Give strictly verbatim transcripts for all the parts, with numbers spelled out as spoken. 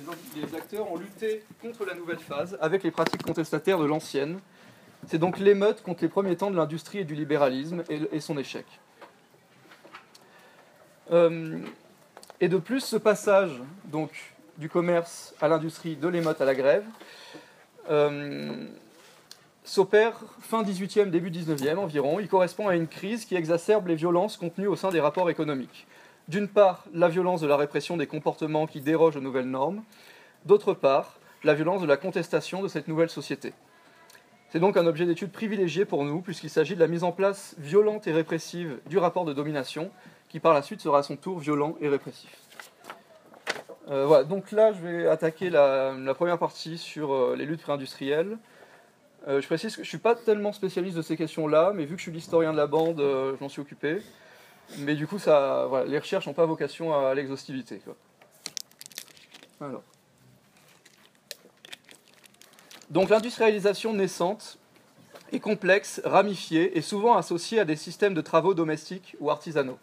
les acteurs ont lutté contre la nouvelle phase avec les pratiques contestataires de l'ancienne. C'est donc l'émeute contre les premiers temps de l'industrie et du libéralisme et, et son échec. Euh, et de plus, ce passage donc, du commerce à l'industrie, de l'émeute à la grève, euh, s'opère fin dix-huitième, début dix-neuvième environ. Il correspond à une crise qui exacerbe les violences contenues au sein des rapports économiques. D'une part, la violence de la répression des comportements qui dérogent aux nouvelles normes. D'autre part, la violence de la contestation de cette nouvelle société. C'est donc un objet d'étude privilégié pour nous, puisqu'il s'agit de la mise en place violente et répressive du rapport de domination, qui par la suite sera à son tour violent et répressif. Euh, voilà, donc là, je vais attaquer la, la première partie sur euh, les luttes pré-industrielles. Euh, je précise que je ne suis pas tellement spécialiste de ces questions-là, mais vu que je suis l'historien de la bande, euh, je m'en suis occupé. Mais du coup, ça, voilà, les recherches n'ont pas vocation à l'exhaustivité, quoi. Alors. Donc l'industrialisation naissante est complexe, ramifiée et souvent associée à des systèmes de travaux domestiques ou artisanaux.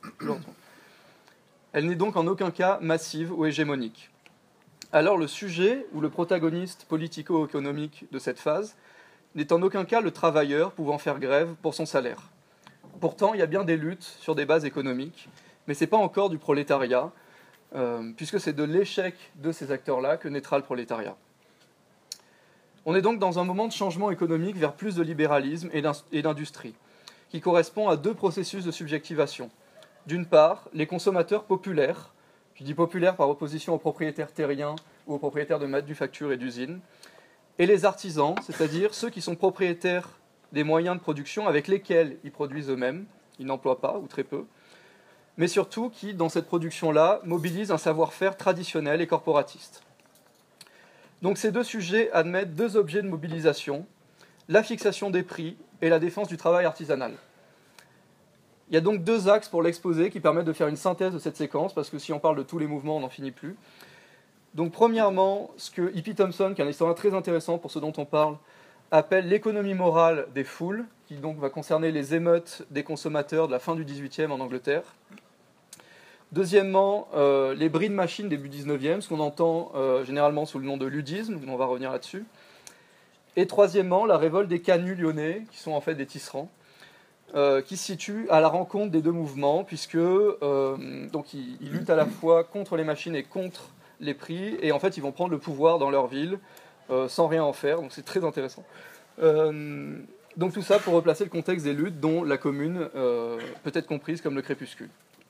Elle n'est donc en aucun cas massive ou hégémonique. Alors le sujet ou le protagoniste politico-économique de cette phase n'est en aucun cas le travailleur pouvant faire grève pour son salaire. Pourtant, il y a bien des luttes sur des bases économiques, mais ce n'est pas encore du prolétariat, euh, puisque c'est de l'échec de ces acteurs-là que naîtra le prolétariat. On est donc dans un moment de changement économique vers plus de libéralisme et d'industrie, qui correspond à deux processus de subjectivation. D'une part, les consommateurs populaires, je dis populaires par opposition aux propriétaires terriens ou aux propriétaires de manufactures et d'usines, et les artisans, c'est-à-dire ceux qui sont propriétaires des moyens de production avec lesquels ils produisent eux-mêmes, ils n'emploient pas ou très peu, mais surtout qui, dans cette production-là, mobilisent un savoir-faire traditionnel et corporatiste. Donc ces deux sujets admettent deux objets de mobilisation, la fixation des prix et la défense du travail artisanal. Il y a donc deux axes pour l'exposé qui permettent de faire une synthèse de cette séquence, parce que si on parle de tous les mouvements, on n'en finit plus. Donc premièrement, ce que Hippie Thompson, qui est un historien très intéressant pour ce dont on parle, appelle l'économie morale des foules, qui donc va concerner les émeutes des consommateurs de la fin du dix-huitième en Angleterre. Deuxièmement, euh, les bris de machines début dix-neuvième, ce qu'on entend euh, généralement sous le nom de ludisme, on va revenir là-dessus. Et troisièmement, la révolte des canuts lyonnais, qui sont en fait des tisserands, euh, qui se situent à la rencontre des deux mouvements, puisque euh, donc ils, ils luttent à la fois contre les machines et contre les prix, et en fait ils vont prendre le pouvoir dans leur ville, euh, sans rien en faire, donc c'est très intéressant. Euh, donc tout ça pour replacer le contexte des luttes, dont la commune euh, peut être comprise comme le crépuscule.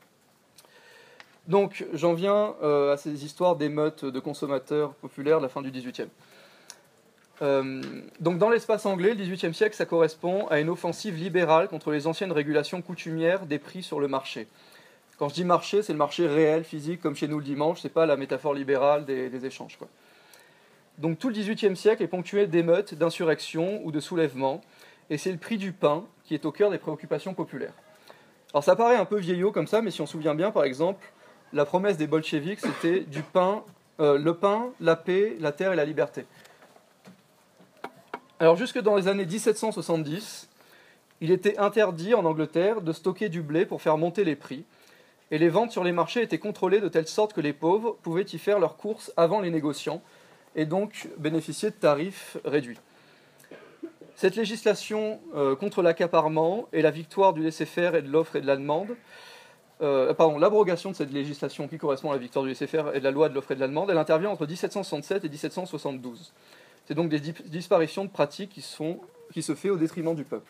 Donc, j'en viens euh, à ces histoires d'émeutes de consommateurs populaires de la fin du dix-huitième. Euh, donc, dans l'espace anglais, le dix-huitième siècle, ça correspond à une offensive libérale contre les anciennes régulations coutumières des prix sur le marché. Quand je dis marché, c'est le marché réel, physique, comme chez nous le dimanche, c'est pas la métaphore libérale des, des échanges, quoi. Donc, tout le dix-huitième siècle est ponctué d'émeutes, d'insurrections ou de soulèvements, et c'est le prix du pain qui est au cœur des préoccupations populaires. Alors, ça paraît un peu vieillot comme ça, mais si on se souvient bien, par exemple, la promesse des bolcheviks, c'était du pain, euh, le pain, la paix, la terre et la liberté. Alors jusque dans les années dix-sept cent soixante-dix, il était interdit en Angleterre de stocker du blé pour faire monter les prix, et les ventes sur les marchés étaient contrôlées de telle sorte que les pauvres pouvaient y faire leurs courses avant les négociants, et donc bénéficier de tarifs réduits. Cette législation euh, contre l'accaparement et la victoire du laisser-faire et de l'offre et de la demande, Euh, pardon, l'abrogation de cette législation qui correspond à la victoire du laisser-faire et de la loi de l'offre et de la demande, elle intervient entre dix-sept cent soixante-sept et dix-sept cent soixante-douze. C'est donc des dip- disparitions de pratiques qui, sont, qui se fait au détriment du peuple.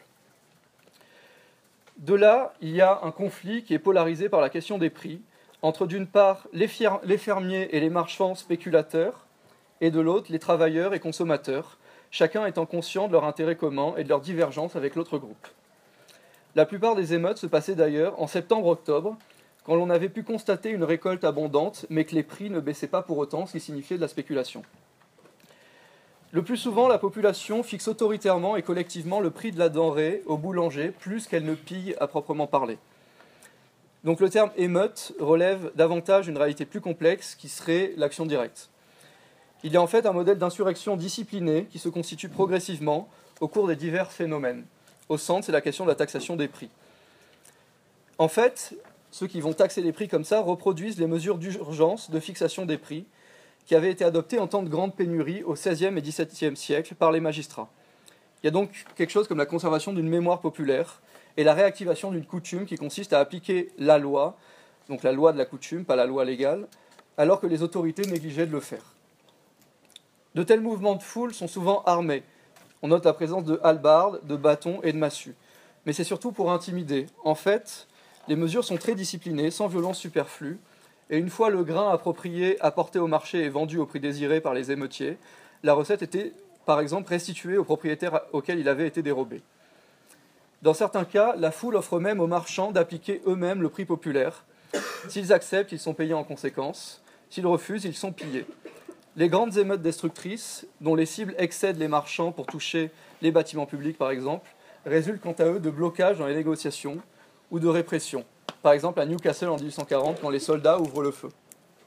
De là, il y a un conflit qui est polarisé par la question des prix, entre d'une part les, fier- les fermiers et les marchands spéculateurs, et de l'autre les travailleurs et consommateurs, chacun étant conscient de leur intérêt commun et de leur divergence avec l'autre groupe. La plupart des émeutes se passaient d'ailleurs en septembre-octobre, quand l'on avait pu constater une récolte abondante, mais que les prix ne baissaient pas pour autant, ce qui signifiait de la spéculation. Le plus souvent, la population fixe autoritairement et collectivement le prix de la denrée au boulanger, plus qu'elle ne pille à proprement parler. Donc le terme émeute relève davantage d'une réalité plus complexe qui serait l'action directe. Il y a en fait un modèle d'insurrection discipliné qui se constitue progressivement au cours des divers phénomènes. Au centre, c'est la question de la taxation des prix. En fait, ceux qui vont taxer les prix comme ça reproduisent les mesures d'urgence de fixation des prix qui avait été adoptée en temps de grande pénurie au seizième et dix-septième siècle par les magistrats. Il y a donc quelque chose comme la conservation d'une mémoire populaire et la réactivation d'une coutume qui consiste à appliquer la loi, donc la loi de la coutume, pas la loi légale, alors que les autorités négligeaient de le faire. De tels mouvements de foule sont souvent armés. On note la présence de hallebardes, de bâtons et de massues. Mais c'est surtout pour intimider. En fait, les mesures sont très disciplinées, sans violence superflue, et une fois le grain approprié apporté au marché et vendu au prix désiré par les émeutiers, la recette était, par exemple, restituée aux propriétaires auxquels il avait été dérobé. Dans certains cas, la foule offre même aux marchands d'appliquer eux-mêmes le prix populaire. S'ils acceptent, ils sont payés en conséquence. S'ils refusent, ils sont pillés. Les grandes émeutes destructrices, dont les cibles excèdent les marchands pour toucher les bâtiments publics, par exemple, résultent quant à eux de blocages dans les négociations ou de répression. Par exemple, à Newcastle en mille huit cent quarante, quand les soldats ouvrent le feu.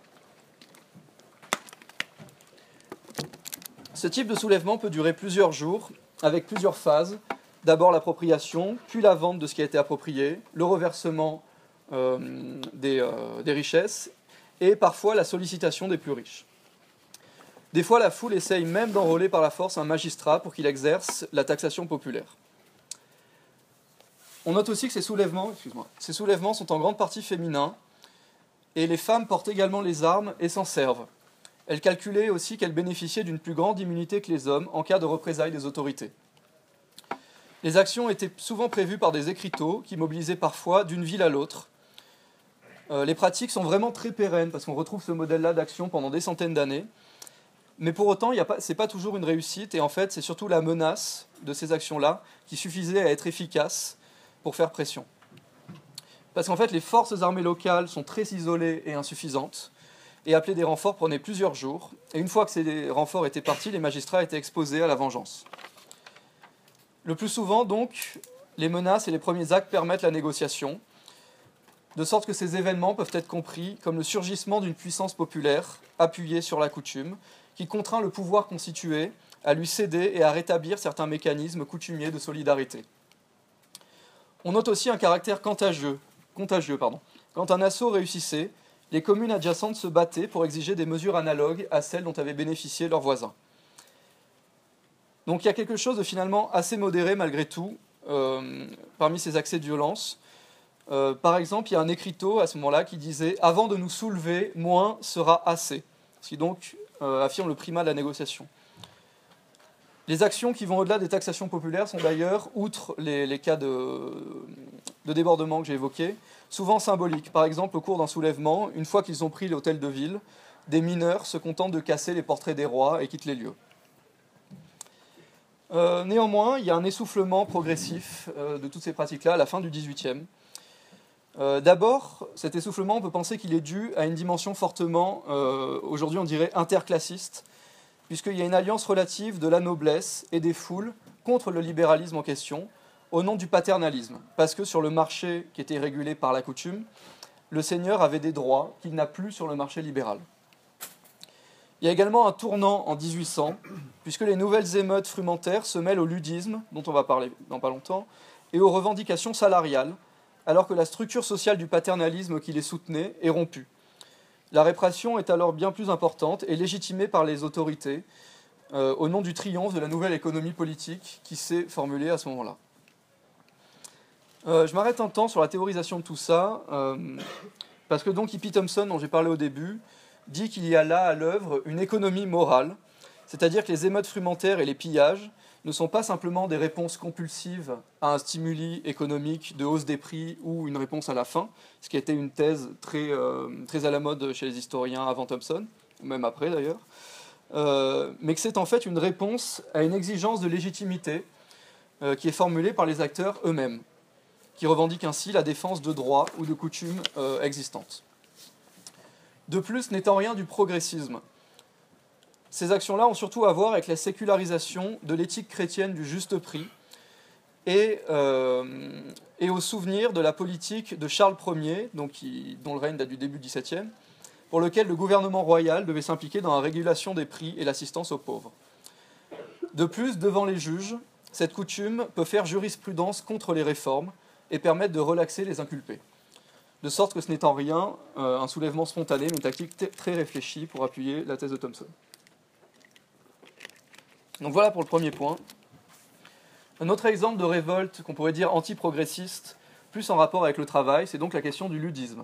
Ce type de soulèvement peut durer plusieurs jours, avec plusieurs phases. D'abord l'appropriation, puis la vente de ce qui a été approprié, le reversement euh, des, euh, des richesses, et parfois la sollicitation des plus riches. Des fois, la foule essaye même d'enrôler par la force un magistrat pour qu'il exerce la taxation populaire. On note aussi que ces soulèvements, excuse-moi, ces soulèvements sont en grande partie féminins, et les femmes portent également les armes et s'en servent. Elles calculaient aussi qu'elles bénéficiaient d'une plus grande immunité que les hommes en cas de représailles des autorités. Les actions étaient souvent prévues par des écriteaux qui mobilisaient parfois d'une ville à l'autre. Euh, les pratiques sont vraiment très pérennes parce qu'on retrouve ce modèle-là d'action pendant des centaines d'années. Mais pour autant, ce n'est pas toujours une réussite et en fait, c'est surtout la menace de ces actions-là qui suffisait à être efficace pour faire pression. Parce qu'en fait, les forces armées locales sont très isolées et insuffisantes et appeler des renforts prenait plusieurs jours. Et une fois que ces renforts étaient partis, les magistrats étaient exposés à la vengeance. Le plus souvent, donc, les menaces et les premiers actes permettent la négociation, de sorte que ces événements peuvent être compris comme le surgissement d'une puissance populaire appuyée sur la coutume, qui contraint le pouvoir constitué à lui céder et à rétablir certains mécanismes coutumiers de solidarité. On note aussi un caractère contagieux. contagieux pardon. Quand un assaut réussissait, les communes adjacentes se battaient pour exiger des mesures analogues à celles dont avaient bénéficié leurs voisins. Donc il y a quelque chose de finalement assez modéré malgré tout euh, parmi ces accès de violence. Euh, par exemple, il y a un écriteau à ce moment-là qui disait « Avant de nous soulever, moins sera assez », ce qui donc euh, affirme le primat de la négociation. Les actions qui vont au-delà des taxations populaires sont d'ailleurs, outre les, les cas de, de débordement que j'ai évoqués, souvent symboliques. Par exemple, au cours d'un soulèvement, une fois qu'ils ont pris l'hôtel de ville, des mineurs se contentent de casser les portraits des rois et quittent les lieux. Euh, néanmoins, il y a un essoufflement progressif euh, de toutes ces pratiques-là à la fin du dix-huitième. Euh, D'abord, cet essoufflement, on peut penser qu'il est dû à une dimension fortement, euh, aujourd'hui on dirait interclassiste, puisqu'il y a une alliance relative de la noblesse et des foules contre le libéralisme en question, au nom du paternalisme, parce que sur le marché qui était régulé par la coutume, le seigneur avait des droits qu'il n'a plus sur le marché libéral. Il y a également un tournant en mille huit cents, puisque les nouvelles émeutes frumentaires se mêlent au ludisme, dont on va parler dans pas longtemps, et aux revendications salariales, alors que la structure sociale du paternalisme qui les soutenait est rompue. La répression est alors bien plus importante et légitimée par les autorités, euh, au nom du triomphe de la nouvelle économie politique qui s'est formulée à ce moment-là. Euh, je m'arrête un temps sur la théorisation de tout ça, euh, parce que donc Hippie Thompson, dont j'ai parlé au début, dit qu'il y a là à l'œuvre une économie morale, c'est-à-dire que les émeutes frumentaires et les pillages ne sont pas simplement des réponses compulsives à un stimuli économique de hausse des prix ou une réponse à la faim, ce qui était une thèse très, euh, très à la mode chez les historiens avant Thompson, même après d'ailleurs, euh, mais que c'est en fait une réponse à une exigence de légitimité euh, qui est formulée par les acteurs eux-mêmes, qui revendiquent ainsi la défense de droits ou de coutumes euh, existantes. De plus, n'étant rien du progressisme, ces actions-là ont surtout à voir avec la sécularisation de l'éthique chrétienne du juste prix et, euh, et au souvenir de la politique de Charles Ier, donc qui, dont le règne date du début du dix-septième, pour lequel le gouvernement royal devait s'impliquer dans la régulation des prix et l'assistance aux pauvres. De plus, devant les juges, cette coutume peut faire jurisprudence contre les réformes et permettre de relaxer les inculpés. de sorte que ce n'est en rien euh, un soulèvement spontané, mais une tactique t- très réfléchie pour appuyer la thèse de Thomson. Donc voilà pour le premier point. Un autre exemple de révolte qu'on pourrait dire anti-progressiste, plus en rapport avec le travail, c'est donc la question du ludisme.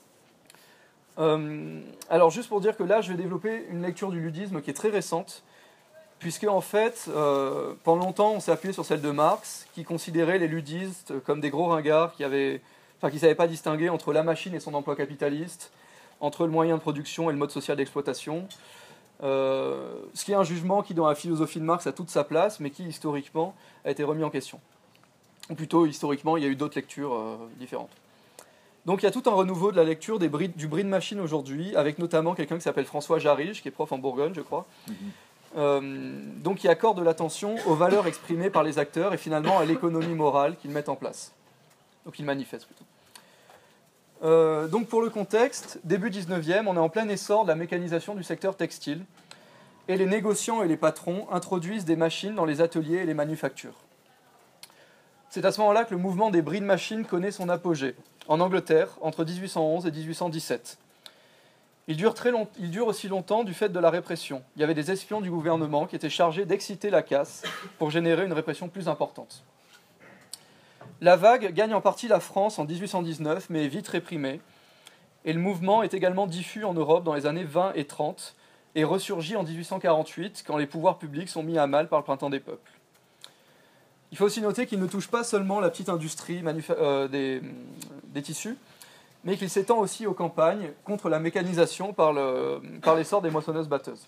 Euh, alors juste pour dire que là, je vais développer une lecture du ludisme qui est très récente, puisque en fait, euh, pendant longtemps, on s'est appuyé sur celle de Marx, qui considérait les ludistes comme des gros ringards qui avaient, enfin, qui ne savaient pas distinguer entre la machine et son emploi capitaliste, entre le moyen de production et le mode social d'exploitation. Euh, ce qui est un jugement qui, dans la philosophie de Marx, a toute sa place, mais qui, historiquement, a été remis en question. Ou plutôt, historiquement, il y a eu d'autres lectures euh, différentes. Donc il y a tout un renouveau de la lecture des bris, du bris de machine aujourd'hui, avec notamment quelqu'un qui s'appelle François Jarige, qui est prof en Bourgogne, je crois, mm-hmm. euh, donc qui accorde de l'attention aux valeurs exprimées par les acteurs et finalement à l'économie morale qu'ils mettent en place. Donc ils manifestent plutôt. Euh, donc pour le contexte, début dix-neuvième, on est en plein essor de la mécanisation du secteur textile, et les négociants et les patrons introduisent des machines dans les ateliers et les manufactures. C'est à ce moment-là que le mouvement des bris de machines connaît son apogée, en Angleterre, entre dix-huit cent onze et dix-huit cent dix-sept. Il dure, très long, il dure aussi longtemps du fait de la répression. Il y avait des espions du gouvernement qui étaient chargés d'exciter la casse pour générer une répression plus importante. La vague gagne en partie la France en dix-huit cent dix-neuf, mais est vite réprimée, et le mouvement est également diffus en Europe dans les années vingt et trente, et ressurgit en dix-huit cent quarante-huit, quand les pouvoirs publics sont mis à mal par le printemps des peuples. Il faut aussi noter qu'il ne touche pas seulement la petite industrie manufa- euh, des, des tissus, mais qu'il s'étend aussi aux campagnes contre la mécanisation par, le, par l'essor des moissonneuses-batteuses.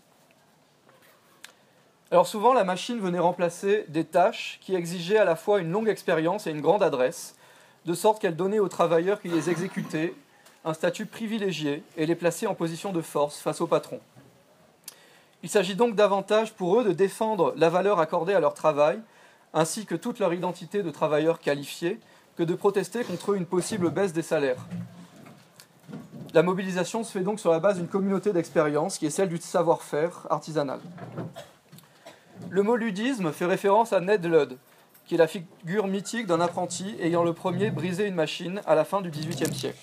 Alors souvent, la machine venait remplacer des tâches qui exigeaient à la fois une longue expérience et une grande adresse, de sorte qu'elle donnait aux travailleurs qui les exécutaient un statut privilégié et les plaçait en position de force face au patron. Il s'agit donc davantage pour eux de défendre la valeur accordée à leur travail, ainsi que toute leur identité de travailleurs qualifiés, que de protester contre une possible baisse des salaires. La mobilisation se fait donc sur la base d'une communauté d'expérience qui est celle du savoir-faire artisanal. Le mot ludisme fait référence à Ned Ludd, qui est la figure mythique d'un apprenti ayant le premier brisé une machine à la fin du dix-huitième siècle.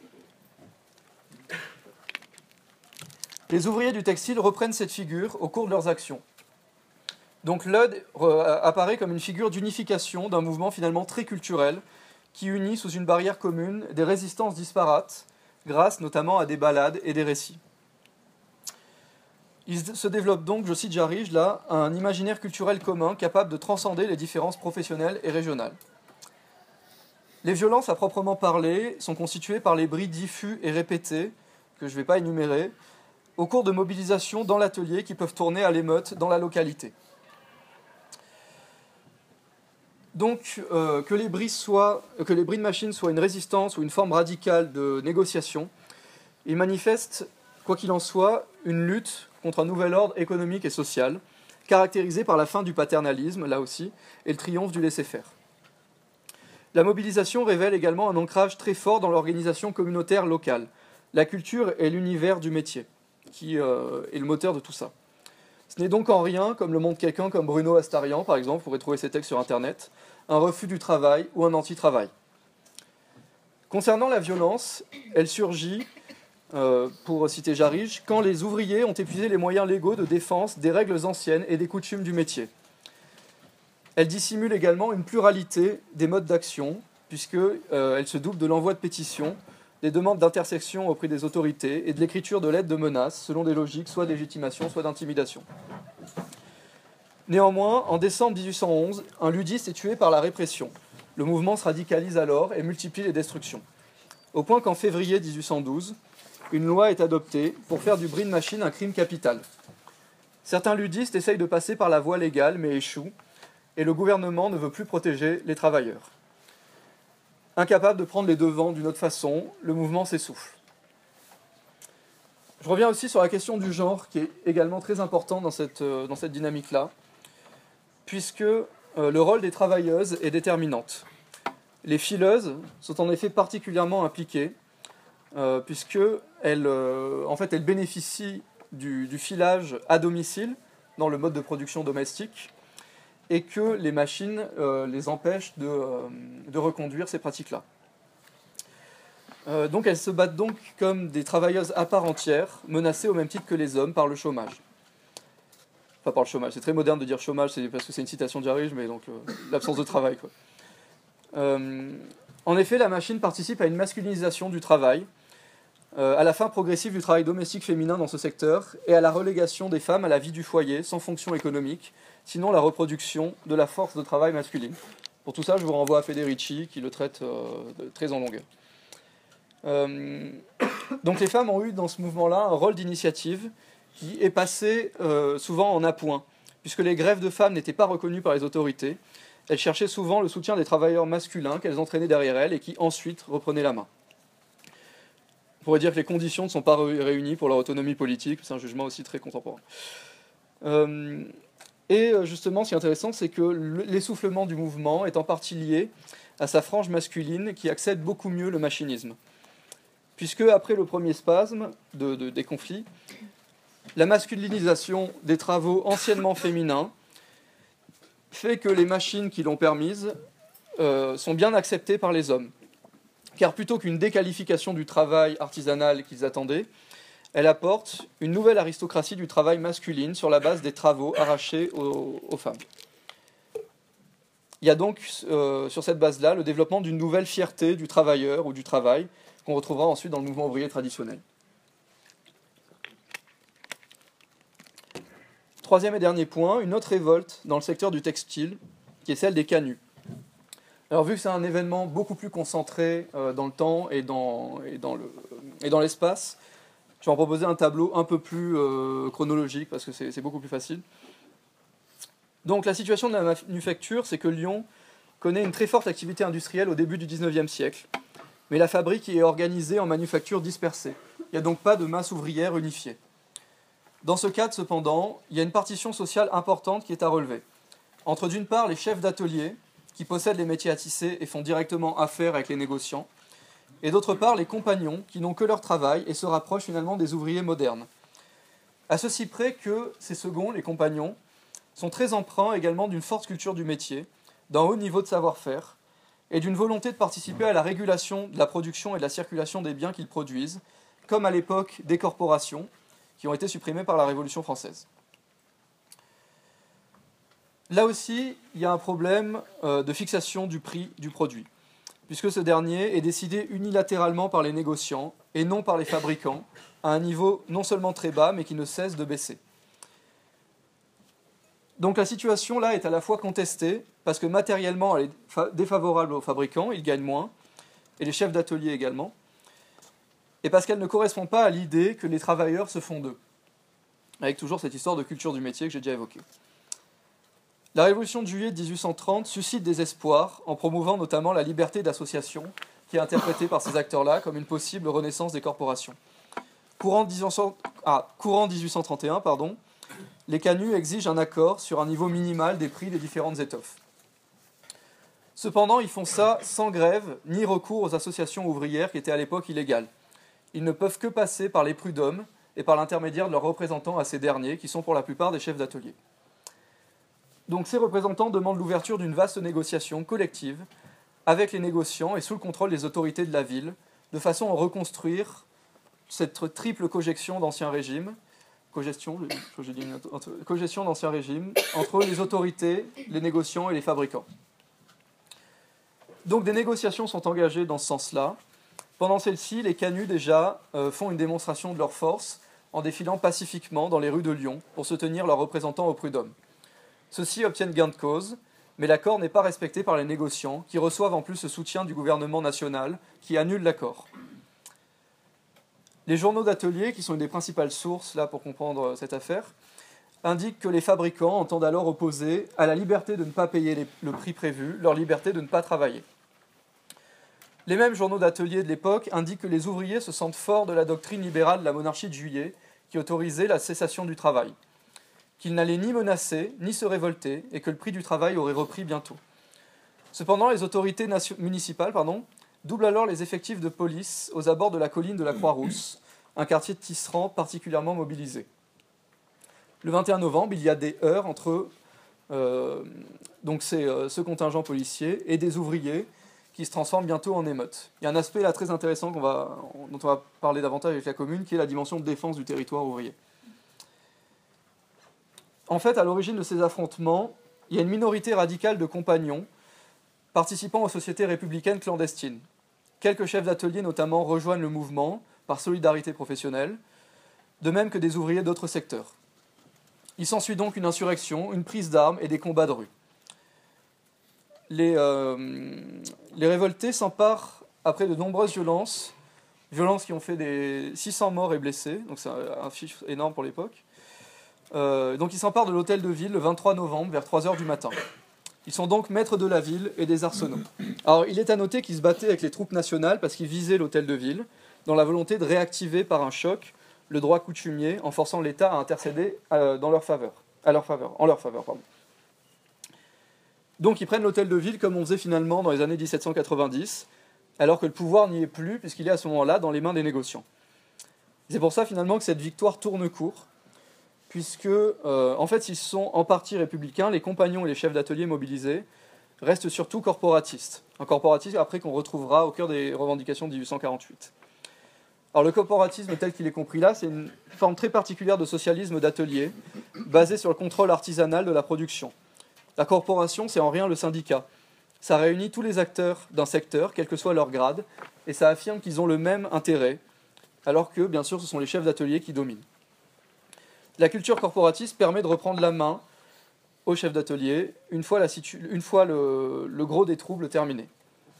Les ouvriers du textile reprennent cette figure au cours de leurs actions. Donc Ludd apparaît comme une figure d'unification d'un mouvement finalement très culturel qui unit sous une barrière commune des résistances disparates, grâce notamment à des ballades et des récits. Il se développe donc, je cite Jarige là, un imaginaire culturel commun capable de transcender les différences professionnelles et régionales. Les violences à proprement parler sont constituées par les bris diffus et répétés, que je ne vais pas énumérer, au cours de mobilisations dans l'atelier qui peuvent tourner à l'émeute dans la localité. Donc, euh, que, les bris soient, que les bris de machine soient une résistance ou une forme radicale de négociation, ils manifestent, quoi qu'il en soit, une lutte contre un nouvel ordre économique et social, caractérisé par la fin du paternalisme, là aussi, et le triomphe du laisser-faire. La mobilisation révèle également un ancrage très fort dans l'organisation communautaire locale. La culture est l'univers du métier, qui euh, est le moteur de tout ça. Ce n'est donc en rien, comme le montre quelqu'un comme Bruno Astarian, par exemple, vous pourrez trouver ses textes sur Internet, un refus du travail ou un anti-travail. Concernant la violence, elle surgit, euh, pour citer Jarige, quand les ouvriers ont épuisé les moyens légaux de défense des règles anciennes et des coutumes du métier. Elle dissimule également une pluralité des modes d'action, puisqu'elle euh, se double de l'envoi de pétitions, des demandes d'intersection auprès des autorités et de l'écriture de lettres de menaces, selon des logiques soit de légitimation, soit d'intimidation. Néanmoins, en décembre dix-huit cent onze, un ludiste est tué par la répression. Le mouvement se radicalise alors et multiplie les destructions. Au point qu'en février dix-huit cent douze, une loi est adoptée pour faire du bris de machine un crime capital. Certains ludistes essayent de passer par la voie légale mais échouent, et le gouvernement ne veut plus protéger les travailleurs. Incapable de prendre les devants d'une autre façon, le mouvement s'essouffle. Je reviens aussi sur la question du genre, qui est également très important dans cette, euh, dans cette dynamique-là, puisque euh, le rôle des travailleuses est déterminante. Les fileuses sont en effet particulièrement impliquées, euh, puisqu'elles euh, en fait, elles bénéficient du, du filage à domicile, dans le mode de production domestique, et que les machines euh, les empêchent de, euh, de reconduire ces pratiques-là. Euh, donc elles se battent donc comme des travailleuses à part entière, menacées au même titre que les hommes par le chômage. Enfin par le chômage, c'est très moderne de dire chômage, c'est parce que c'est une citation d'Jarige, mais donc euh, l'absence de travail, quoi. Euh, en effet, la machine participe à une masculinisation du travail, euh, à la fin progressive du travail domestique féminin dans ce secteur, et à la relégation des femmes à la vie du foyer, sans fonction économique, sinon la reproduction de la force de travail masculine. Pour tout ça, je vous renvoie à Federici, qui le traite euh, de, très en longueur. Euh, donc les femmes ont eu dans ce mouvement-là un rôle d'initiative qui est passé euh, souvent en appoint, puisque les grèves de femmes n'étaient pas reconnues par les autorités. Elles cherchaient souvent le soutien des travailleurs masculins qu'elles entraînaient derrière elles et qui ensuite reprenaient la main. On pourrait dire que les conditions ne sont pas réunies pour leur autonomie politique, c'est un jugement aussi très contemporain. Euh, et justement, ce qui est intéressant, c'est que l'essoufflement du mouvement est en partie lié à sa frange masculine qui accède beaucoup mieux le machinisme. Puisque, après le premier spasme de, de, des conflits, la masculinisation des travaux anciennement féminins fait que les machines qui l'ont permise euh, sont bien acceptées par les hommes. Car plutôt qu'une déqualification du travail artisanal qu'ils attendaient, elle apporte une nouvelle aristocratie du travail masculine sur la base des travaux arrachés aux, aux femmes. Il y a donc euh, sur cette base-là le développement d'une nouvelle fierté du travailleur ou du travail qu'on retrouvera ensuite dans le mouvement ouvrier traditionnel. Troisième et dernier point, une autre révolte dans le secteur du textile, qui est celle des canuts. Alors vu que c'est un événement beaucoup plus concentré euh, dans le temps et dans, et dans, le, et dans l'espace, je vais en proposer un tableau un peu plus euh, chronologique, parce que c'est, c'est beaucoup plus facile. Donc la situation de la manufacture, c'est que Lyon connaît une très forte activité industrielle au début du dix-neuvième siècle, mais la fabrique y est organisée en manufactures dispersées. Il n'y a donc pas de masse ouvrière unifiée. Dans ce cadre, cependant, il y a une partition sociale importante qui est à relever. Entre d'une part les chefs d'atelier, qui possèdent les métiers à tisser et font directement affaire avec les négociants, et d'autre part les compagnons, qui n'ont que leur travail et se rapprochent finalement des ouvriers modernes. À ceci près que ces seconds, les compagnons, sont très empreints également d'une forte culture du métier, d'un haut niveau de savoir-faire, et d'une volonté de participer à la régulation de la production et de la circulation des biens qu'ils produisent, comme à l'époque des corporations, qui ont été supprimées par la Révolution française. Là aussi, il y a un problème euh, de fixation du prix du produit, puisque ce dernier est décidé unilatéralement par les négociants et non par les fabricants, à un niveau non seulement très bas, mais qui ne cesse de baisser. Donc la situation là est à la fois contestée, parce que matériellement elle est défavorable aux fabricants, ils gagnent moins, et les chefs d'atelier également, et parce qu'elle ne correspond pas à l'idée que les travailleurs se font d'eux, avec toujours cette histoire de culture du métier que j'ai déjà évoquée. La Révolution de juillet dix-huit cent trente suscite des espoirs en promouvant notamment la liberté d'association, qui est interprétée par ces acteurs-là comme une possible renaissance des corporations. Courant, dix-huit cents, ah, courant dix-huit cent trente et un, pardon, les canuts exigent un accord sur un niveau minimal des prix des différentes étoffes. Cependant, ils font ça sans grève ni recours aux associations ouvrières qui étaient à l'époque illégales. Ils ne peuvent que passer par les prud'hommes et par l'intermédiaire de leurs représentants à ces derniers, qui sont pour la plupart des chefs d'atelier. Donc ces représentants demandent l'ouverture d'une vaste négociation collective avec les négociants et sous le contrôle des autorités de la ville, de façon à reconstruire cette triple cogestion d'Ancien Régime, cogestion, j'ai dit une, cogestion d'Ancien Régime, entre les autorités, les négociants et les fabricants. Donc des négociations sont engagées dans ce sens-là. Pendant celle-ci, les canuts déjà euh, font une démonstration de leur force en défilant pacifiquement dans les rues de Lyon pour soutenir leurs représentants au prud'homme. Ceux-ci obtiennent gain de cause, mais l'accord n'est pas respecté par les négociants, qui reçoivent en plus le soutien du gouvernement national, qui annule l'accord. Les journaux d'atelier, qui sont une des principales sources là, pour comprendre cette affaire, indiquent que les fabricants entendent alors opposer à la liberté de ne pas payer les, le prix prévu, leur liberté de ne pas travailler. Les mêmes journaux d'atelier de l'époque indiquent que les ouvriers se sentent forts de la doctrine libérale de la monarchie de Juillet, qui autorisait la cessation du travail, qu'ils n'allaient ni menacer, ni se révolter, et que le prix du travail aurait repris bientôt. Cependant, les autorités nation- municipales pardon, doublent alors les effectifs de police aux abords de la colline de la Croix-Rousse, un quartier de tisserand particulièrement mobilisé. Le vingt et un novembre, il y a des heurts entre euh, donc ces, euh, ce contingent policier et des ouvriers qui se transforme bientôt en émeute. Il y a un aspect là très intéressant qu'on va, dont on va parler davantage avec la commune, qui est la dimension de défense du territoire ouvrier. En fait, à l'origine de ces affrontements, il y a une minorité radicale de compagnons participant aux sociétés républicaines clandestines. Quelques chefs d'atelier notamment rejoignent le mouvement par solidarité professionnelle, de même que des ouvriers d'autres secteurs. Il s'ensuit donc une insurrection, une prise d'armes et des combats de rue. Les, euh, les révoltés s'emparent après de nombreuses violences, violences qui ont fait des six cents morts et blessés, donc c'est un chiffre énorme pour l'époque. Euh, donc ils s'emparent de l'hôtel de ville le vingt-trois novembre vers trois heures du matin. Ils sont donc maîtres de la ville et des arsenaux. Alors il est à noter qu'ils se battaient avec les troupes nationales parce qu'ils visaient l'hôtel de ville dans la volonté de réactiver par un choc le droit coutumier en forçant l'État à intercéder euh, dans leur faveur, à leur faveur, en leur faveur. Pardon. Donc ils prennent l'hôtel de ville comme on faisait finalement dans les années dix-sept cent quatre-vingt-dix, alors que le pouvoir n'y est plus puisqu'il est à ce moment-là dans les mains des négociants. C'est pour ça finalement que cette victoire tourne court, puisque euh, en fait s'ils sont en partie républicains, les compagnons et les chefs d'atelier mobilisés restent surtout corporatistes. Un corporatisme après qu'on retrouvera au cœur des revendications de dix-huit cent quarante-huit. Alors le corporatisme tel qu'il est compris là, c'est une forme très particulière de socialisme d'atelier, basée sur le contrôle artisanal de la production. La corporation, c'est en rien le syndicat. Ça réunit tous les acteurs d'un secteur, quel que soit leur grade, et ça affirme qu'ils ont le même intérêt, alors que, bien sûr, ce sont les chefs d'atelier qui dominent. La culture corporatiste permet de reprendre la main aux chefs d'atelier une fois, la situ... une fois le... le gros des troubles terminé.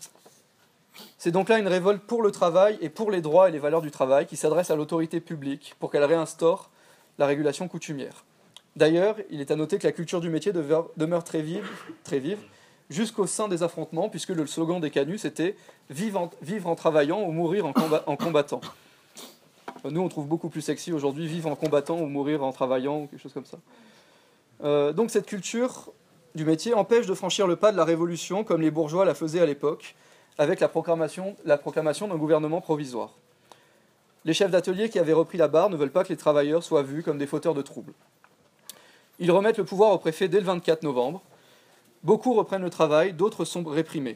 C'est donc là une révolte pour le travail et pour les droits et les valeurs du travail qui s'adresse à l'autorité publique pour qu'elle réinstaure la régulation coutumière. D'ailleurs, il est à noter que la culture du métier demeure très vive, très vive jusqu'au sein des affrontements, puisque le slogan des canuts, c'était « vivre en, vivre en travaillant ou mourir en, combat, en combattant ». Nous, on trouve beaucoup plus sexy aujourd'hui « vivre en combattant ou mourir en travaillant » ou quelque chose comme ça. Euh, donc cette culture du métier empêche de franchir le pas de la révolution, comme les bourgeois la faisaient à l'époque, avec la proclamation, la proclamation d'un gouvernement provisoire. Les chefs d'atelier qui avaient repris la barre ne veulent pas que les travailleurs soient vus comme des fauteurs de troubles. Ils remettent le pouvoir au préfet dès le vingt-quatre novembre. Beaucoup reprennent le travail, d'autres sont réprimés.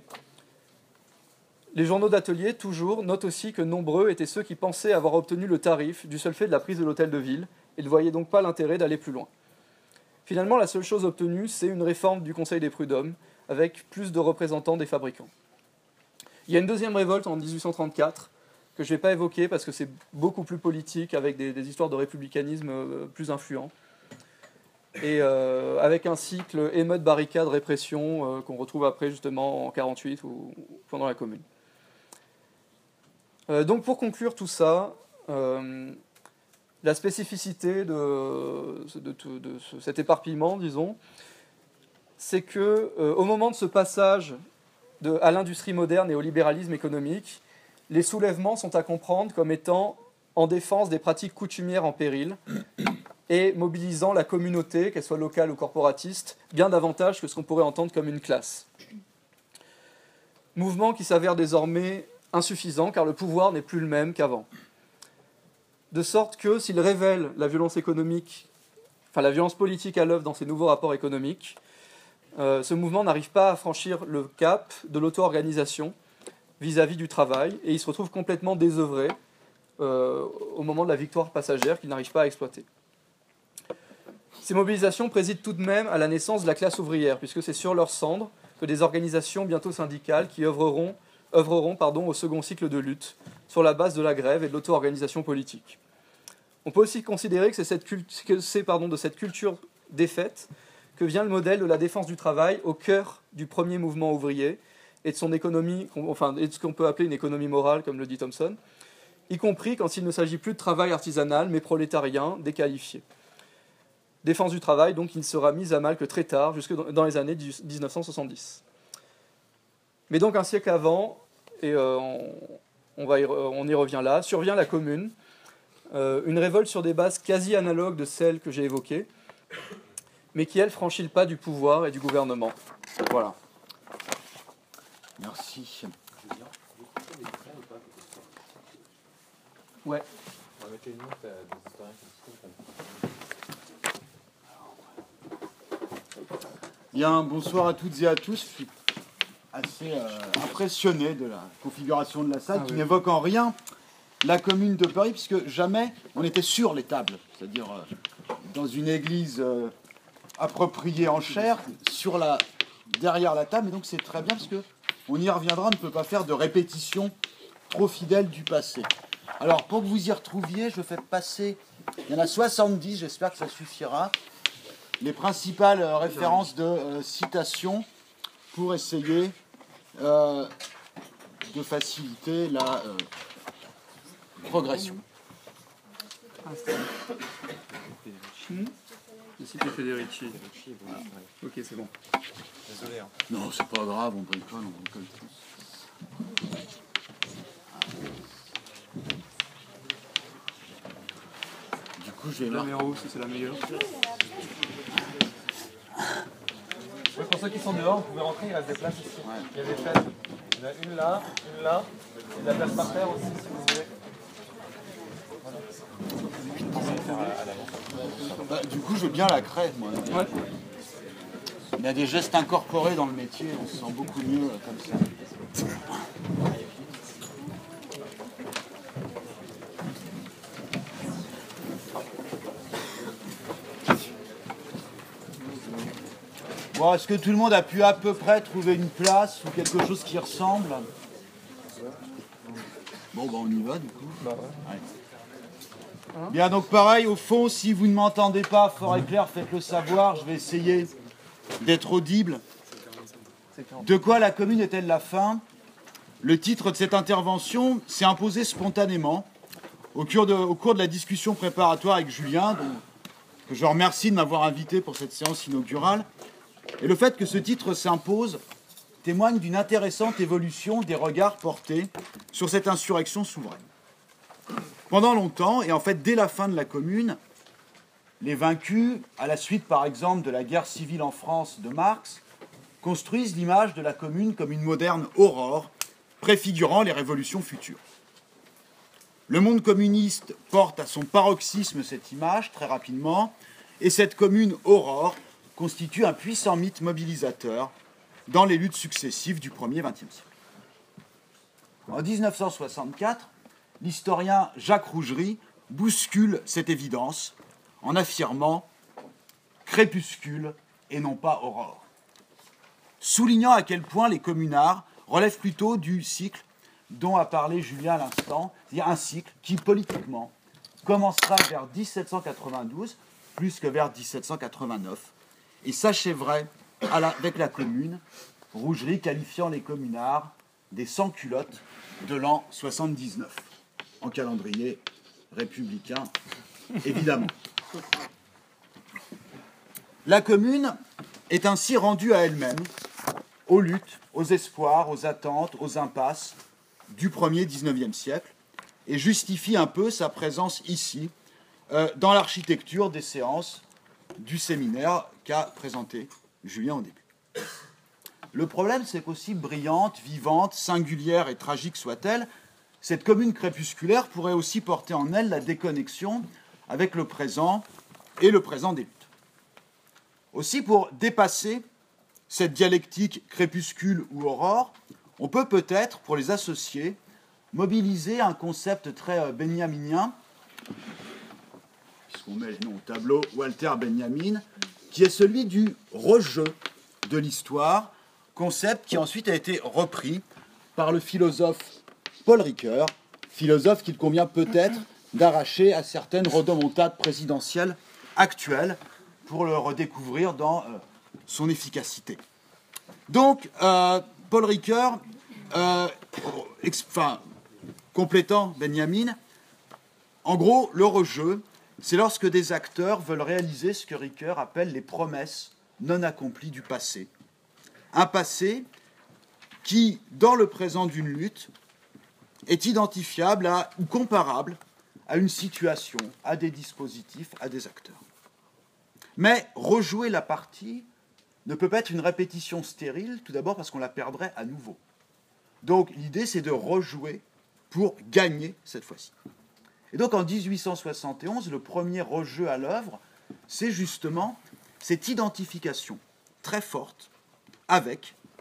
Les journaux d'atelier, toujours, notent aussi que nombreux étaient ceux qui pensaient avoir obtenu le tarif du seul fait de la prise de l'hôtel de ville et ne voyaient donc pas l'intérêt d'aller plus loin. Finalement, la seule chose obtenue, c'est une réforme du Conseil des prud'hommes, avec plus de représentants des fabricants. Il y a une deuxième révolte en dix-huit cent trente-quatre, que je ne vais pas évoquer parce que c'est beaucoup plus politique, avec des, des histoires de républicanisme euh, plus influents. Et euh, avec un cycle émeute, barricade, répression, euh, qu'on retrouve après justement en quarante-huit ou, ou pendant la Commune. Euh, donc pour conclure tout ça, euh, la spécificité de, de, de, de ce, cet éparpillement, disons, c'est que euh, au moment de ce passage de, à l'industrie moderne et au libéralisme économique, les soulèvements sont à comprendre comme étant en défense des pratiques coutumières en péril et mobilisant la communauté, qu'elle soit locale ou corporatiste, bien davantage que ce qu'on pourrait entendre comme une classe. Mouvement qui s'avère désormais insuffisant car le pouvoir n'est plus le même qu'avant. De sorte que s'il révèle la violence économique, enfin la violence politique à l'œuvre dans ces nouveaux rapports économiques, euh, ce mouvement n'arrive pas à franchir le cap de l'auto-organisation vis-à-vis du travail et il se retrouve complètement désœuvré euh, au moment de la victoire passagère qu'il n'arrive pas à exploiter. Ces mobilisations président tout de même à la naissance de la classe ouvrière, puisque c'est sur leurs cendres que des organisations bientôt syndicales qui œuvreront, œuvreront pardon, au second cycle de lutte, sur la base de la grève et de l'auto-organisation politique. On peut aussi considérer que c'est, cette cult- que c'est pardon, de cette culture défaite que vient le modèle de la défense du travail au cœur du premier mouvement ouvrier et de son économie, enfin, et de ce qu'on peut appeler une économie morale, comme le dit Thomson, y compris quand il ne s'agit plus de travail artisanal, mais prolétarien, déqualifié. Défense du travail, donc, il ne sera mise à mal que très tard, jusque dans les années dix-neuf cent soixante-dix. Mais donc, un siècle avant, et euh, on, on, va y, on y revient là, survient la Commune, euh, une révolte sur des bases quasi analogues de celles que j'ai évoquées, mais qui, elle, franchit le pas du pouvoir et du gouvernement. Voilà. Merci. Ouais. Bien, bonsoir à toutes et à tous. assez euh, impressionné de la configuration de la salle, ah, qui oui. n'évoque en rien la commune de Paris, puisque jamais on était sur les tables, c'est-à-dire euh, dans une église euh, appropriée en chair, sur la, derrière la table, et donc c'est très bien, parce que on y reviendra, on ne peut pas faire de répétition trop fidèle du passé. Alors, pour que vous y retrouviez, je fais passer, il y en a soixante-dix, j'espère que ça suffira, les principales euh, références de euh, citation pour essayer euh, de faciliter la euh, progression. Le site de Federici. Voilà. Ok, c'est bon. Désolé. Hein. Non, c'est pas grave, on bricole, on bricole tous. Du coup, j'ai La là. numéro, si c'est la meilleure. Oui, pour ceux qui sont dehors, vous pouvez rentrer, il reste des places ici. Ouais. Il y a des chaises. Il y en a une là, une là, et de la place par terre aussi, si vous voulez. Bah, du coup, j'ai bien la craie, moi. Ouais. Il y a des gestes incorporés dans le métier, on se sent beaucoup mieux euh, comme ça. Bon, est-ce que tout le monde a pu à peu près trouver une place ou quelque chose qui ressemble? Bon, bah on y va du coup. Bah ouais. Ouais. Bien, donc pareil, au fond, si vous ne m'entendez pas fort et clair, faites-le savoir, je vais essayer d'être audible. De quoi la commune est-elle la fin? Le titre de cette intervention s'est imposé spontanément au cours, de, au cours de la discussion préparatoire avec Julien, dont, que je remercie de m'avoir invité pour cette séance inaugurale. Et le fait que ce titre s'impose témoigne d'une intéressante évolution des regards portés sur cette insurrection souveraine. Pendant longtemps, et en fait dès la fin de la Commune, les vaincus, à la suite par exemple de la guerre civile en France de Marx, construisent l'image de la Commune comme une moderne aurore, préfigurant les révolutions futures. Le monde communiste porte à son paroxysme cette image très rapidement, et cette Commune aurore constitue un puissant mythe mobilisateur dans les luttes successives du premier vingtième siècle. En dix-neuf cent soixante-quatre, l'historien Jacques Rougerie bouscule cette évidence en affirmant « crépuscule et non pas aurore », soulignant à quel point les communards relèvent plutôt du cycle dont a parlé Julien à l'instant, c'est-à-dire un cycle qui, politiquement, commencera vers dix-sept cent quatre-vingt-douze, plus que vers dix-sept cent quatre-vingt-neuf, et s'achèverait avec la Commune, Rougerie qualifiant les communards des sans-culottes de l'an soixante-dix-neuf, en calendrier républicain, évidemment. La Commune est ainsi rendue à elle-même, aux luttes, aux espoirs, aux attentes, aux impasses du premier dix-neuvième siècle, et justifie un peu sa présence ici, euh, dans l'architecture des séances du séminaire qu'a présenté Julien au début. Le problème, c'est qu'aussi brillante, vivante, singulière et tragique soit-elle, cette commune crépusculaire pourrait aussi porter en elle la déconnexion avec le présent et le présent des luttes. Aussi, pour dépasser cette dialectique crépuscule ou aurore, on peut peut-être, pour les associer, mobiliser un concept très benjaminien, puisqu'on met le nom au tableau, Walter Benjamin, qui est celui du rejeu de l'histoire, concept qui ensuite a été repris par le philosophe Paul Ricoeur, philosophe qu'il convient peut-être d'arracher à certaines rodomontades présidentielles actuelles pour le redécouvrir dans euh, son efficacité. Donc, euh, Paul Ricoeur, euh, enfin, complétant Benjamin, en gros, le rejeu, c'est lorsque des acteurs veulent réaliser ce que Ricoeur appelle les promesses non accomplies du passé. Un passé qui, dans le présent d'une lutte, est identifiable à, ou comparable à une situation, à des dispositifs, à des acteurs. Mais rejouer la partie ne peut pas être une répétition stérile, tout d'abord parce qu'on la perdrait à nouveau. Donc l'idée, c'est de rejouer pour gagner cette fois-ci. Et donc en dix-huit cent soixante et onze, le premier rejeu à l'œuvre, c'est justement cette identification très forte avec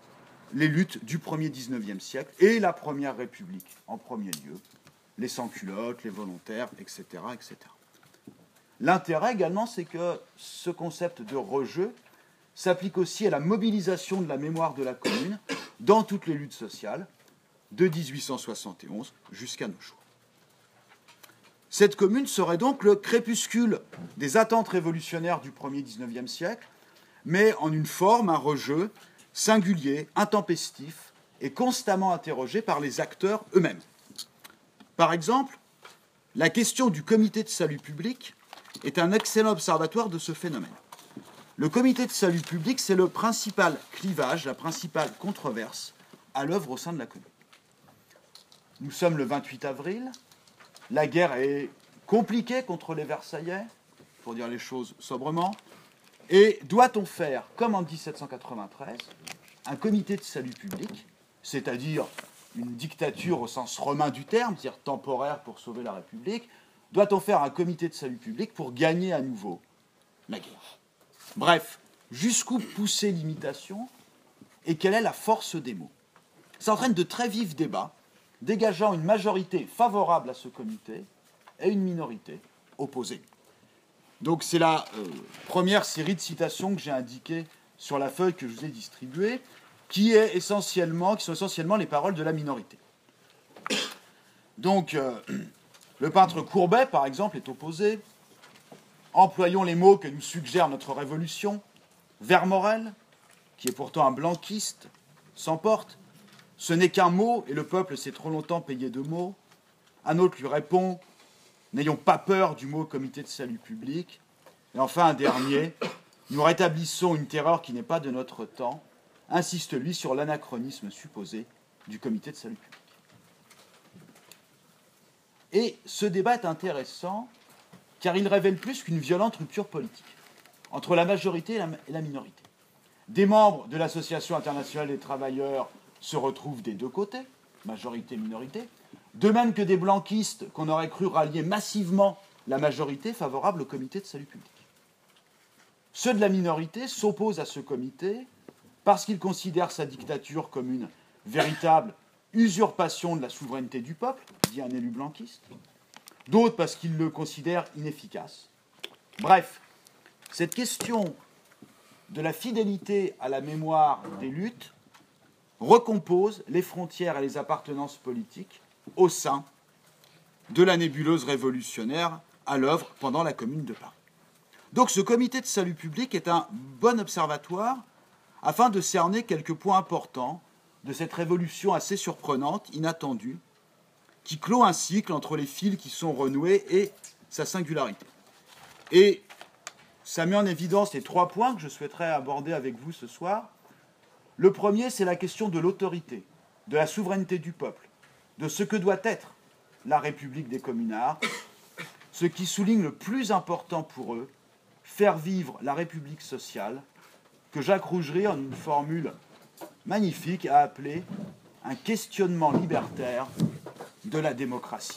les luttes du premier dix-neuvième siècle et la Première République en premier lieu, les sans-culottes, les volontaires, et cetera, et cetera. L'intérêt également, c'est que ce concept de rejeu s'applique aussi à la mobilisation de la mémoire de la Commune dans toutes les luttes sociales, de dix-huit cent soixante et onze jusqu'à nos jours. Cette Commune serait donc le crépuscule des attentes révolutionnaires du premier dix-neuvième siècle, mais en une forme, un rejeu singulier, intempestif et constamment interrogé par les acteurs eux-mêmes. Par exemple, la question du comité de salut public est un excellent observatoire de ce phénomène. Le comité de salut public, c'est le principal clivage, la principale controverse à l'œuvre au sein de la Commune. Nous sommes le vingt-huit avril, la guerre est compliquée contre les Versaillais, pour dire les choses sobrement, et doit-on faire, comme en dix-sept cent quatre-vingt-treize, un comité de salut public, c'est-à-dire une dictature au sens romain du terme, c'est-à-dire temporaire pour sauver la République, doit-on faire un comité de salut public pour gagner à nouveau la guerre? Bref, jusqu'où pousser l'imitation et quelle est la force des mots? Ça entraîne de très vifs débats, dégageant une majorité favorable à ce comité et une minorité opposée. Donc c'est la euh, première série de citations que j'ai indiquées sur la feuille que je vous ai distribuée, qui, est essentiellement, qui sont essentiellement les paroles de la minorité. Donc, euh, le peintre Courbet, par exemple, est opposé. Employons les mots que nous suggère notre révolution. Vermorel, qui est pourtant un blanquiste, s'emporte. Ce n'est qu'un mot, et le peuple s'est trop longtemps payé de mots. Un autre lui répond, n'ayons pas peur du mot comité de salut public. Et enfin, un dernier, nous rétablissons une terreur qui n'est pas de notre temps, insiste lui sur l'anachronisme supposé du comité de salut public. Et ce débat est intéressant car il révèle plus qu'une violente rupture politique entre la majorité et la, et la minorité. Des membres de l'Association internationale des travailleurs se retrouvent des deux côtés, majorité et minorité, de même que des blanquistes qu'on aurait cru rallier massivement la majorité favorable au comité de salut public. Ceux de la minorité s'opposent à ce comité parce qu'ils considèrent sa dictature comme une véritable usurpation de la souveraineté du peuple, dit un élu blanquiste, d'autres parce qu'ils le considèrent inefficace. Bref, cette question de la fidélité à la mémoire des luttes recompose les frontières et les appartenances politiques au sein de la nébuleuse révolutionnaire à l'œuvre pendant la Commune de Paris. Donc ce comité de salut public est un bon observatoire afin de cerner quelques points importants de cette révolution assez surprenante, inattendue, qui clôt un cycle entre les fils qui sont renoués et sa singularité. Et ça met en évidence les trois points que je souhaiterais aborder avec vous ce soir. Le premier, c'est la question de l'autorité, de la souveraineté du peuple, de ce que doit être la République des communards, ce qui souligne le plus important pour eux, faire vivre la République sociale, que Jacques Rougerie, en une formule magnifique, a appelé un questionnement libertaire de la démocratie.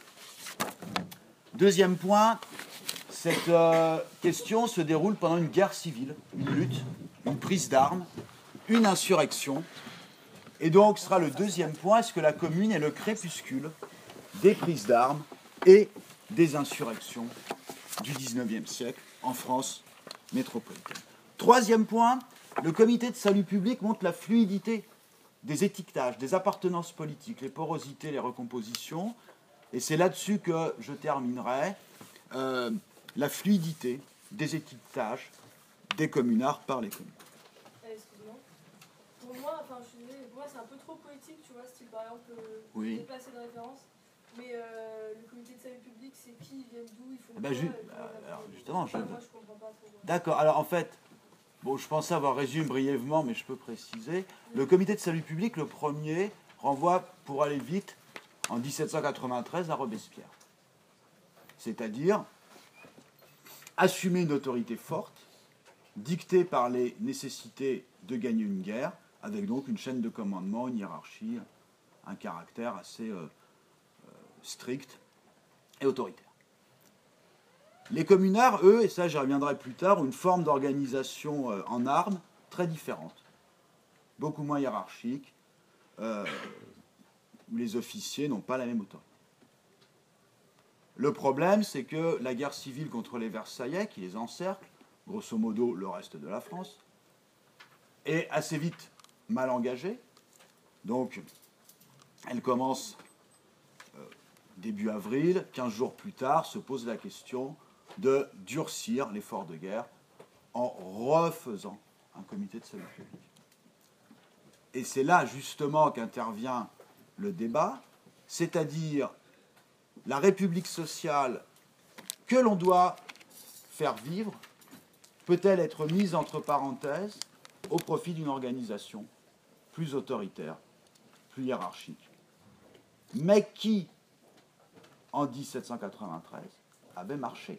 Deuxième point, cette euh, question se déroule pendant une guerre civile, une lutte, une prise d'armes, une insurrection. Et donc, ce sera le deuxième point, est-ce que la Commune est le crépuscule des prises d'armes et des insurrections du dix-neuvième siècle en France métropolitaine. Troisième point, le comité de salut public montre la fluidité des étiquetages, des appartenances politiques, les porosités, les recompositions. Et c'est là-dessus que je terminerai. Euh, la fluidité des étiquetages des communards par les communes. Excuse-moi. Pour moi, enfin, je suis désolée, pour moi c'est un peu trop poétique, tu vois, style par exemple, euh, oui. déplacer de référence. Mais euh, le comité de salut public, c'est qui, ils viennent d'où, ils font Eh ben, quoi, ju- euh, alors, justement, je... Moi, je comprends pas trop. D'accord, alors en fait, bon, je pensais avoir résumé brièvement, mais je peux préciser. Le comité de salut public, le premier, renvoie, pour aller vite, en dix-sept cent quatre-vingt-treize à Robespierre. C'est-à-dire assumer une autorité forte, dictée par les nécessités de gagner une guerre, avec donc une chaîne de commandement, une hiérarchie, un caractère assez euh, euh, strict et autoritaire. Les communards, eux, et ça j'y reviendrai plus tard, ont une forme d'organisation euh, en armes très différente. beaucoup moins hiérarchique, euh, où les officiers n'ont pas la même autorité. Le problème, c'est que la guerre civile contre les Versaillais, qui les encercle, grosso modo le reste de la France, est assez vite mal engagée. Donc, elle commence euh, début avril, quinze jours plus tard, se pose la question de durcir l'effort de guerre en refaisant un comité de salut public. Et c'est là justement qu'intervient le débat, c'est-à-dire la République sociale que l'on doit faire vivre peut-elle être mise entre parenthèses au profit d'une organisation plus autoritaire, plus hiérarchique, mais qui, en mille sept cent quatre-vingt-treize, avait marché.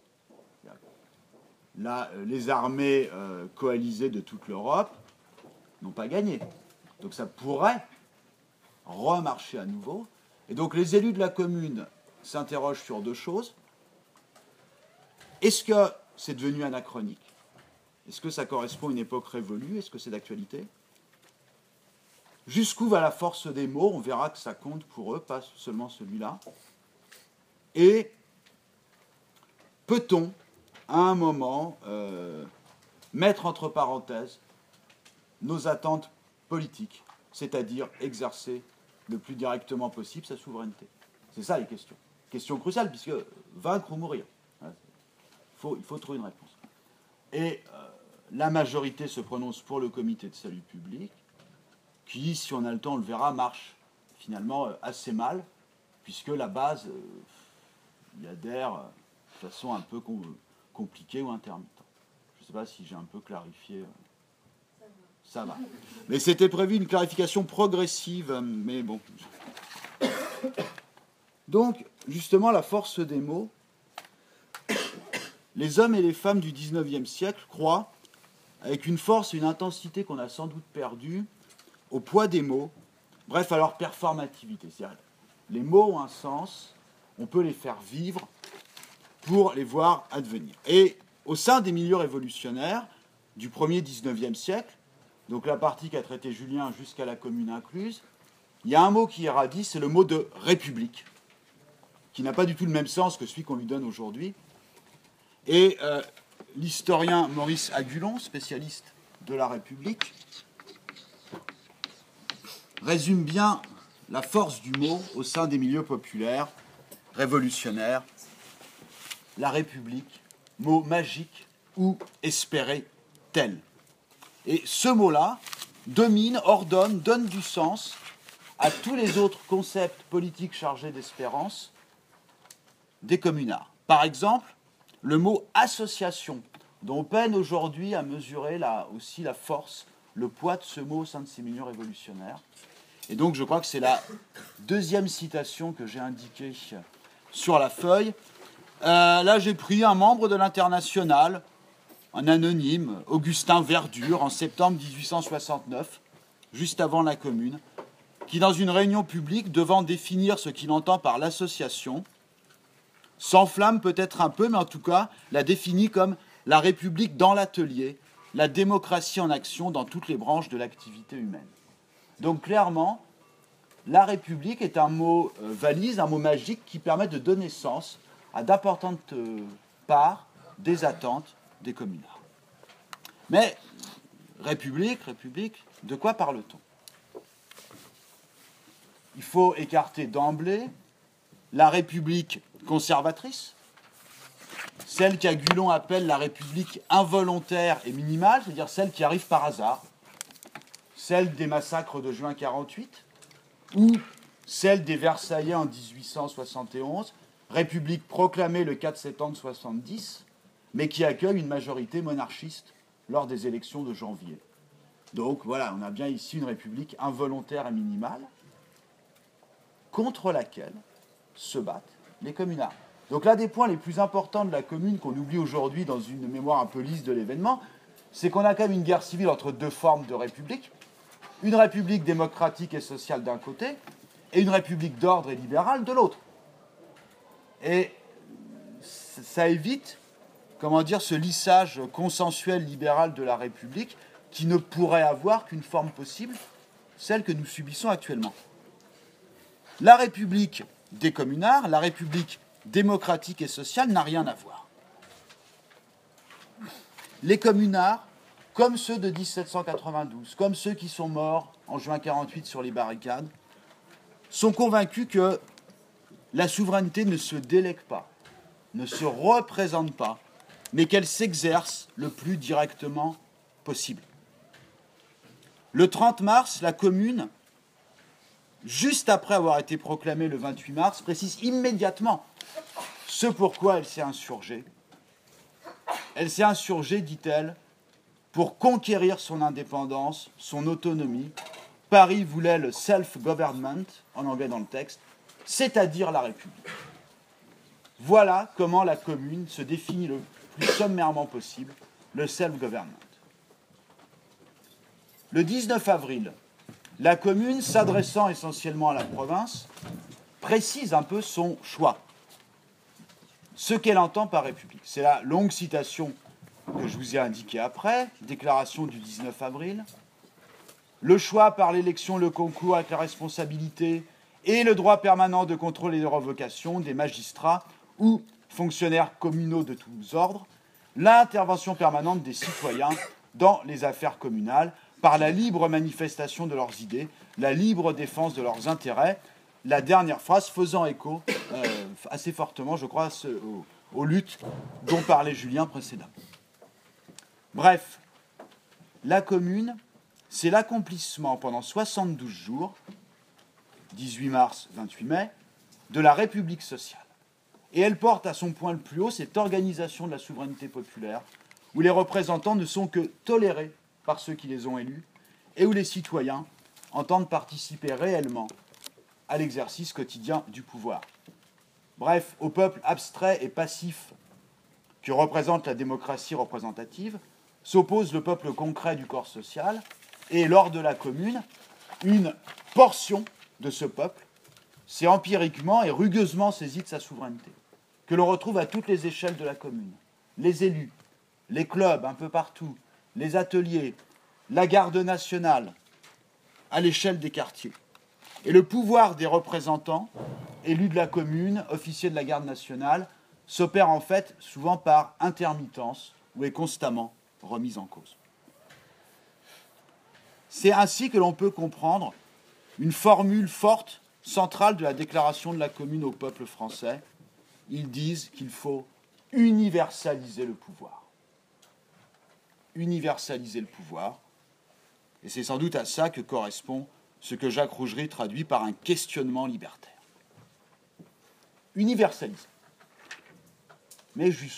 Là, les armées euh, coalisées de toute l'Europe n'ont pas gagné. Donc ça pourrait remarcher à nouveau. Et donc les élus de la commune s'interrogent sur deux choses. Est-ce que c'est devenu anachronique? Est-ce que ça correspond à une époque révolue? Est-ce que c'est d'actualité? Jusqu'où va la force des mots? On verra que ça compte pour eux, pas seulement celui-là. Et peut-on, à un moment, euh, mettre entre parenthèses nos attentes politiques, c'est-à-dire exercer le plus directement possible sa souveraineté? C'est ça les questions. Question cruciale, puisque vaincre ou mourir. Il faut, il faut trouver une réponse. Et euh, la majorité se prononce pour le comité de salut public, qui, si on a le temps, on le verra, marche finalement euh, assez mal, puisque la base euh, y adhère euh, de façon un peu com compliquée ou intermittente. Je ne sais pas si j'ai un peu clarifié. Euh, ça va. Mais c'était prévu une clarification progressive, mais bon. Donc, justement, la force des mots. Les hommes et les femmes du dix-neuvième siècle croient, avec une force et une intensité qu'on a sans doute perdues, au poids des mots, bref, à leur performativité. C'est-à-dire, les mots ont un sens, on peut les faire vivre pour les voir advenir. Et au sein des milieux révolutionnaires du premier dix-neuvième siècle, donc la partie qu'a traité Julien jusqu'à la Commune incluse, il y a un mot qui irradie, c'est le mot de république, qui n'a pas du tout le même sens que celui qu'on lui donne aujourd'hui. Et euh, l'historien Maurice Agulon, spécialiste de la République, résume bien la force du mot au sein des milieux populaires, révolutionnaires. La République, mot magique ou espéré tel. Et ce mot-là domine, ordonne, donne du sens à tous les autres concepts politiques chargés d'espérance des communards. Par exemple, le mot association, dont on peine aujourd'hui à mesurer la, aussi la force, le poids de ce mot au sein de ces milieux révolutionnaires. Et donc je crois que c'est la deuxième citation que j'ai indiquée sur la feuille. Euh, là j'ai pris un membre de l'Internationale, un anonyme, Augustin Verdure, en septembre mille huit cent soixante-neuf, juste avant la Commune, qui dans une réunion publique, devant définir ce qu'il entend par l'association, s'enflamme peut-être un peu, mais en tout cas la définit comme la République dans l'atelier, la démocratie en action dans toutes les branches de l'activité humaine. Donc clairement, la République est un mot euh, valise, un mot magique qui permet de donner sens à d'importantes euh, parts des attentes des communards. Mais République, République, de quoi parle-t-on? Il faut écarter d'emblée la République conservatrice, celle qu'Agulon appelle la République involontaire et minimale, c'est-à-dire celle qui arrive par hasard, celle des massacres de juin quarante-huit, ou celle des Versaillais en mille huit cent soixante et onze, République proclamée le quatre septembre soixante-dix, mais qui accueille une majorité monarchiste lors des élections de janvier. Donc voilà, on a bien ici une République involontaire et minimale, contre laquelle se battent les communards. Donc l'un des points les plus importants de la Commune qu'on oublie aujourd'hui dans une mémoire un peu lisse de l'événement, c'est qu'on a quand même une guerre civile entre deux formes de république, une république démocratique et sociale d'un côté, et une république d'ordre et libérale de l'autre. Et ça évite, comment dire, ce lissage consensuel libéral de la République qui ne pourrait avoir qu'une forme possible, celle que nous subissons actuellement. La République des communards, la République démocratique et sociale n'a rien à voir. Les communards, comme ceux de dix-sept cent quatre-vingt-douze, comme ceux qui sont morts en juin quarante-huit sur les barricades, sont convaincus que la souveraineté ne se délègue pas, ne se représente pas, mais qu'elle s'exerce le plus directement possible. Le trente mars, la Commune, juste après avoir été proclamée le vingt-huit mars, précise immédiatement ce pourquoi elle s'est insurgée. Elle s'est insurgée, dit-elle, pour conquérir son indépendance, son autonomie. Paris voulait le self-government, en anglais dans le texte, c'est-à-dire la République. Voilà comment la Commune se définit le plus sommairement possible, le self-government. Le dix-neuf avril, la Commune, s'adressant essentiellement à la province, précise un peu son choix, ce qu'elle entend par République. C'est la longue citation que je vous ai indiquée après, déclaration du dix-neuf avril. Le choix par l'élection, le concours avec la responsabilité et le droit permanent de contrôle et de révocation des magistrats ou fonctionnaires communaux de tous ordres, l'intervention permanente des citoyens dans les affaires communales, par la libre manifestation de leurs idées, la libre défense de leurs intérêts, la dernière phrase faisant écho euh, assez fortement, je crois, ce, aux, aux luttes dont parlait Julien précédemment. Bref, la Commune, c'est l'accomplissement pendant soixante-douze jours, dix-huit mars, vingt-huit mai, de la République sociale. Et elle porte à son point le plus haut cette organisation de la souveraineté populaire, où les représentants ne sont que tolérés par ceux qui les ont élus, et où les citoyens entendent participer réellement à l'exercice quotidien du pouvoir. Bref, au peuple abstrait et passif que représente la démocratie représentative, s'oppose le peuple concret du corps social, et lors de la Commune, une portion de ce peuple s'est empiriquement et rugueusement saisie de sa souveraineté, que l'on retrouve à toutes les échelles de la Commune. Les élus, les clubs un peu partout, les ateliers, la garde nationale, à l'échelle des quartiers. Et le pouvoir des représentants, élus de la Commune, officiers de la garde nationale, s'opère en fait souvent par intermittence ou est constamment remise en cause. C'est ainsi que l'on peut comprendre une formule forte, centrale de la déclaration de la Commune au peuple français. Ils disent qu'il faut universaliser le pouvoir. Universaliser le pouvoir. Et c'est sans doute à ça que correspond ce que Jacques Rougerie traduit par un questionnement libertaire. Universaliser. Mais jusqu'où ?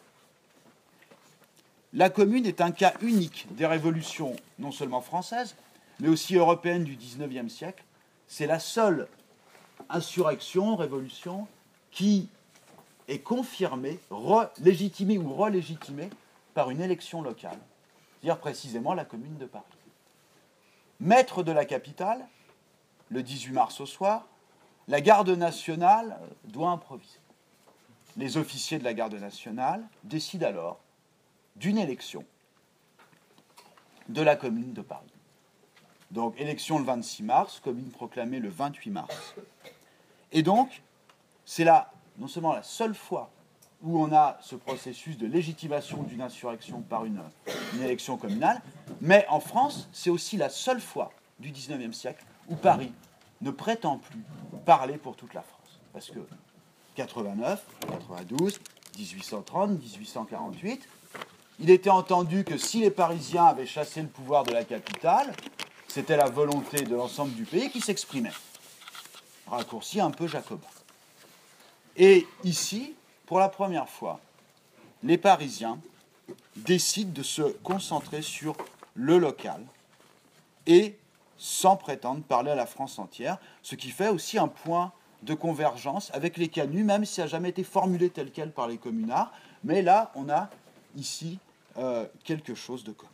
La Commune est un cas unique des révolutions, non seulement françaises, mais aussi européennes du dix-neuvième siècle. C'est la seule insurrection, révolution, qui est confirmée, légitimée ou relégitimée par une élection locale, c'est-à-dire précisément la Commune de Paris. Maître de la capitale, le dix-huit mars au soir, la garde nationale doit improviser. Les officiers de la garde nationale décident alors d'une élection de la Commune de Paris. Donc, élection le vingt-six mars, Commune proclamée le vingt-huit mars. Et donc, c'est là, non seulement la seule fois où on a ce processus de légitimation d'une insurrection par une, une élection communale, mais en France, c'est aussi la seule fois du dix-neuvième siècle où Paris ne prétend plus parler pour toute la France. Parce que quatre-vingt-neuf, quatre-vingt-douze, dix-huit cent trente, dix-huit cent quarante-huit, il était entendu que si les Parisiens avaient chassé le pouvoir de la capitale, c'était la volonté de l'ensemble du pays qui s'exprimait. Raccourci un peu jacobin. Et ici, pour la première fois, les Parisiens décident de se concentrer sur le local et sans prétendre parler à la France entière, ce qui fait aussi un point de convergence avec les canuts, même si ça n'a jamais été formulé tel quel par les communards. Mais là, on a ici euh, quelque chose de commun.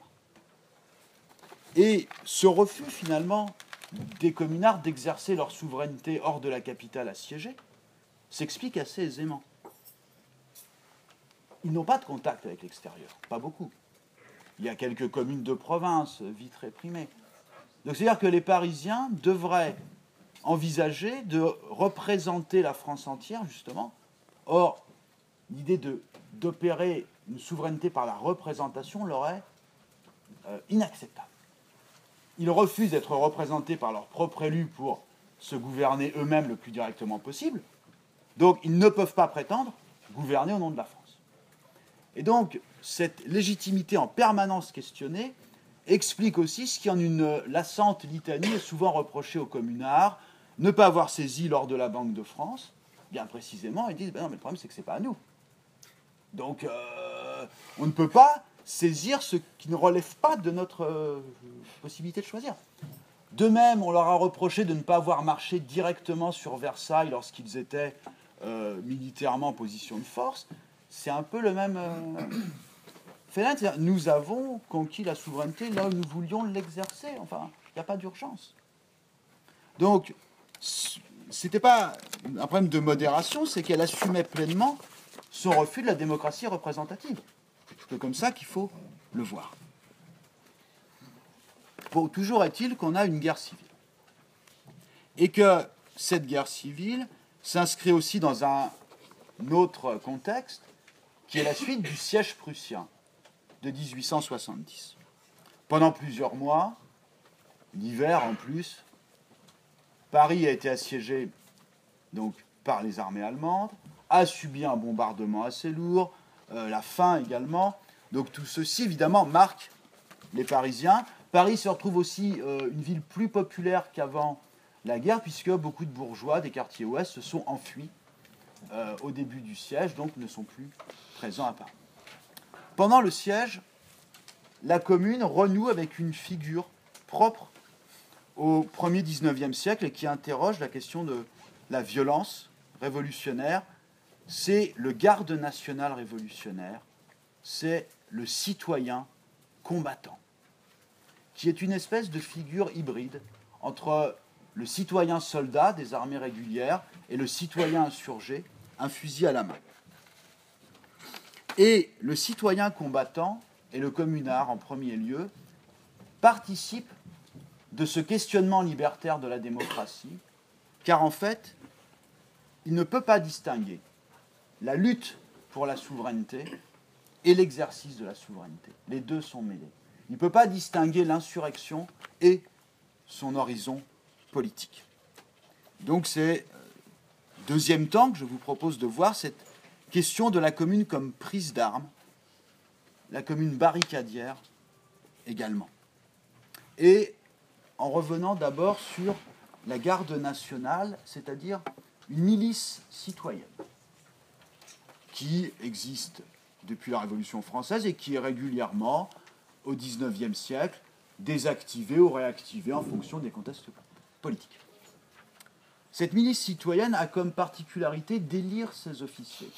Et ce refus, finalement, des communards d'exercer leur souveraineté hors de la capitale assiégée s'explique assez aisément. Ils n'ont pas de contact avec l'extérieur, pas beaucoup. il y a quelques communes de province vite réprimées. Donc c'est-à-dire que les Parisiens devraient envisager de représenter la France entière, justement. Or, l'idée de, d'opérer une souveraineté par la représentation leur est euh, inacceptable. Ils refusent d'être représentés par leurs propres élus pour se gouverner eux-mêmes le plus directement possible. Donc, ils ne peuvent pas prétendre gouverner au nom de la France. Et donc, cette légitimité en permanence questionnée explique aussi ce qui, en une lassante litanie, est souvent reproché aux communards, ne pas avoir saisi lors de la Banque de France. Bien précisément, ils disent ben non, mais le problème, c'est que ce n'est pas à nous. Donc, euh, on ne peut pas saisir ce qui ne relève pas de notre euh, possibilité de choisir. De même, on leur a reproché de ne pas avoir marché directement sur Versailles lorsqu'ils étaient euh, militairement en position de force. C'est un peu le même euh, phénomène. C'est-à-dire, nous avons conquis la souveraineté là où nous voulions l'exercer. Enfin, il n'y a pas d'urgence. Donc, c'était pas un problème de modération, c'est qu'elle assumait pleinement son refus de la démocratie représentative. C'est comme ça qu'il faut le voir. Bon, toujours est-il qu'on a une guerre civile. Et que cette guerre civile s'inscrit aussi dans un autre contexte, qui est la suite du siège prussien de dix-huit cent soixante-dix. Pendant plusieurs mois, l'hiver en plus, Paris a été assiégé donc, par les armées allemandes, a subi un bombardement assez lourd, euh, la faim également. Donc tout ceci, évidemment, marque les Parisiens. Paris se retrouve aussi euh, une ville plus populaire qu'avant la guerre, puisque beaucoup de bourgeois des quartiers ouest se sont enfuis euh, au début du siège, donc ne sont plus présents à Paris. Pendant le siège, la commune renoue avec une figure propre au premier dix-neuvième siècle et qui interroge la question de la violence révolutionnaire. C'est le garde national révolutionnaire, c'est le citoyen combattant, qui est une espèce de figure hybride entre le citoyen soldat des armées régulières et le citoyen insurgé, un fusil à la main. Et le citoyen combattant et le communard en premier lieu participent de ce questionnement libertaire de la démocratie, car en fait, il ne peut pas distinguer la lutte pour la souveraineté et l'exercice de la souveraineté. Les deux sont mêlés. Il ne peut pas distinguer l'insurrection et son horizon politique. Donc c'est le deuxième temps que je vous propose de voir cette question de la commune comme prise d'armes, la commune barricadière également. Et en revenant d'abord sur la garde nationale, c'est-à-dire une milice citoyenne qui existe depuis la Révolution française et qui est régulièrement, au dix-neuvième siècle, désactivée ou réactivée en fonction des contextes politiques. Cette milice citoyenne a comme particularité d'élire ses officiers,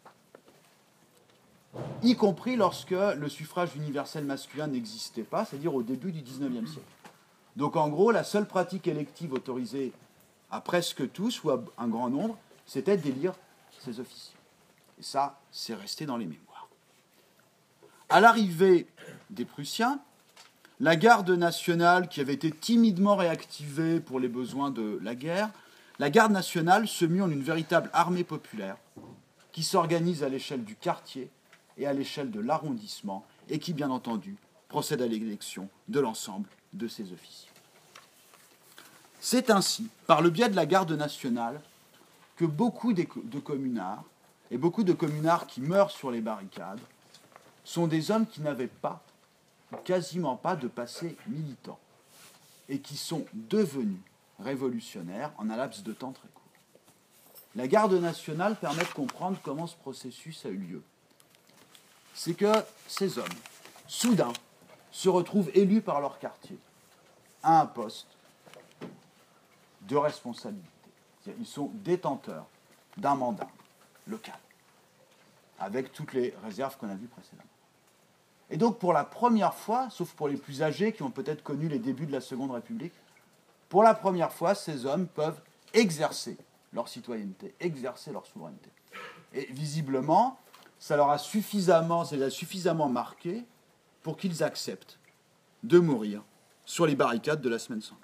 y compris lorsque le suffrage universel masculin n'existait pas, c'est-à-dire au début du dix-neuvième siècle. Donc en gros, la seule pratique élective autorisée à presque tous ou à un grand nombre, c'était d'élire ses officiers. Et ça, c'est resté dans les mémoires. À l'arrivée des Prussiens, la garde nationale, qui avait été timidement réactivée pour les besoins de la guerre, la garde nationale se mue en une véritable armée populaire qui s'organise à l'échelle du quartier et à l'échelle de l'arrondissement et qui, bien entendu, procède à l'élection de l'ensemble de ses officiers. C'est ainsi, par le biais de la garde nationale, que beaucoup de communards, et beaucoup de communards qui meurent sur les barricades, sont des hommes qui n'avaient pas, ou quasiment pas, de passé militant, et qui sont devenus révolutionnaires en un laps de temps très court. La garde nationale permet de comprendre comment ce processus a eu lieu. C'est que ces hommes, soudain, se retrouvent élus par leur quartier à un poste de responsabilité. C'est-à-dire, ils sont détenteurs d'un mandat local, avec toutes les réserves qu'on a vues précédemment. Et donc, pour la première fois, sauf pour les plus âgés qui ont peut-être connu les débuts de la Seconde République, pour la première fois, ces hommes peuvent exercer leur citoyenneté, exercer leur souveraineté. Et visiblement, ça leur a suffisamment, ça les a suffisamment marqués pour qu'ils acceptent de mourir sur les barricades de la Semaine sanglante.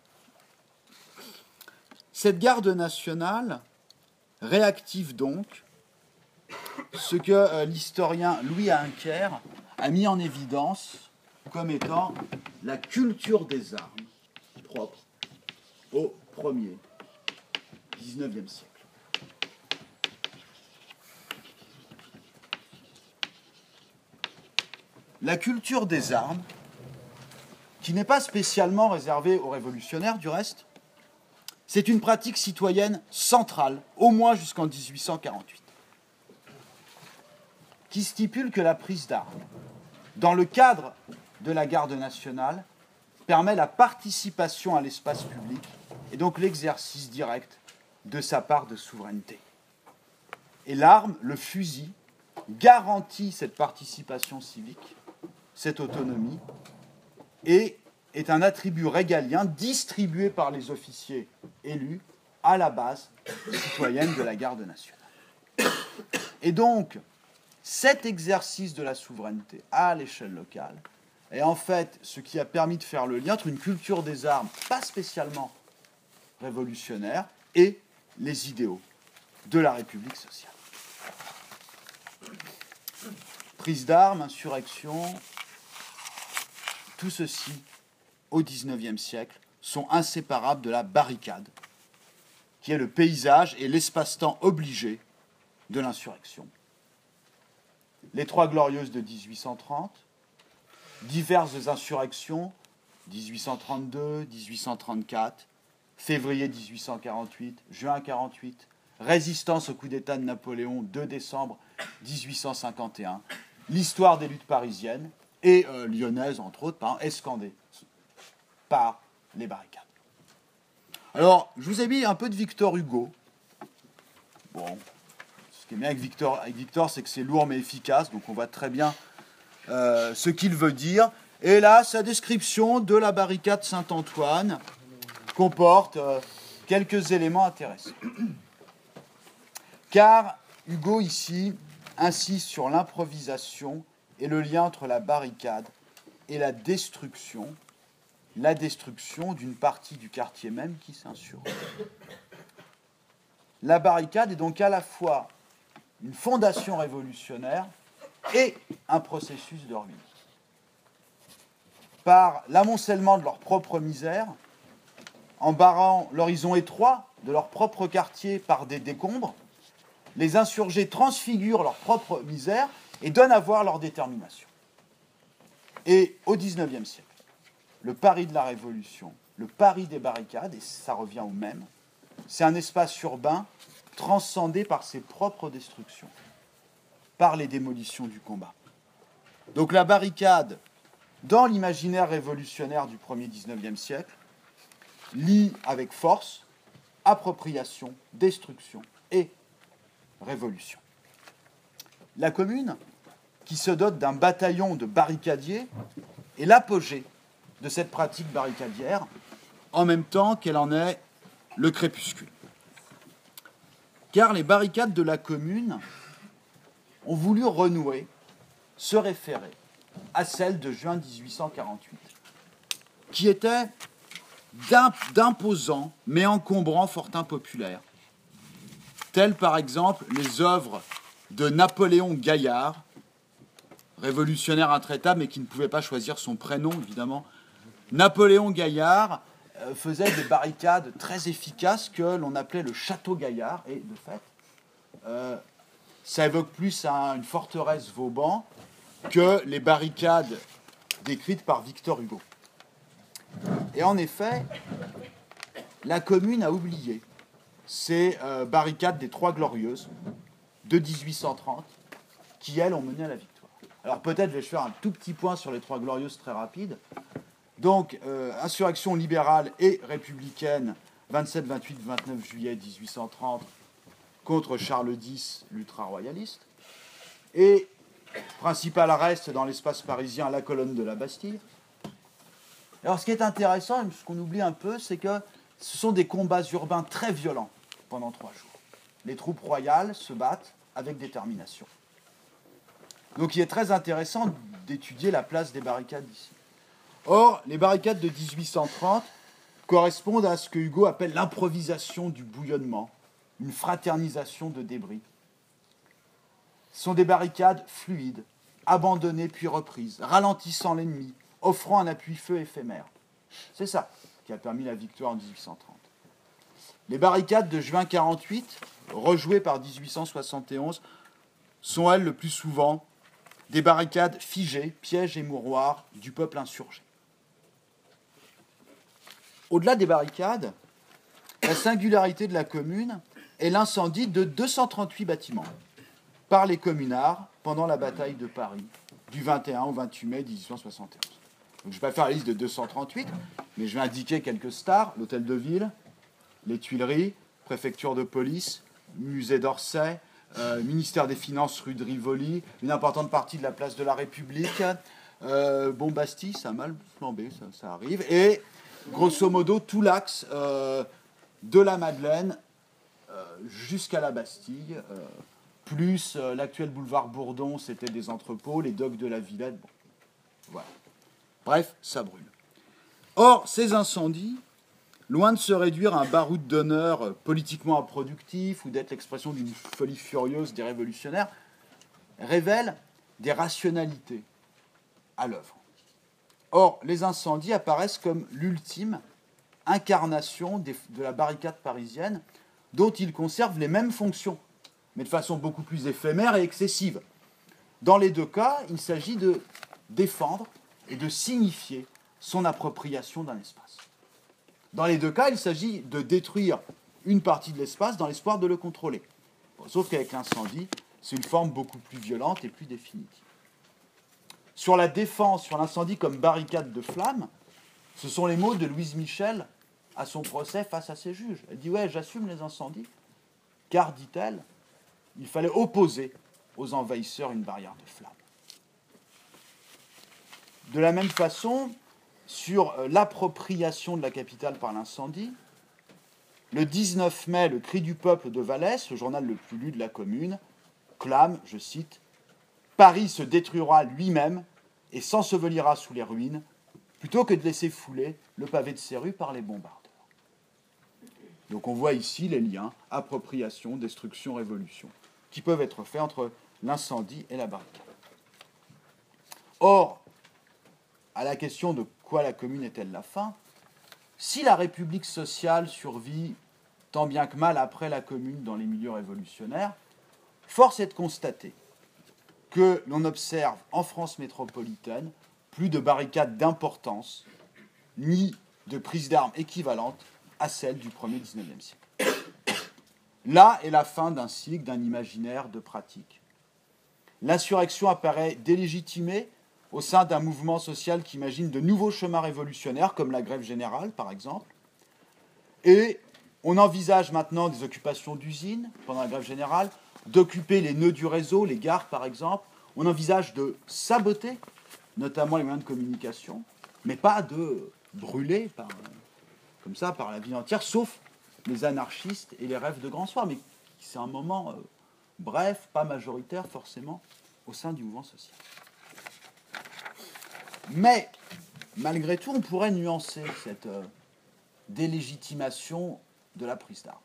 Cette garde nationale réactive donc ce que euh, l'historien Louis Ahincker a mis en évidence comme étant la culture des armes propre au premier dix-neuvième siècle. La culture des armes, qui n'est pas spécialement réservée aux révolutionnaires du reste, c'est une pratique citoyenne centrale, au moins jusqu'en dix-huit cent quarante-huit, qui stipule que la prise d'armes, dans le cadre de la garde nationale, permet la participation à l'espace public et donc l'exercice direct de sa part de souveraineté. Et l'arme, le fusil, garantit cette participation civique, cette autonomie, et est un attribut régalien distribué par les officiers élus à la base citoyenne de la garde nationale. Et donc, cet exercice de la souveraineté à l'échelle locale est en fait ce qui a permis de faire le lien entre une culture des armes pas spécialement révolutionnaire et les idéaux de la République sociale. Prise d'armes, insurrection, tout ceci, au dix-neuvième siècle, sont inséparables de la barricade, qui est le paysage et l'espace-temps obligé de l'insurrection. Les Trois Glorieuses de dix-huit cent trente, diverses insurrections, dix-huit cent trente-deux, dix-huit cent trente-quatre, février dix-huit cent quarante-huit, juin quarante-huit, résistance au coup d'État de Napoléon, deux décembre dix-huit cent cinquante et un, l'histoire des luttes parisiennes et euh, lyonnaises, entre autres, par escandées par les barricades. Alors, je vous ai mis un peu de Victor Hugo. Bon, ce qui est bien avec Victor, avec Victor, c'est que c'est lourd mais efficace, donc on voit très bien euh, ce qu'il veut dire. Et là, sa description de la barricade Saint-Antoine comporte euh, quelques éléments intéressants. Car Hugo, ici, insiste sur l'improvisation et le lien entre la barricade et la destruction, la destruction d'une partie du quartier même qui s'insurge. La barricade est donc à la fois une fondation révolutionnaire et un processus de ruine. Par l'amoncellement de leur propre misère, en barrant l'horizon étroit de leur propre quartier par des décombres, les insurgés transfigurent leur propre misère et donnent à voir leur détermination. Et au dix-neuvième siècle, le Paris de la Révolution, le Paris des barricades, et ça revient au même, c'est un espace urbain transcendé par ses propres destructions, par les démolitions du combat. Donc la barricade, dans l'imaginaire révolutionnaire du premier dix-neuvième siècle, lie avec force appropriation, destruction et révolution. La Commune, qui se dote d'un bataillon de barricadiers, est l'apogée de cette pratique barricadière, en même temps qu'elle en est le crépuscule. Car les barricades de la Commune ont voulu renouer, se référer à celles de juin dix-huit cent quarante-huit, qui étaient d'imposants mais encombrants fortins populaires, tels par exemple les œuvres de Napoléon Gaillard, révolutionnaire intraitable mais qui ne pouvait pas choisir son prénom évidemment. Napoléon Gaillard euh, faisait des barricades très efficaces que l'on appelait le château Gaillard, et de fait, euh, ça évoque plus un, une forteresse Vauban que les barricades décrites par Victor Hugo. Et en effet, la Commune a oublié ces euh, barricades des Trois Glorieuses de dix-huit cent trente qui, elles, ont mené à la victoire. Alors peut-être vais-je faire un tout petit point sur les Trois Glorieuses très rapide. Donc, euh, insurrection libérale et républicaine, vingt-sept, vingt-huit, vingt-neuf juillet dix-huit cent trente, contre Charles X, l'ultra-royaliste. Et principal arrest dans l'espace parisien, la colonne de la Bastille. Alors, ce qui est intéressant, ce qu'on oublie un peu, c'est que ce sont des combats urbains très violents pendant trois jours. Les troupes royales se battent avec détermination. Donc il est très intéressant d'étudier la place des barricades ici. Or, les barricades de dix-huit cent trente correspondent à ce que Hugo appelle l'improvisation du bouillonnement, une fraternisation de débris. Ce sont des barricades fluides, abandonnées puis reprises, ralentissant l'ennemi, offrant un appui-feu éphémère. C'est ça qui a permis la victoire en dix-huit cent trente. Les barricades de juin quarante-huit, rejouées par dix-huit cent soixante et onze, sont, elles, le plus souvent, des barricades figées, pièges et mouroirs du peuple insurgé. Au-delà des barricades, la singularité de la commune est l'incendie de deux cent trente-huit bâtiments par les communards pendant la bataille de Paris du vingt et un au vingt-huit mai dix-huit cent soixante et onze. Donc, je ne vais pas faire la liste de deux cent trente-huit, mais je vais indiquer quelques stars: l'hôtel de ville, les Tuileries, préfecture de police, musée d'Orsay, euh, ministère des Finances rue de Rivoli, une importante partie de la place de la République, euh, bon, Bastille, ça a mal flambé, ça, ça arrive, et grosso modo tout l'axe euh, de la Madeleine euh, jusqu'à la Bastille, euh, plus euh, l'actuel boulevard Bourdon, c'était des entrepôts, les docks de la Villette, bon, voilà. Bref, ça brûle. Or, ces incendies, loin de se réduire à un baroud d'honneur politiquement improductif ou d'être l'expression d'une folie furieuse des révolutionnaires, révèlent des rationalités à l'œuvre. Or, les incendies apparaissent comme l'ultime incarnation des, de la barricade parisienne, dont ils conservent les mêmes fonctions, mais de façon beaucoup plus éphémère et excessive. Dans les deux cas, il s'agit de défendre et de signifier son appropriation d'un espace. Dans les deux cas, il s'agit de détruire une partie de l'espace dans l'espoir de le contrôler. Bon, sauf qu'avec l'incendie, c'est une forme beaucoup plus violente et plus définitive. Sur la défense, sur l'incendie comme barricade de flammes, ce sont les mots de Louise Michel à son procès face à ses juges. Elle dit « Ouais, j'assume les incendies, car, dit-elle, il fallait opposer aux envahisseurs une barrière de flammes. » De la même façon, sur l'appropriation de la capitale par l'incendie, le dix-neuf mai, le Cri du peuple de Vallès, le journal le plus lu de la commune, clame, je cite, « Paris se détruira lui-même et s'ensevelira sous les ruines, plutôt que de laisser fouler le pavé de ses rues par les bombardeurs. » Donc on voit ici les liens appropriation, destruction, révolution, qui peuvent être faits entre l'incendie et la barricade. Or, à la question de quoi la commune est-elle la fin, si la République sociale survit tant bien que mal après la commune dans les milieux révolutionnaires, force est de constater que l'on observe en France métropolitaine plus de barricades d'importance, ni de prises d'armes équivalentes à celles du premier dix-neuvième siècle. Là est la fin d'un cycle, d'un imaginaire, de pratique. L'insurrection apparaît délégitimée au sein d'un mouvement social qui imagine de nouveaux chemins révolutionnaires, comme la grève générale, par exemple. Et on envisage maintenant des occupations d'usines pendant la grève générale, d'occuper les nœuds du réseau, les gares, par exemple. On envisage de saboter, notamment les moyens de communication, mais pas de brûler par, comme ça par la ville entière, sauf les anarchistes et les rêves de grand soir, mais c'est un moment euh, bref, pas majoritaire forcément, au sein du mouvement social. Mais, malgré tout, on pourrait nuancer cette euh, délégitimation de la prise d'armes.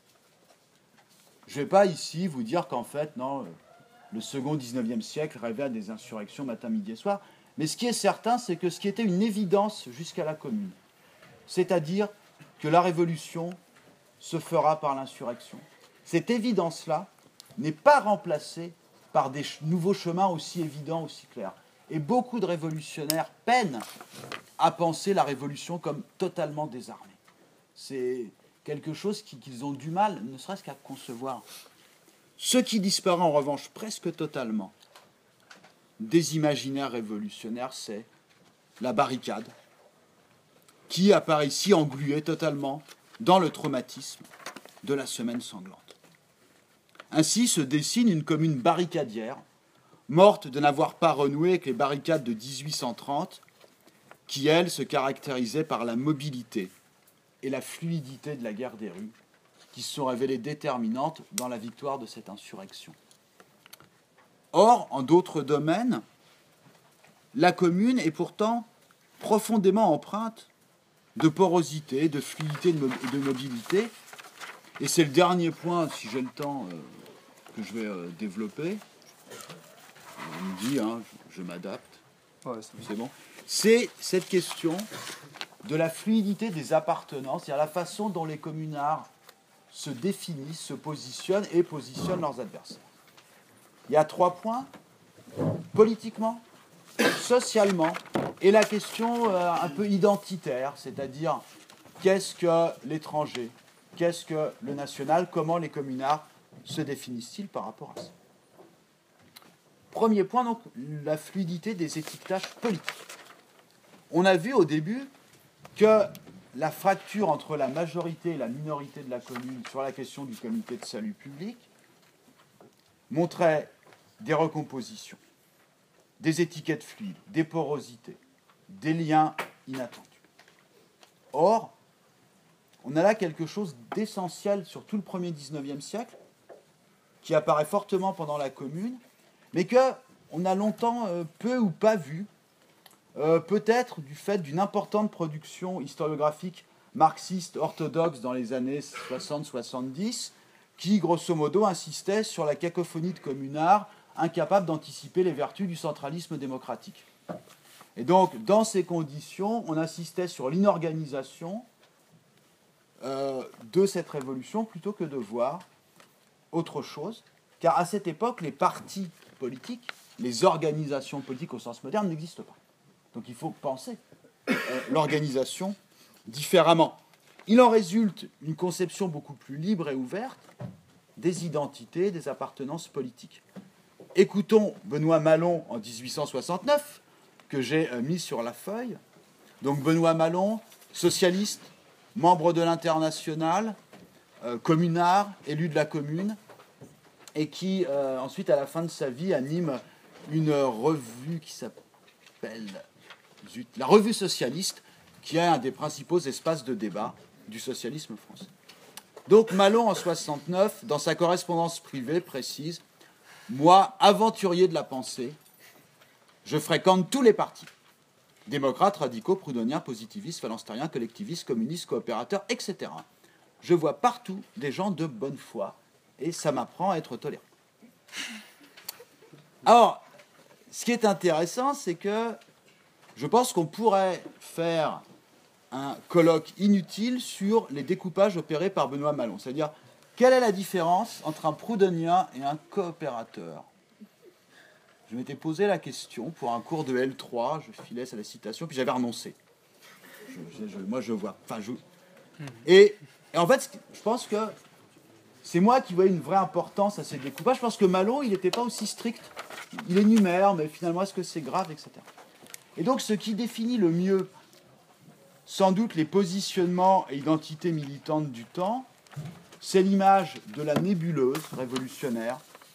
Je ne vais pas ici vous dire qu'en fait, non, le second dix-neuvième siècle rêvait à des insurrections matin, midi et soir, mais ce qui est certain, c'est que ce qui était une évidence jusqu'à la Commune, c'est-à-dire que la révolution se fera par l'insurrection, cette évidence-là n'est pas remplacée par des nouveaux chemins aussi évidents, aussi clairs. Et beaucoup de révolutionnaires peinent à penser la révolution comme totalement désarmée. C'est quelque chose qu'ils ont du mal, ne serait-ce qu'à concevoir. Ce qui disparaît en revanche presque totalement des imaginaires révolutionnaires, c'est la barricade, qui apparaît ici engluée totalement dans le traumatisme de la semaine sanglante. Ainsi se dessine une commune barricadière, morte de n'avoir pas renoué avec les barricades de dix-huit cent trente, qui, elles, se caractérisaient par la mobilité et la fluidité de la guerre des rues, qui se sont révélées déterminantes dans la victoire de cette insurrection. Or, en d'autres domaines, la commune est pourtant profondément empreinte de porosité, de fluidité et de mobilité. Et c'est le dernier point, si j'ai le temps, euh, que je vais euh, développer. On me dit, hein, je, je m'adapte. Ouais, c'est bon. C'est cette question de la fluidité des appartenances, c'est-à-dire la façon dont les communards se définissent, se positionnent et positionnent leurs adversaires. Il y a trois points, politiquement, socialement, et la question euh, un peu identitaire, c'est-à-dire qu'est-ce que l'étranger, qu'est-ce que le national, comment les communards se définissent-ils par rapport à ça. Premier point, donc, la fluidité des étiquetages politiques. On a vu au début que la fracture entre la majorité et la minorité de la commune sur la question du comité de salut public montrait des recompositions, des étiquettes fluides, des porosités, des liens inattendus. Or, on a là quelque chose d'essentiel sur tout le premier dix-neuvième siècle, qui apparaît fortement pendant la Commune, mais qu'on a longtemps euh, peu ou pas vu, euh, peut-être du fait d'une importante production historiographique marxiste orthodoxe dans les années soixante soixante-dix, qui, grosso modo, insistait sur la cacophonie de communards incapables d'anticiper les vertus du centralisme démocratique. Et donc, dans ces conditions, on insistait sur l'inorganisation euh, de cette révolution plutôt que de voir autre chose, car à cette époque, les partis politiques, les organisations politiques au sens moderne n'existent pas. Donc il faut penser euh, l'organisation différemment. Il en résulte une conception beaucoup plus libre et ouverte des identités, des appartenances politiques. Écoutons Benoît Malon en dix-huit cent soixante-neuf, que j'ai euh, mis sur la feuille. Donc Benoît Malon, socialiste, membre de l'Internationale, euh, communard, élu de la Commune, et qui, euh, ensuite, à la fin de sa vie, anime une revue qui s'appelle zut, la Revue socialiste, qui est un des principaux espaces de débat du socialisme français. Donc Malon, en soixante-neuf, dans sa correspondance privée, précise « Moi, aventurier de la pensée, je fréquente tous les partis. Démocrates, radicaux, proudhoniens, positivistes, phalanstériens, collectivistes, communistes, coopérateurs, et cetera. Je vois partout des gens de bonne foi, et ça m'apprend à être tolérant. » Alors, ce qui est intéressant, c'est que je pense qu'on pourrait faire un colloque inutile sur les découpages opérés par Benoît Malon. C'est-à-dire, quelle est la différence entre un proudhonien et un coopérateur? Je m'étais posé la question pour un cours de L trois, je filais à la citation, puis j'avais renoncé. Je, je, moi, je vois. Enfin, je... Et, et en fait, je pense que c'est moi qui voyais une vraie importance à ces découpages. Je pense que Malon, il n'était pas aussi strict. Il énumère, mais finalement, est-ce que c'est grave, et cetera. Et donc, ce qui définit le mieux, sans doute, les positionnements et identités militantes du temps, c'est l'image de la nébuleuse révolutionnaire,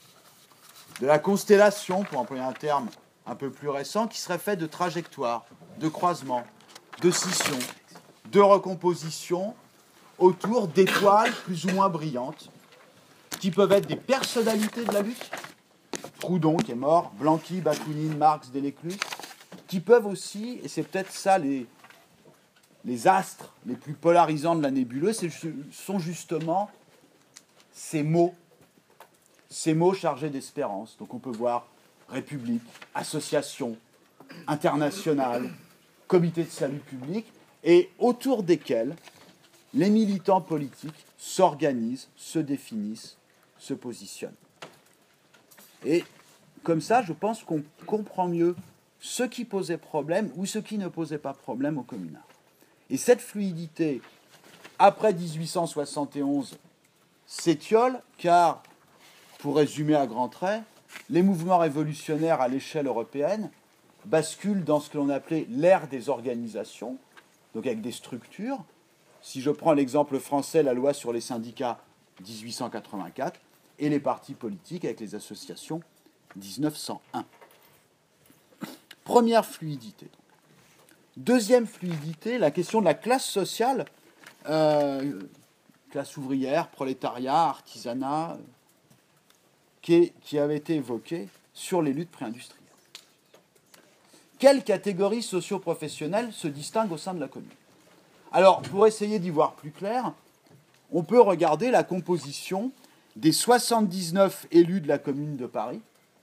de la constellation, pour employer un terme un peu plus récent, qui serait fait de trajectoires, de croisements, de scissions, de recompositions autour d'étoiles plus ou moins brillantes, qui peuvent être des personnalités de la lutte, Proudhon qui est mort, Blanqui, Bakounine, Marx, Delescluze, qui peuvent aussi, et c'est peut-être ça les, les astres les plus polarisants de la nébuleuse, ce sont justement ces mots, ces mots chargés d'espérance. Donc on peut voir République, association, internationale, comité de salut public, et autour desquels les militants politiques s'organisent, se définissent, se positionnent. Et comme ça, je pense qu'on comprend mieux ce qui posait problème ou ce qui ne posait pas problème aux communards. Et cette fluidité, après dix-huit cent soixante et onze, s'étiole, car, pour résumer à grands traits, les mouvements révolutionnaires à l'échelle européenne basculent dans ce que l'on appelait l'ère des organisations, donc avec des structures. Si je prends l'exemple français, la loi sur les syndicats, dix-huit cent quatre-vingt-quatre, et les partis politiques avec les associations, dix-neuf cent un. Première fluidité. Deuxième fluidité, la question de la classe sociale, euh, classe ouvrière, prolétariat, artisanat, qui, est, qui avait été évoquée sur les luttes préindustrielles. Quelles catégories socio-professionnelles se distinguent au sein de la commune? Alors, pour essayer d'y voir plus clair, on peut regarder la composition des soixante-dix-neuf élus de la commune de Paris.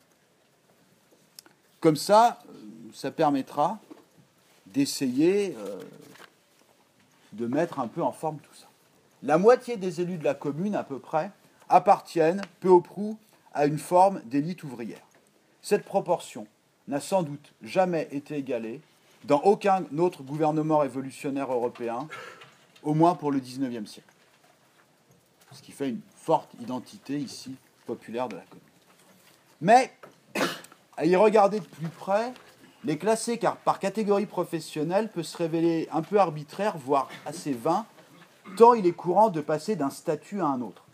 Comme ça, ça permettra d'essayer euh, de mettre un peu en forme tout ça. La moitié des élus de la commune, à peu près, appartiennent peu ou prou à une forme d'élite ouvrière. Cette proportion n'a sans doute jamais été égalée dans aucun autre gouvernement révolutionnaire européen, au moins pour le dix-neuvième siècle. Ce qui fait une forte identité ici populaire de la commune. Mais, à y regarder de plus près, les classer car par catégorie professionnelle peut se révéler un peu arbitraire, voire assez vain, tant il est courant de passer d'un statut à un autre.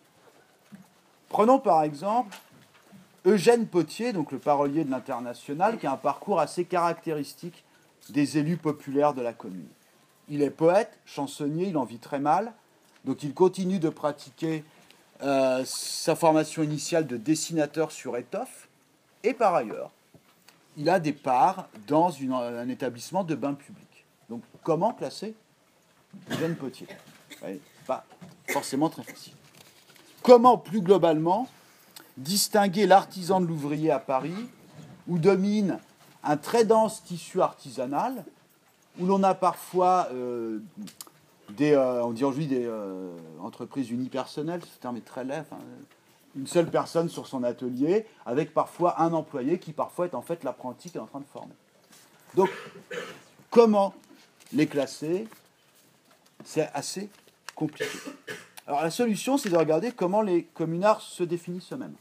Prenons par exemple Eugène Pottier, donc le parolier de l'Internationale, qui a un parcours assez caractéristique des élus populaires de la commune. Il est poète, chansonnier, il en vit très mal, donc il continue de pratiquer euh, sa formation initiale de dessinateur sur étoffe, et par ailleurs, il a des parts dans une, un établissement de bains publics. Donc comment classer Eugène Pottier? Ouais, pas forcément très facile. Comment, plus globalement, distinguer l'artisan de l'ouvrier à Paris, où domine un très dense tissu artisanal, où l'on a parfois euh, des, euh, on dit aujourd'hui des euh, entreprises unipersonnelles, ce terme est très laid, enfin, une seule personne sur son atelier, avec parfois un employé qui parfois est en fait l'apprenti qui est en train de former. Donc, comment les classer? C'est assez compliqué. Alors la solution, c'est de regarder comment les communards se définissent eux-mêmes.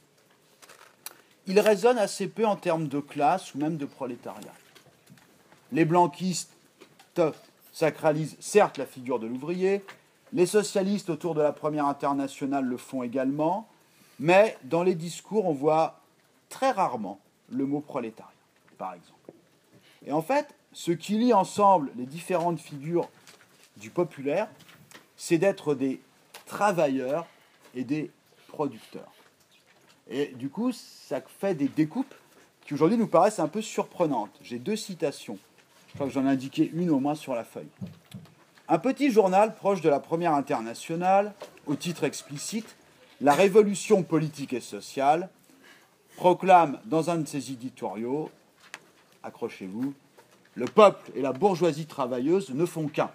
Ils raisonnent assez peu en termes de classe ou même de prolétariat. Les blanquistes sacralisent certes la figure de l'ouvrier, les socialistes autour de la Première Internationale le font également, mais dans les discours, on voit très rarement le mot prolétariat, par exemple. Et en fait, ce qui lie ensemble les différentes figures du populaire, c'est d'être des travailleurs et des producteurs. Et du coup, ça fait des découpes qui aujourd'hui nous paraissent un peu surprenantes. J'ai deux citations. Je crois que j'en ai indiqué une au moins sur la feuille. Un petit journal proche de la Première Internationale, au titre explicite, La révolution politique et sociale, proclame dans un de ses éditoriaux, accrochez-vous, le peuple et la bourgeoisie travailleuse ne font qu'un.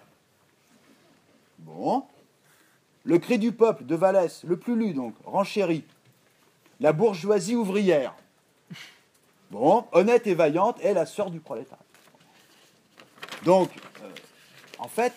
Bon. Le cri du peuple de Vallès, le plus lu donc, renchérit. La bourgeoisie ouvrière. Bon, honnête et vaillante, est la sœur du prolétariat. Donc, euh, en fait,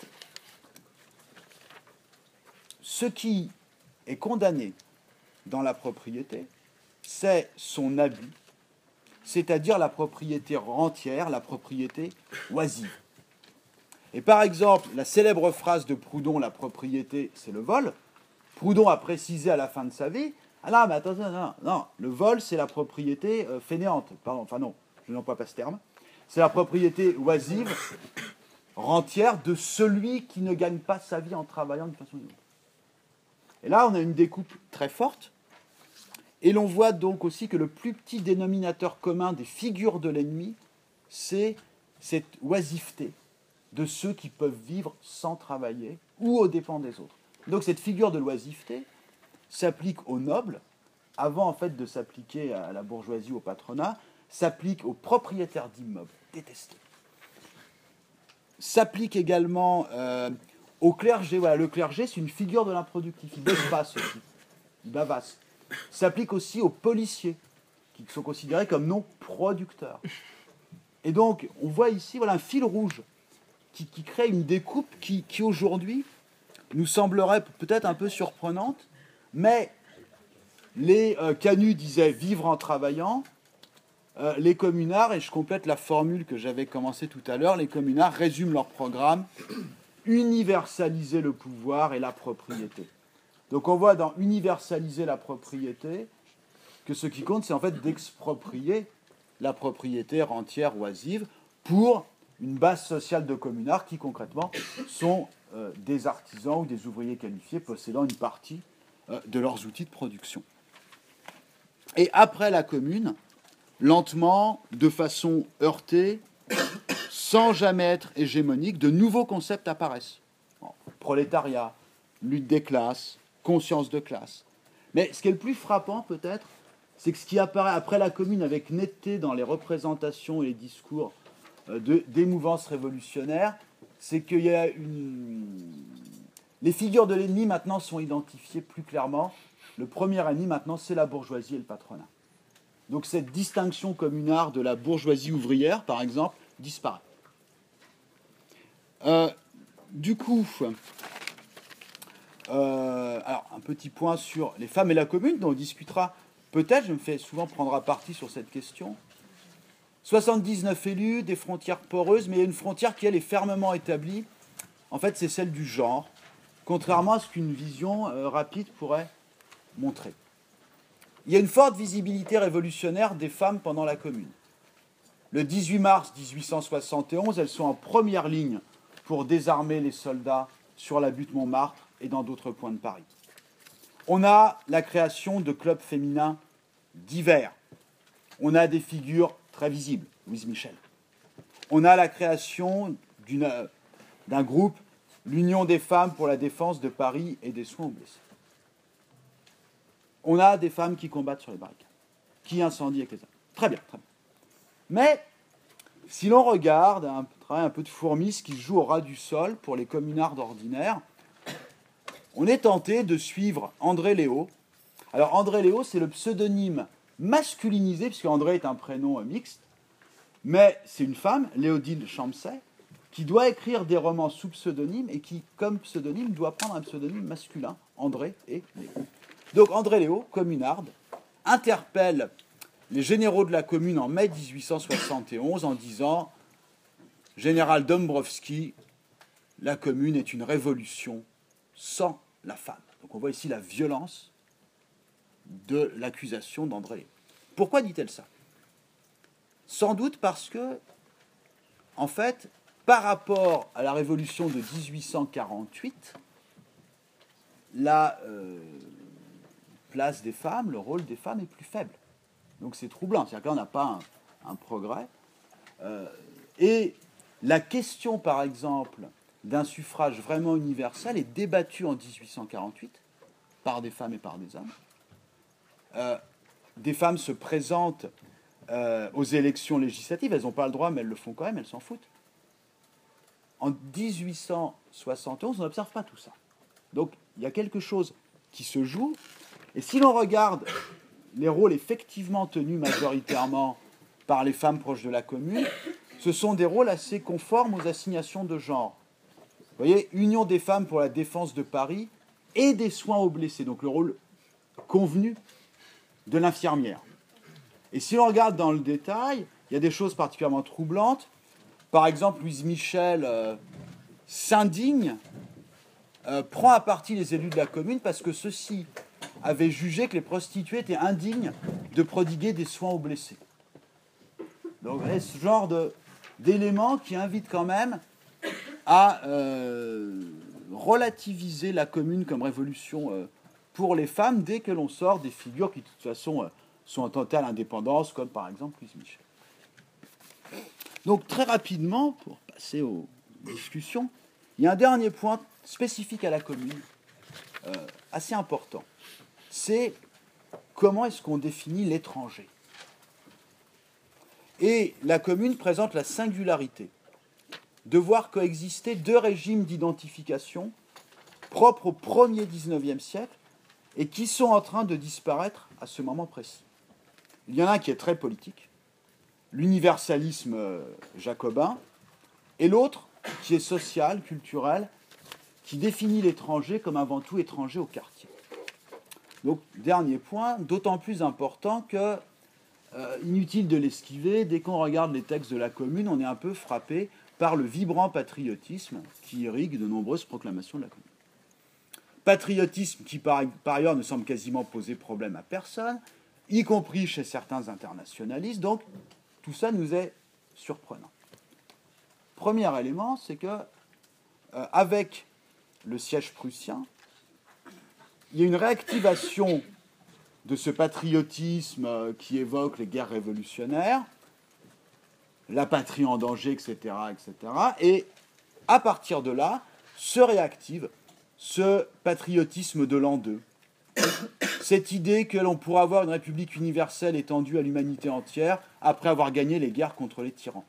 ce qui est condamné dans la propriété, c'est son abus, c'est-à-dire la propriété rentière, la propriété oisive. Et par exemple, la célèbre phrase de Proudhon, la propriété, c'est le vol. Proudhon a précisé à la fin de sa vie, ah non, mais attends, non, non, non, le vol, c'est la propriété euh, fainéante. Pardon, enfin non, je n'emploie pas ce terme. C'est la propriété oisive, rentière, de celui qui ne gagne pas sa vie en travaillant d'une façon ou d'une autre. Et là, on a une découpe très forte. Et l'on voit donc aussi que le plus petit dénominateur commun des figures de l'ennemi, c'est cette oisiveté de ceux qui peuvent vivre sans travailler ou aux dépens des autres. Donc cette figure de l'oisiveté s'applique aux nobles, avant en fait de s'appliquer à la bourgeoisie, au patronat, s'applique aux propriétaires d'immeubles, détestés. S'applique également euh, au clergé. Voilà, le clergé, c'est une figure de l'improductif. Il baisse pas, ce type. Il bavasse. S'applique aussi aux policiers, qui sont considérés comme non producteurs. Et donc, on voit ici voilà, un fil rouge qui, qui crée une découpe qui, qui aujourd'hui, nous semblerait peut-être un peu surprenante, mais les euh, Canuts disaient « vivre en travaillant », euh, les communards, et je complète la formule que j'avais commencé tout à l'heure, les communards résument leur programme « universaliser le pouvoir et la propriété ». Donc on voit dans « universaliser la propriété » que ce qui compte, c'est en fait d'exproprier la propriété rentière oisive pour une base sociale de communards qui concrètement sont euh, des artisans ou des ouvriers qualifiés possédant une partie euh, de leurs outils de production. Et après la commune, lentement, de façon heurtée, sans jamais être hégémonique, de nouveaux concepts apparaissent. Bon, prolétariat, lutte des classes, conscience de classe. Mais ce qui est le plus frappant, peut-être, c'est que ce qui apparaît après la Commune avec netteté dans les représentations et les discours de, des mouvances révolutionnaires, c'est qu'il y a une... Les figures de l'ennemi, maintenant, sont identifiées plus clairement. Le premier ennemi, maintenant, c'est la bourgeoisie et le patronat. Donc cette distinction communard de la bourgeoisie ouvrière, par exemple, disparaît. Euh, du coup, euh, alors, un petit point sur les femmes et la Commune, dont on discutera peut-être, je me fais souvent prendre à partie sur cette question. soixante-dix-neuf élus, des frontières poreuses, mais il y a une frontière qui, elle, est fermement établie. En fait, c'est celle du genre, contrairement à ce qu'une vision euh, rapide pourrait montrer. Il y a une forte visibilité révolutionnaire des femmes pendant la Commune. Le dix-huit mars mille huit cent soixante et onze, elles sont en première ligne pour désarmer les soldats sur la butte Montmartre et dans d'autres points de Paris. On a la création de clubs féminins divers. On a des figures très visibles, Louise Michel. On a la création d'une, d'un groupe, l'Union des femmes pour la défense de Paris et des soins aux blessés. On a des femmes qui combattent sur les barricades, qui incendient avec les hommes. Très bien, très bien. Mais si l'on regarde un travail un peu de fourmi, ce qui se joue au ras du sol pour les communards ordinaires, on est tenté de suivre André Léo. Alors André Léo, c'est le pseudonyme masculinisé, puisque André est un prénom mixte, mais c'est une femme, Léodile Champsay, qui doit écrire des romans sous pseudonyme et qui, comme pseudonyme, doit prendre un pseudonyme masculin, André et Léo. Donc André Léo, communarde, interpelle les généraux de la Commune en mai mille huit cent soixante et onze en disant « Général Dombrowski, la Commune est une révolution sans la femme. » Donc on voit ici la violence de l'accusation d'André Léo. Pourquoi dit-elle ça? Sans doute parce que, en fait, par rapport à la révolution de dix-huit cent quarante-huit, la euh, place des femmes, le rôle des femmes est plus faible. Donc c'est troublant, c'est-à-dire que là on n'a pas un, un progrès. Euh, et la question, par exemple, d'un suffrage vraiment universel est débattue en dix-huit cent quarante-huit par des femmes et par des hommes. Euh, des femmes se présentent euh, aux élections législatives, elles n'ont pas le droit, mais elles le font quand même, elles s'en foutent. En dix-huit cent soixante et onze, on n'observe pas tout ça. Donc il y a quelque chose qui se joue, et si l'on regarde les rôles effectivement tenus majoritairement par les femmes proches de la Commune, ce sont des rôles assez conformes aux assignations de genre. Vous voyez, Union des femmes pour la défense de Paris et des soins aux blessés, donc le rôle convenu de l'infirmière. Et si l'on regarde dans le détail, il y a des choses particulièrement troublantes. Par exemple, Louise Michel euh, s'indigne, euh, prend à partie les élus de la Commune parce que ceux-ci avaient jugé que les prostituées étaient indignes de prodiguer des soins aux blessés. Donc, vous voyez, ce genre de, d'éléments qui invitent quand même à euh, relativiser la Commune comme révolution euh, pour les femmes dès que l'on sort des figures qui, de toute façon, euh, sont en totale indépendance, comme par exemple Louise Michel. Donc, très rapidement, pour passer aux discussions, il y a un dernier point spécifique à la Commune, euh, assez important. C'est comment est-ce qu'on définit l'étranger. Et la Commune présente la singularité de voir coexister deux régimes d'identification propres au premier dix-neuvième siècle et qui sont en train de disparaître à ce moment précis. Il y en a un qui est très politique, l'universalisme jacobin, et l'autre qui est social, culturel, qui définit l'étranger comme avant tout étranger au quartier. Donc, dernier point, d'autant plus important que, euh, inutile de l'esquiver, dès qu'on regarde les textes de la Commune, on est un peu frappé par le vibrant patriotisme qui irrigue de nombreuses proclamations de la Commune. Patriotisme qui, par, par ailleurs, ne semble quasiment poser problème à personne, y compris chez certains internationalistes, donc tout ça nous est surprenant. Premier élément, c'est que, euh, avec le siège prussien, il y a une réactivation de ce patriotisme qui évoque les guerres révolutionnaires, la patrie en danger, et cetera, et cetera. Et à partir de là, se réactive ce patriotisme de l'an deux. Cette idée que l'on pourra avoir une république universelle étendue à l'humanité entière après avoir gagné les guerres contre les tyrans.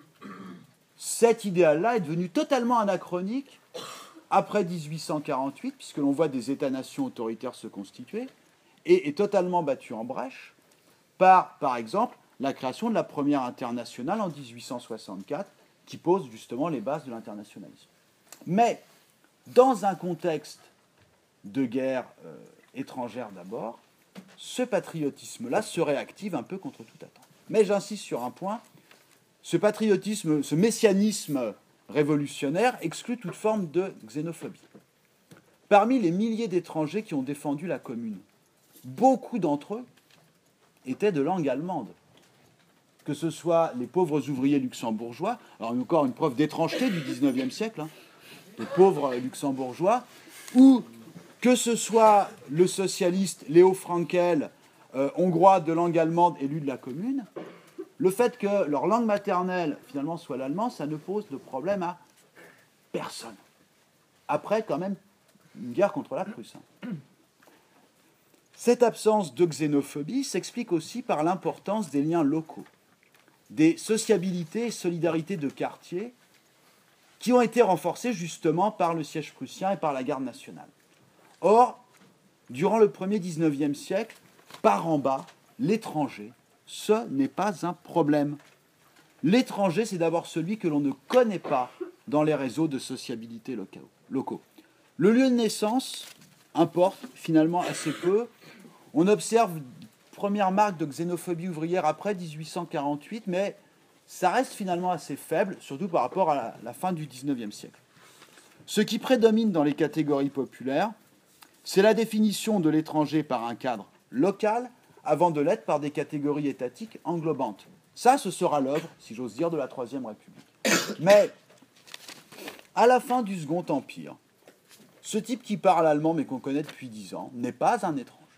Cet idéal-là est devenu totalement anachronique après dix-huit cent quarante-huit, puisque l'on voit des États-nations autoritaires se constituer, et est totalement battu en brèche par, par exemple, la création de la première internationale en dix-huit cent soixante-quatre, qui pose justement les bases de l'internationalisme. Mais, dans un contexte de guerre euh, étrangère d'abord, ce patriotisme-là se réactive un peu contre toute attente. Mais j'insiste sur un point, ce patriotisme, ce messianisme révolutionnaire exclut toute forme de xénophobie. Parmi les milliers d'étrangers qui ont défendu la Commune, beaucoup d'entre eux étaient de langue allemande. Que ce soit les pauvres ouvriers luxembourgeois, alors encore une preuve d'étrangeté du dix-neuvième siècle, hein, les pauvres luxembourgeois, ou que ce soit le socialiste Léo Frankel, euh, hongrois de langue allemande élu de la Commune, le fait que leur langue maternelle, finalement, soit l'allemand, ça ne pose de problème à personne. Après, quand même, une guerre contre la Prusse. Hein. Cette absence de xénophobie s'explique aussi par l'importance des liens locaux, des sociabilités et solidarités de quartier qui ont été renforcées justement par le siège prussien et par la garde nationale. Or, durant le premier dix-neuvième siècle, par en bas, l'étranger, ce n'est pas un problème. L'étranger, c'est d'abord celui que l'on ne connaît pas dans les réseaux de sociabilité locaux. Le lieu de naissance importe finalement assez peu. On observe première marque de xénophobie ouvrière après dix-huit cent quarante-huit, mais ça reste finalement assez faible, surtout par rapport à la, la fin du dix-neuvième siècle. Ce qui prédomine dans les catégories populaires, c'est la définition de l'étranger par un cadre local, avant de l'être par des catégories étatiques englobantes. Ça, ce sera l'œuvre, si j'ose dire, de la Troisième République. Mais, à la fin du Second Empire, ce type qui parle allemand, mais qu'on connaît depuis dix ans, n'est pas un étranger.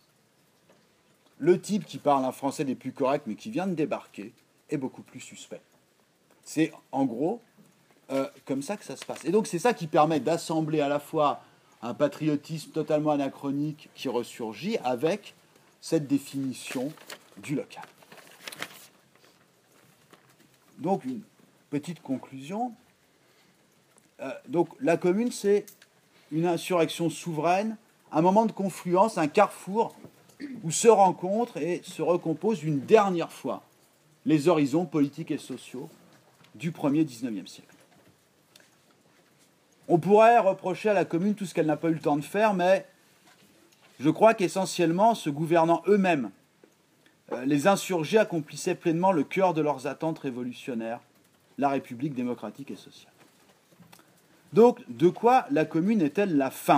Le type qui parle un français des plus corrects, mais qui vient de débarquer, est beaucoup plus suspect. C'est, en gros, euh, comme ça que ça se passe. Et donc, c'est ça qui permet d'assembler à la fois un patriotisme totalement anachronique qui ressurgit avec cette définition du local. Donc, une petite conclusion. Euh, donc, la Commune, c'est une insurrection souveraine, un moment de confluence, un carrefour où se rencontrent et se recomposent une dernière fois les horizons politiques et sociaux du premier dix-neuvième siècle. On pourrait reprocher à la Commune tout ce qu'elle n'a pas eu le temps de faire, mais je crois qu'essentiellement, se gouvernant eux-mêmes, euh, les insurgés accomplissaient pleinement le cœur de leurs attentes révolutionnaires, la République démocratique et sociale. Donc, de quoi la Commune est-elle la fin ?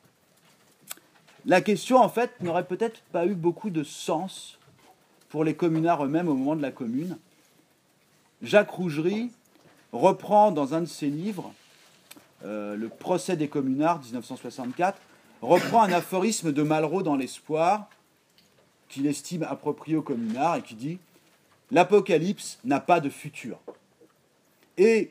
La question, en fait, n'aurait peut-être pas eu beaucoup de sens pour les communards eux-mêmes au moment de la Commune. Jacques Rougerie reprend dans un de ses livres, euh, Le procès des communards, dix-neuf cent soixante-quatre, reprend un aphorisme de Malraux dans l'Espoir, qu'il estime approprié aux communards, et qui dit « L'Apocalypse n'a pas de futur ». Et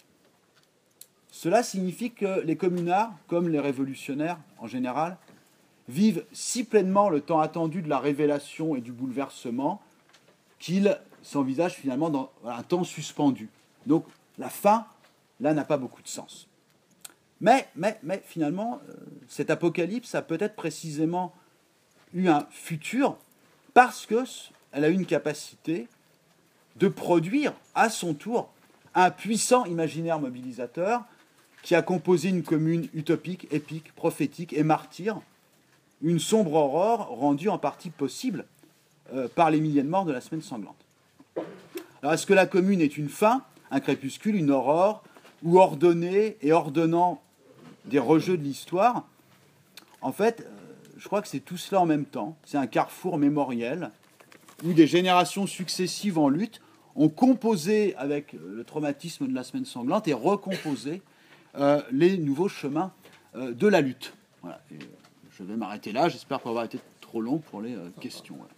cela signifie que les communards, comme les révolutionnaires en général, vivent si pleinement le temps attendu de la révélation et du bouleversement qu'ils s'envisagent finalement dans un temps suspendu. Donc la fin, là, n'a pas beaucoup de sens. Mais, mais, mais finalement, euh, cet apocalypse a peut-être précisément eu un futur parce qu'elle a eu une capacité de produire à son tour un puissant imaginaire mobilisateur qui a composé une commune utopique, épique, prophétique et martyre, une sombre aurore rendue en partie possible euh, par les milliers de morts de la semaine sanglante. Alors est-ce que la commune est une fin, un crépuscule, une aurore, ou ordonnée et ordonnant des rejeux de l'histoire? En fait, je crois que c'est tout cela en même temps. C'est un carrefour mémoriel où des générations successives en lutte ont composé avec le traumatisme de la semaine sanglante et recomposé euh, les nouveaux chemins euh, de la lutte. Voilà. Et je vais m'arrêter là. J'espère pas avoir été trop trop long pour les euh, questions. Ouais.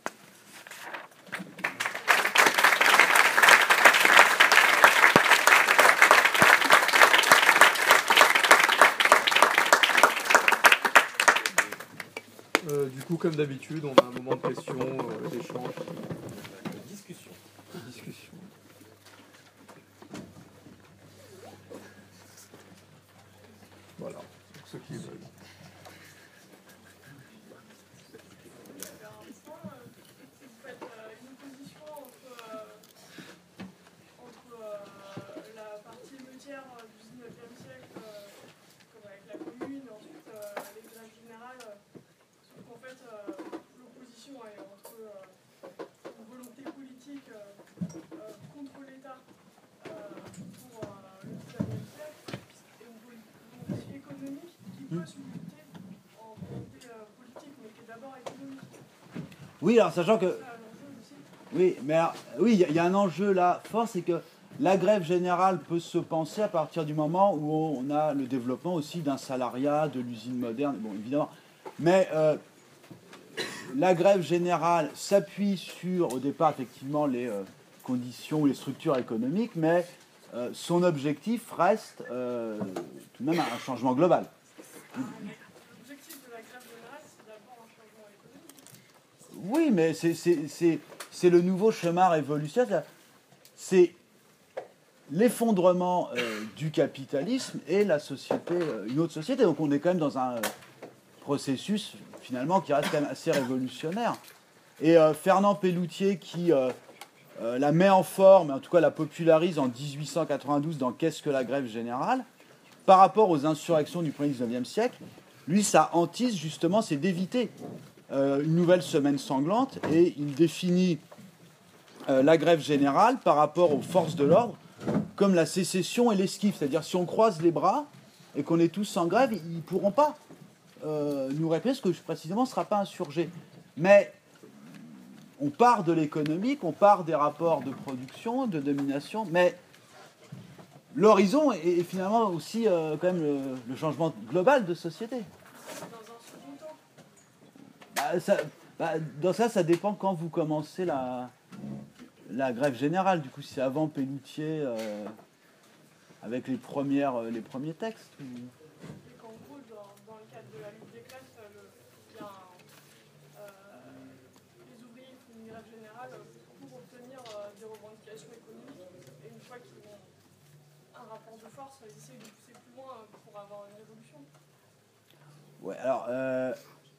Euh, du coup, comme d'habitude, on a un moment de questions, euh, d'échange. Discussion. Discussion. Voilà, pour ceux qui veulent. Oui, alors sachant que... Oui, mais alors, oui, il y, y a un enjeu là fort, c'est que la grève générale peut se penser à partir du moment où on a le développement aussi d'un salariat, de l'usine moderne, bon, évidemment. Mais euh, la grève générale s'appuie sur, au départ, effectivement, les euh, conditions ou les structures économiques, mais euh, son objectif reste euh, tout de même un changement global. L'objectif de la grève générale, c'est d'abord un changement économique. Oui, mais c'est, c'est, c'est, c'est le nouveau chemin révolutionnaire. C'est l'effondrement euh, du capitalisme et la société, euh, une autre société. Donc on est quand même dans un euh, processus finalement qui reste quand même assez révolutionnaire. Et euh, Fernand Pelloutier qui euh, euh, la met en forme, en tout cas la popularise en dix-huit cent quatre-vingt-douze dans Qu'est-ce que la grève générale, par rapport aux insurrections du premier dix-neuvième siècle, lui sa hantise justement c'est d'éviter euh, une nouvelle semaine sanglante et il définit euh, la grève générale par rapport aux forces de l'ordre comme la sécession et l'esquive. C'est-à-dire, si on croise les bras et qu'on est tous en grève, ils ne pourront pas euh, nous réprimer, parce que précisément, on ne sera pas insurgé. Mais on part de l'économique, on part des rapports de production, de domination, mais l'horizon est, est finalement aussi euh, quand même le, le changement global de société. Dans un second temps. Bah, ça, bah, dans ça, ça dépend quand vous commencez la... la grève générale, du coup, c'est avant Pelloutier, euh, avec les, premières, euh, les premiers textes ou... Et qu'en gros, dans, dans le cadre de la lutte des classes, le, il y a un, euh, les ouvriers font une grève générale pour obtenir euh, des revendications économiques. Et une fois qu'ils ont un rapport de force, ils essaient de pousser plus loin pour avoir une révolution. Ouais, alors... Euh...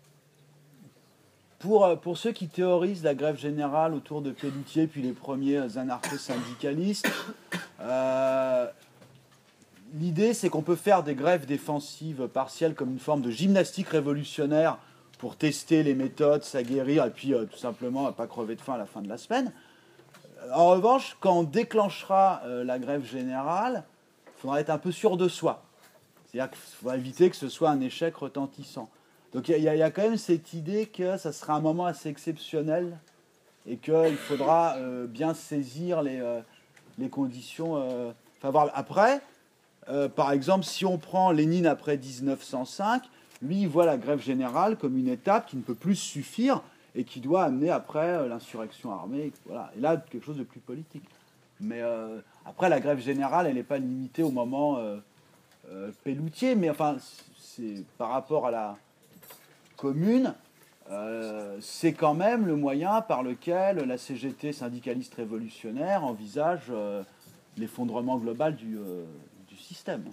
Pour, pour ceux qui théorisent la grève générale autour de Pelloutier, puis les premiers anarcho-syndicalistes, euh, l'idée c'est qu'on peut faire des grèves défensives partielles comme une forme de gymnastique révolutionnaire pour tester les méthodes, s'aguerrir et puis euh, tout simplement ne pas crever de faim à la fin de la semaine. En revanche, quand on déclenchera euh, la grève générale, il faudra être un peu sûr de soi. C'est-à-dire qu'il faut éviter que ce soit un échec retentissant. Donc il y, y, y a quand même cette idée que ça sera un moment assez exceptionnel et qu'il faudra euh, bien saisir les, euh, les conditions euh, favorables. Après, euh, par exemple, si on prend Lénine après dix-neuf cent cinq, lui, il voit la grève générale comme une étape qui ne peut plus suffire et qui doit amener après euh, l'insurrection armée. Voilà. Et là, quelque chose de plus politique. Mais euh, après, la grève générale, elle n'est pas limitée au moment euh, euh, Pelloutier, mais enfin, c'est par rapport à la commune, euh, c'est quand même le moyen par lequel la C G T, syndicaliste révolutionnaire, envisage euh, l'effondrement global du, euh, du système.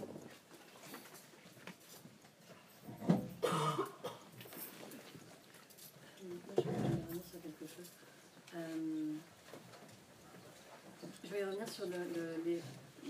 Je vais revenir sur quelque chose. Euh, je vais revenir sur le, le, les,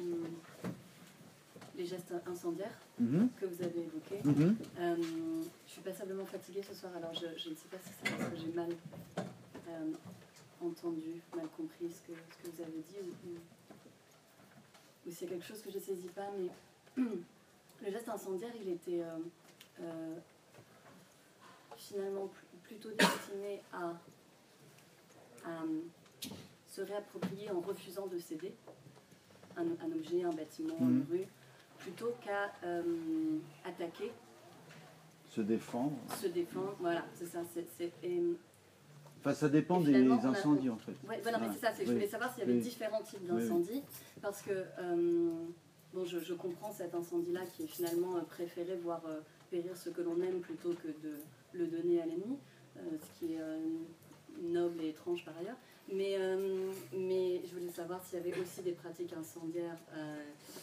les gestes incendiaires mm-hmm. que vous avez évoqués. Mm-hmm. Euh, je suis passablement fatiguée ce soir, alors je, je ne sais pas si c'est parce que j'ai mal euh, entendu, mal compris ce que, ce que vous avez dit, ou, ou c'est quelque chose que je ne saisis pas, mais le geste incendiaire, il était euh, euh, finalement plutôt destiné à, à se réapproprier en refusant de céder un, un objet, un bâtiment, mmh. une rue, plutôt qu'à euh, attaquer Se défendre. Se défendre, voilà, c'est ça. C'est, c'est, et, enfin, ça dépend des incendies, a... en fait. Ouais, voilà, ouais. mais c'est ça, c'est que oui. je voulais savoir s'il y avait oui. différents types d'incendies, oui. parce que, euh, bon, je, je comprends cet incendie-là qui est finalement préféré voir euh, périr ce que l'on aime plutôt que de le donner à l'ennemi, euh, ce qui est euh, noble et étrange par ailleurs. Mais, euh, mais je voulais savoir s'il y avait aussi des pratiques incendiaires euh,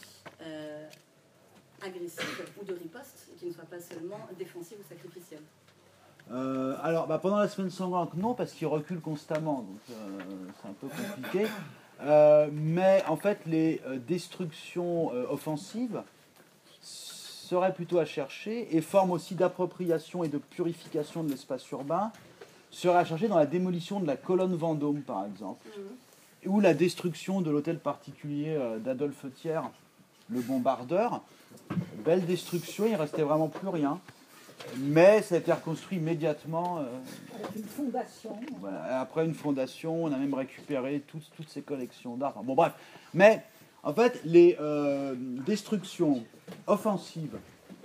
euh, agressives ou de riposte, qui ne soient pas seulement défensives ou sacrificielles. Euh, alors, bah, pendant la semaine sanglante, non, parce qu'il recule constamment, donc euh, c'est un peu compliqué. Euh, mais en fait, les euh, destructions euh, offensives seraient plutôt à chercher, et formes aussi d'appropriation et de purification de l'espace urbain seraient à chercher dans la démolition de la colonne Vendôme, par exemple, mmh. ou la destruction de l'hôtel particulier euh, d'Adolphe Thiers, le bombardeur. Belle destruction, il ne restait vraiment plus rien. Mais ça a été reconstruit immédiatement. Euh, Avec une fondation. Voilà. Après une fondation, on a même récupéré toutes, toutes ces collections d'art. Enfin, bon, bref. Mais, en fait, les euh, destructions offensives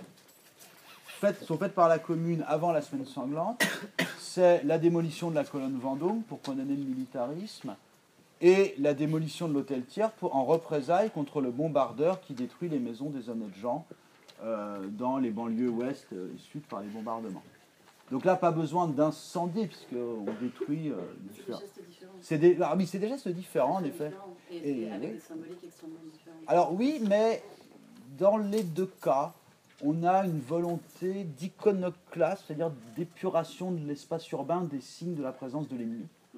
faites, sont faites par la commune avant la semaine sanglante. C'est la démolition de la colonne Vendôme pour condamner le militarisme et la démolition de l'hôtel Thiers pour, en représailles contre le bombardeur qui détruit les maisons des honnêtes gens euh, dans les banlieues ouest et sud par les bombardements. Donc là, pas besoin d'incendier puisqu'on détruit... Euh, différents. C'est des, ah, oui, c'est des gestes différents, en effet. Et, et, et avec oui. des symboliques extrêmement différents. Alors oui, mais dans les deux cas, on a une volonté d'iconoclasme, c'est-à-dire d'épuration de l'espace urbain des signes de la présence de l'ennemi. Mmh.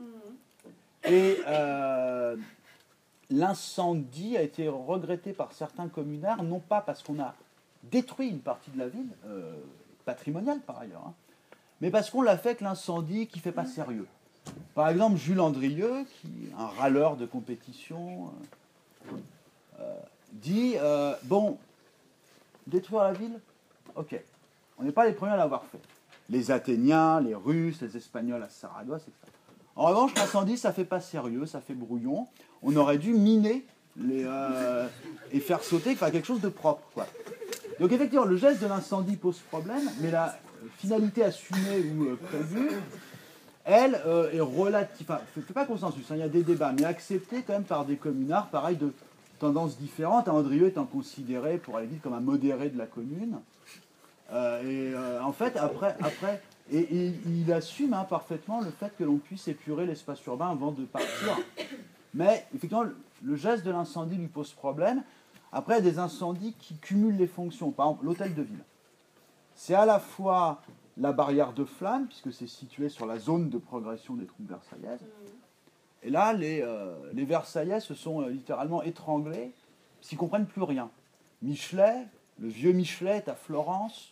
Et euh, l'incendie a été regretté par certains communards, non pas parce qu'on a détruit une partie de la ville, euh, patrimoniale par ailleurs, hein, mais parce qu'on l'a fait avec l'incendie qui ne fait pas sérieux. Par exemple, Jules Andrieux, qui est un râleur de compétition, euh, euh, dit euh, bon, détruire la ville, ok, on n'est pas les premiers à l'avoir fait. Les Athéniens, les Russes, les Espagnols à Saragosse, et cetera. En revanche, l'incendie, ça fait pas sérieux, ça fait brouillon. On aurait dû miner les, euh, et faire sauter, faire quelque chose de propre, quoi. Donc effectivement, le geste de l'incendie pose problème, mais la finalité assumée ou euh, prévue, elle euh, est relative. Enfin, il ne fait pas consensus, hein, il y a des débats, mais acceptée quand même par des communards, pareil, de tendances différentes. Andrieux étant considéré, pour aller vite, comme un modéré de la commune. Euh, et euh, en fait, après, après et, et il assume hein, parfaitement le fait que l'on puisse épurer l'espace urbain avant de partir. Mais effectivement, le, le geste de l'incendie lui pose problème. Après, il y a des incendies qui cumulent les fonctions. Par exemple, l'hôtel de ville. C'est à la fois la barrière de flammes, puisque c'est situé sur la zone de progression des troupes versaillaises. Et là, les, euh, les Versaillais se sont euh, littéralement étranglés, parce qu'ils ne comprennent plus rien. Michelet, le vieux Michelet est à Florence,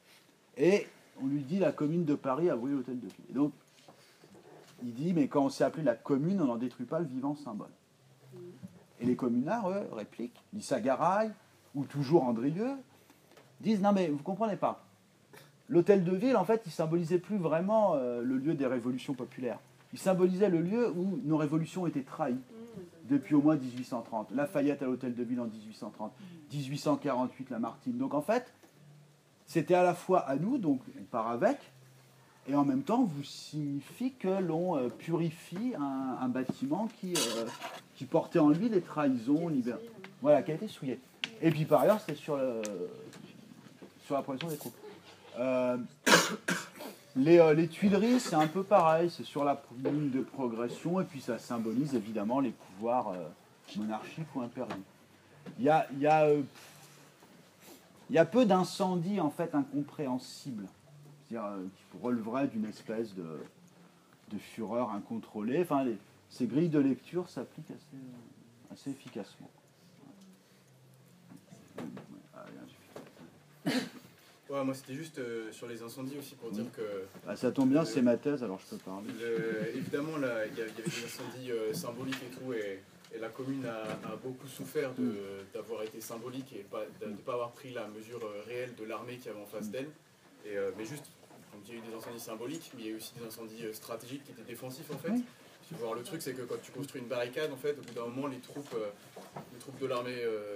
et on lui dit la commune de Paris a brûlé l'hôtel de ville. Et donc, il dit, mais quand on s'est appelé la commune, on n'en détruit pas le vivant symbole. Et les communards, eux, répliquent, Lissa Garay, ou toujours Andrieux, disent, non mais vous ne comprenez pas. L'hôtel de ville, en fait, il symbolisait plus vraiment euh, le lieu des révolutions populaires. Il symbolisait le lieu où nos révolutions étaient trahies depuis au moins dix-huit cent trente. Lafayette à l'hôtel de ville en dix-huit cent trente, dix-huit cent quarante-huit Lamartine. Donc en fait, c'était à la fois à nous, donc on part avec, et en même temps, vous signifie que l'on euh, purifie un, un bâtiment qui, euh, qui portait en lui les trahisons, libér... voilà, qui a été souillé. Et puis par ailleurs, c'était sur, le, sur la progression des troupes. Euh, les, euh, les Tuileries, c'est un peu pareil, c'est sur la ligne de progression, et puis ça symbolise évidemment les pouvoirs euh, monarchiques ou impériaux. Il y a, il y a, euh, il y a peu d'incendies en fait incompréhensibles, c'est-à-dire euh, qui releveraient d'une espèce de, de fureur incontrôlée. Enfin, les, ces grilles de lecture s'appliquent assez, assez efficacement. Ouais, moi c'était juste euh, sur les incendies aussi pour dire que... Ah, ça tombe bien, euh, c'est ma thèse, alors je peux parler. Le, évidemment, là, il y, y avait des incendies euh, symboliques et tout, et, et la commune a, a beaucoup souffert de, d'avoir été symbolique et pas, de ne pas avoir pris la mesure euh, réelle de l'armée qu'il y avait en face d'elle. Et, euh, mais juste, donc, il y a eu des incendies symboliques, mais il y a eu aussi des incendies euh, stratégiques qui étaient défensifs en fait. Oui. Tu vois, le truc c'est que quand tu construis une barricade, en fait, au bout d'un moment, les troupes, euh, les troupes de l'armée... Euh,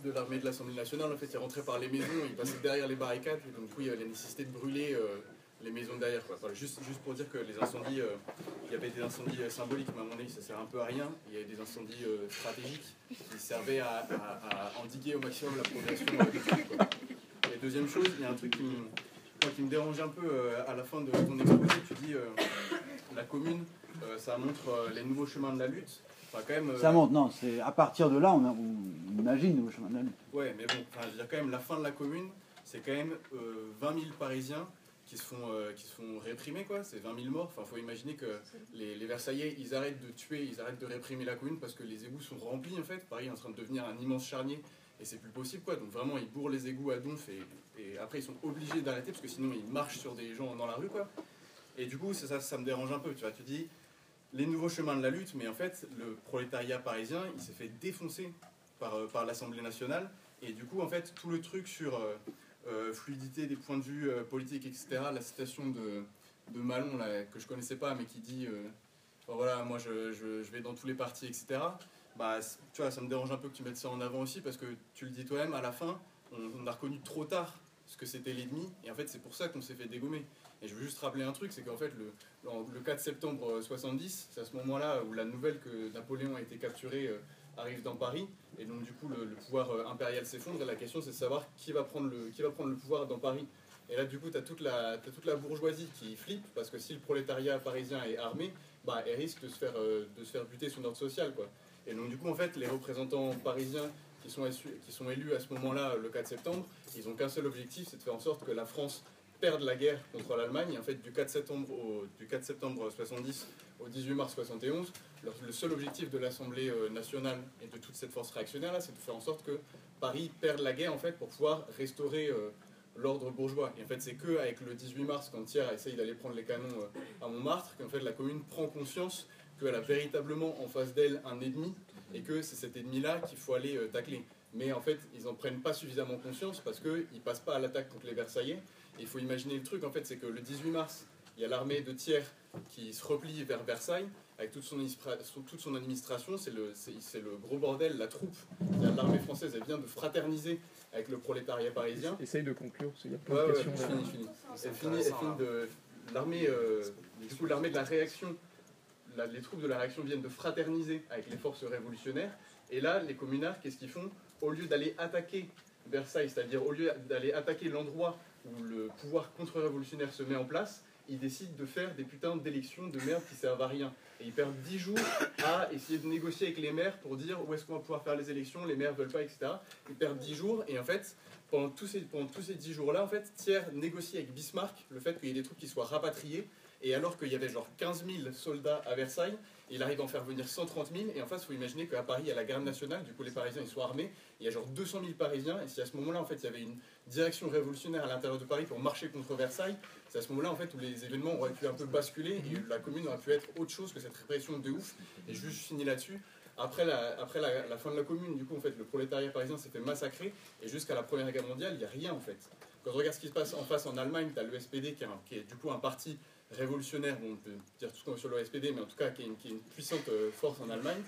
de l'armée de l'Assemblée nationale, en fait, ils rentraient par les maisons, ils passaient derrière les barricades, et donc du coup, il y avait la nécessité de brûler euh, les maisons derrière. Quoi. Enfin, juste, juste pour dire que les incendies, euh, il y avait des incendies euh, symboliques, mais à mon avis, ça sert un peu à rien. Il y avait des incendies euh, stratégiques qui servaient à, à, à endiguer au maximum la progression euh, du truc, quoi. Et deuxième chose, il y a un truc qui me, moi, qui me dérange un peu euh, à la fin de ton exposé, tu dis euh, la commune, euh, ça montre euh, les nouveaux chemins de la lutte. Enfin, quand même, euh, Ça monte, non, c'est à partir de là, on, a, on imagine le chemin de la lutte. Ouais, mais bon, enfin, je veux dire quand même, la fin de la commune, c'est quand même euh, vingt mille Parisiens qui se font, euh, qui se font réprimer, quoi. C'est vingt mille morts. Enfin, faut imaginer que les, les Versaillais, ils arrêtent de tuer, ils arrêtent de réprimer la commune parce que les égouts sont remplis, en fait. Paris est en train de devenir un immense charnier et c'est plus possible, quoi. Donc vraiment, ils bourrent les égouts à donf et, et après, ils sont obligés d'arrêter parce que sinon, ils marchent sur des gens dans la rue, quoi. Et du coup, ça, ça, ça me dérange un peu, tu vois. Tu dis, les nouveaux chemins de la lutte, mais en fait, le prolétariat parisien, il s'est fait défoncer par, euh, par l'Assemblée nationale. Et du coup, en fait, tout le truc sur euh, euh, fluidité des points de vue euh, politiques, et cetera, la citation de, de Malon, là, que je connaissais pas, mais qui dit euh, oh, voilà, moi je, je, je vais dans tous les partis, et cetera. Bah, tu vois, ça me dérange un peu que tu mettes ça en avant aussi, parce que tu le dis toi-même, à la fin, on, on a reconnu trop tard ce que c'était l'ennemi, et en fait, c'est pour ça qu'on s'est fait dégommer. Et je veux juste rappeler un truc, c'est qu'en fait, le, le quatre septembre soixante-dix, c'est à ce moment-là où la nouvelle que Napoléon a été capturé euh, arrive dans Paris, et donc du coup, le, le pouvoir euh, impérial s'effondre, et la question, c'est de savoir qui va prendre le, qui va prendre le pouvoir dans Paris. Et là, du coup, tu as toute la, t'as toute la bourgeoisie qui flippe, parce que si le prolétariat parisien est armé, bah, elle risque de se faire, euh, de se faire buter son ordre social, quoi. Et donc du coup, en fait, les représentants parisiens qui sont, qui sont élus à ce moment-là, le quatre septembre, ils n'ont qu'un seul objectif, c'est de faire en sorte que la France perdre la guerre contre l'Allemagne. Et en fait, du quatre septembre au, du quatre septembre soixante-dix au dix-huit mars soixante et onze, le, le seul objectif de l'Assemblée nationale et de toute cette force réactionnaire-là, c'est de faire en sorte que Paris perde la guerre, en fait, pour pouvoir restaurer euh, l'ordre bourgeois. Et en fait, c'est qu'avec le dix-huit mars, quand Thiers essaye d'aller prendre les canons euh, à Montmartre, qu'en fait, la commune prend conscience qu'elle a véritablement en face d'elle un ennemi, et que c'est cet ennemi-là qu'il faut aller euh, tacler. Mais en fait, ils n'en prennent pas suffisamment conscience parce qu'ils ne passent pas à l'attaque contre les Versaillais. Et il faut imaginer le truc, en fait, c'est que le dix-huit mars, il y a l'armée de Thiers qui se replie vers Versailles avec toute son, toute son administration. C'est le, c'est le gros bordel, la troupe. L'armée française, elle vient de fraterniser avec le prolétariat parisien. Essaye de conclure, parce qu'il y a plein ouais, de ouais, questions. fini, fini. Elle finit, elle finit de... L'armée, euh, du coup, l'armée de la réaction, la, les troupes de la réaction viennent de fraterniser avec les forces révolutionnaires. Et là, les communards, qu'est-ce qu'ils font? Au lieu d'aller attaquer Versailles, c'est-à-dire au lieu d'aller attaquer l'endroit où le pouvoir contre-révolutionnaire se met en place, ils décident de faire des putains d'élections de merde qui servent à rien. Et ils perdent dix jours à essayer de négocier avec les maires pour dire où est-ce qu'on va pouvoir faire les élections, les maires veulent pas, et cetera. Ils perdent dix jours, et en fait, pendant tous ces, pendant tous ces dix jours-là, en fait, Thiers négocie avec Bismarck le fait qu'il y ait des troupes qui soient rapatriées, et alors qu'il y avait genre quinze mille soldats à Versailles, il arrive à en faire venir cent trente mille, et en face, il faut imaginer qu'à Paris, il y a la garde nationale, du coup les Parisiens ils sont armés, il y a genre deux cent mille Parisiens, et si à ce moment-là, en fait, il y avait une direction révolutionnaire à l'intérieur de Paris pour marcher contre Versailles, c'est à ce moment-là, en fait, où les événements auraient pu un peu basculer, et la commune aurait pu être autre chose que cette répression de ouf, et je juste finis là-dessus. Après, la, après la, la fin de la commune, du coup, en fait, le prolétariat parisien s'est fait massacrer, et jusqu'à la Première Guerre mondiale, il n'y a rien, en fait. Quand on regarde ce qui se passe en face en Allemagne, tu as l'E S P D qui est, un, qui est du coup un parti révolutionnaire, bon, on peut dire tout ce qu'on veut sur l'E S P D, mais en tout cas qui est une, qui est une puissante euh, force en Allemagne.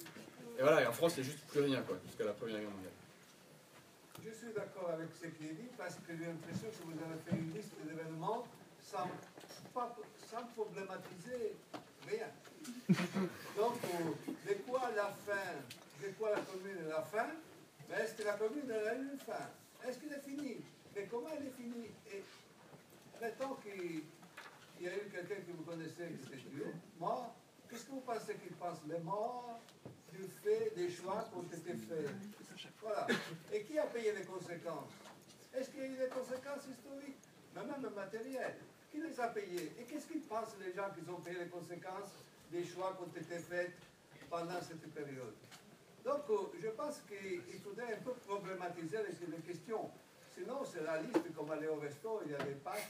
Et voilà, et en France, il n'y a juste plus rien, quoi, jusqu'à la Première Guerre mondiale. Je suis d'accord avec ce qui est dit, parce que j'ai l'impression que vous avez fait une liste d'événements sans, pas, sans problématiser rien. Donc, de quoi la fin, de quoi la commune est la fin? Est-ce que la commune elle a une fin? Est-ce qu'elle est finie? Mais comment elle est finie? Et mettons qu'il il y a eu quelqu'un que vous connaissez qui s'est tué, mort. Qu'est-ce que vous pensez qu'il pense? Les morts du fait des choix qui ont été faits. Voilà. Et qui a payé les conséquences? Est-ce qu'il y a eu des conséquences historiques, mais même matérielles? Qui les a payées? Et qu'est-ce qu'ils pensent les gens qui ont payé les conséquences des choix qui ont été faits pendant cette période? Donc, je pense qu'il faudrait un peu problématiser les, les questions. Sinon, c'est la liste comme aller au resto, il y a des pâtes.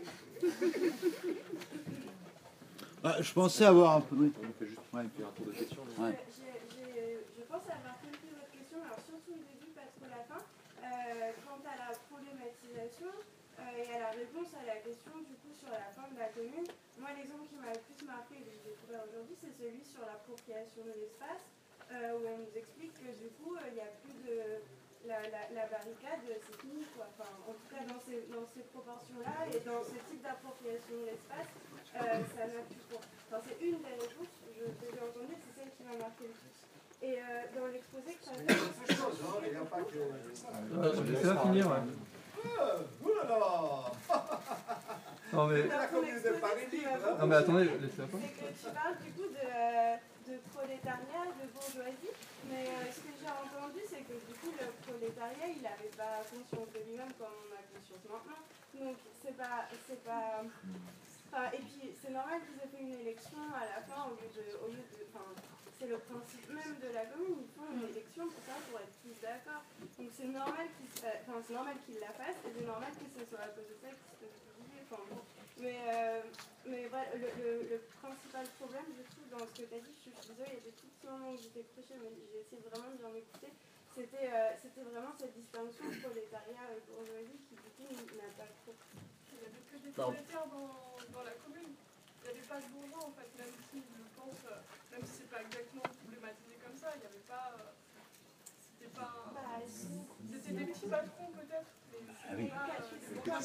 Ah, je pensais avoir un peu. Oui. On fait juste ouais. un tour de questions. Ouais. Je pense avoir compris votre question, alors surtout le début, pas trop la fin. Euh, quant à la problématisation euh, et à la réponse à la question du coup sur la fin de la commune, moi l'exemple qui m'a le plus marqué et que j'ai découvert aujourd'hui, c'est celui sur l'appropriation de l'espace, euh, où elle nous explique que du coup il euh, n'y a plus de la, la, la barricade, c'est fini, quoi. Enfin, en tout cas, dans ces, dans ces proportions-là et dans ce type d'appropriation de l'espace, euh, ça n'a plus quoi. Enfin, c'est une des réponses je, que j'ai entendues, c'est celle qui m'a marqué le plus. Et euh, dans l'exposé que ça fait... C'est chose, hein, il n'y a pas que... Ça va finir, ouais. Ouh là là. Non mais... La communauté de Paris libre. Non mais attendez, laissez-la pas. C'est que tu parles du coup de, de prolétariat, de bourgeoisie, mais euh, ce que j'ai entendu, c'est que du coup le prolétariat, il n'avait pas conscience de lui-même comme on a conscience maintenant. Donc c'est pas... c'est pas... Enfin, et puis c'est normal qu'ils aient fait une élection à la fin au lieu de... Au lieu de enfin, c'est le principe même de la commune, ils font une élection pour ça, pour être tous d'accord. Donc c'est normal qu'ils enfin, c'est normal qu'ils la fassent et c'est normal que ce soit à cause de ça qu'ils se disent. Enfin, bon. Mais, euh, mais voilà, le, le, le principal problème, je trouve, dans ce que tu as dit, je suis désolée, il y a des tout petits moments où j'étais couchée, mais j'ai essayé vraiment de bien m'écouter, c'était euh, c'était vraiment cette distinction prolétariat et bourgeoisie qui, du coup, n'a pas trop. Il n'y avait que des prolétaires dans, dans la commune. Il n'y avait pas de bourgeois, en fait, même si je pense, même si c'est pas exactement problématisé comme ça, il n'y avait pas. Euh, c'était pas. Bah, c'était des petits patrons, peut-être. Ah oui. Pas, euh, Des bourgeois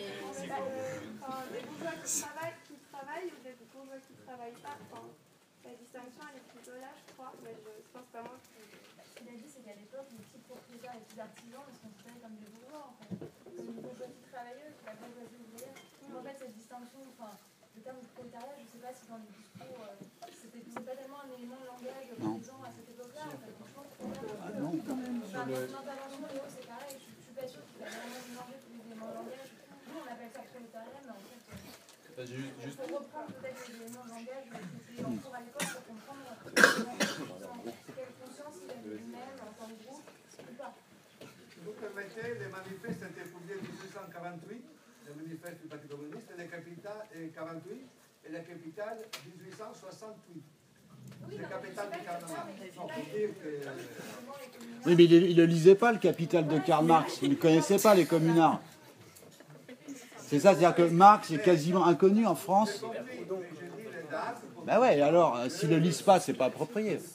qui travaillent, qui travaillent ou des bourgeois qui ne travaillent pas. Enfin, la distinction, elle est plutôt là, je crois, mais je ne pense pas moi. Ce qu'il a dit, c'est qu'à l'époque, les petits propriétaires, les petits artisans, ils sont considérés comme des bourgeois, en fait. C'est une bourgeoisie travailleuse, la bourgeoisie ouvrière. Donc, en fait, cette distinction, enfin, le terme de prolétariat, je ne sais pas si dans les discours, euh, c'était pas tellement un élément de langage présent à cette époque-là, en fait. Donc, je pense que Ah non, quand même. enfin, dans une intervention, Léo, c'est pareil. Je ne suis pas sûre qu'il fallait vraiment mélanger tous les éléments de langage. Nous, on appelle ça prolétariat, mais en fait, euh, Juste, on juste... peut reprendre peut-être les éléments de langage qui étaient en cours à l'époque pour comprendre quelle conscience il avait lui-même en tant que groupe ou pas. Vous permettez, les manifestes étaient publiés en dix-huit cent quarante-huit, le manifeste du Parti communiste, et la capitale quarante-huit, et la capitale dix-huit cent soixante-huit. Oui, C'est non, Capital mais de je Karl suis pas Marx. sûre, Non, mais pour je dire suis que... pas sûre. Oui, mais il ne lisait pas le Capital de Karl Marx. Il ne connaissait pas les communards. C'est ça, c'est-à-dire que Marx est quasiment inconnu en France. Ben ouais, alors, euh, s'ils ne le lisent pas, c'est pas approprié. Juste,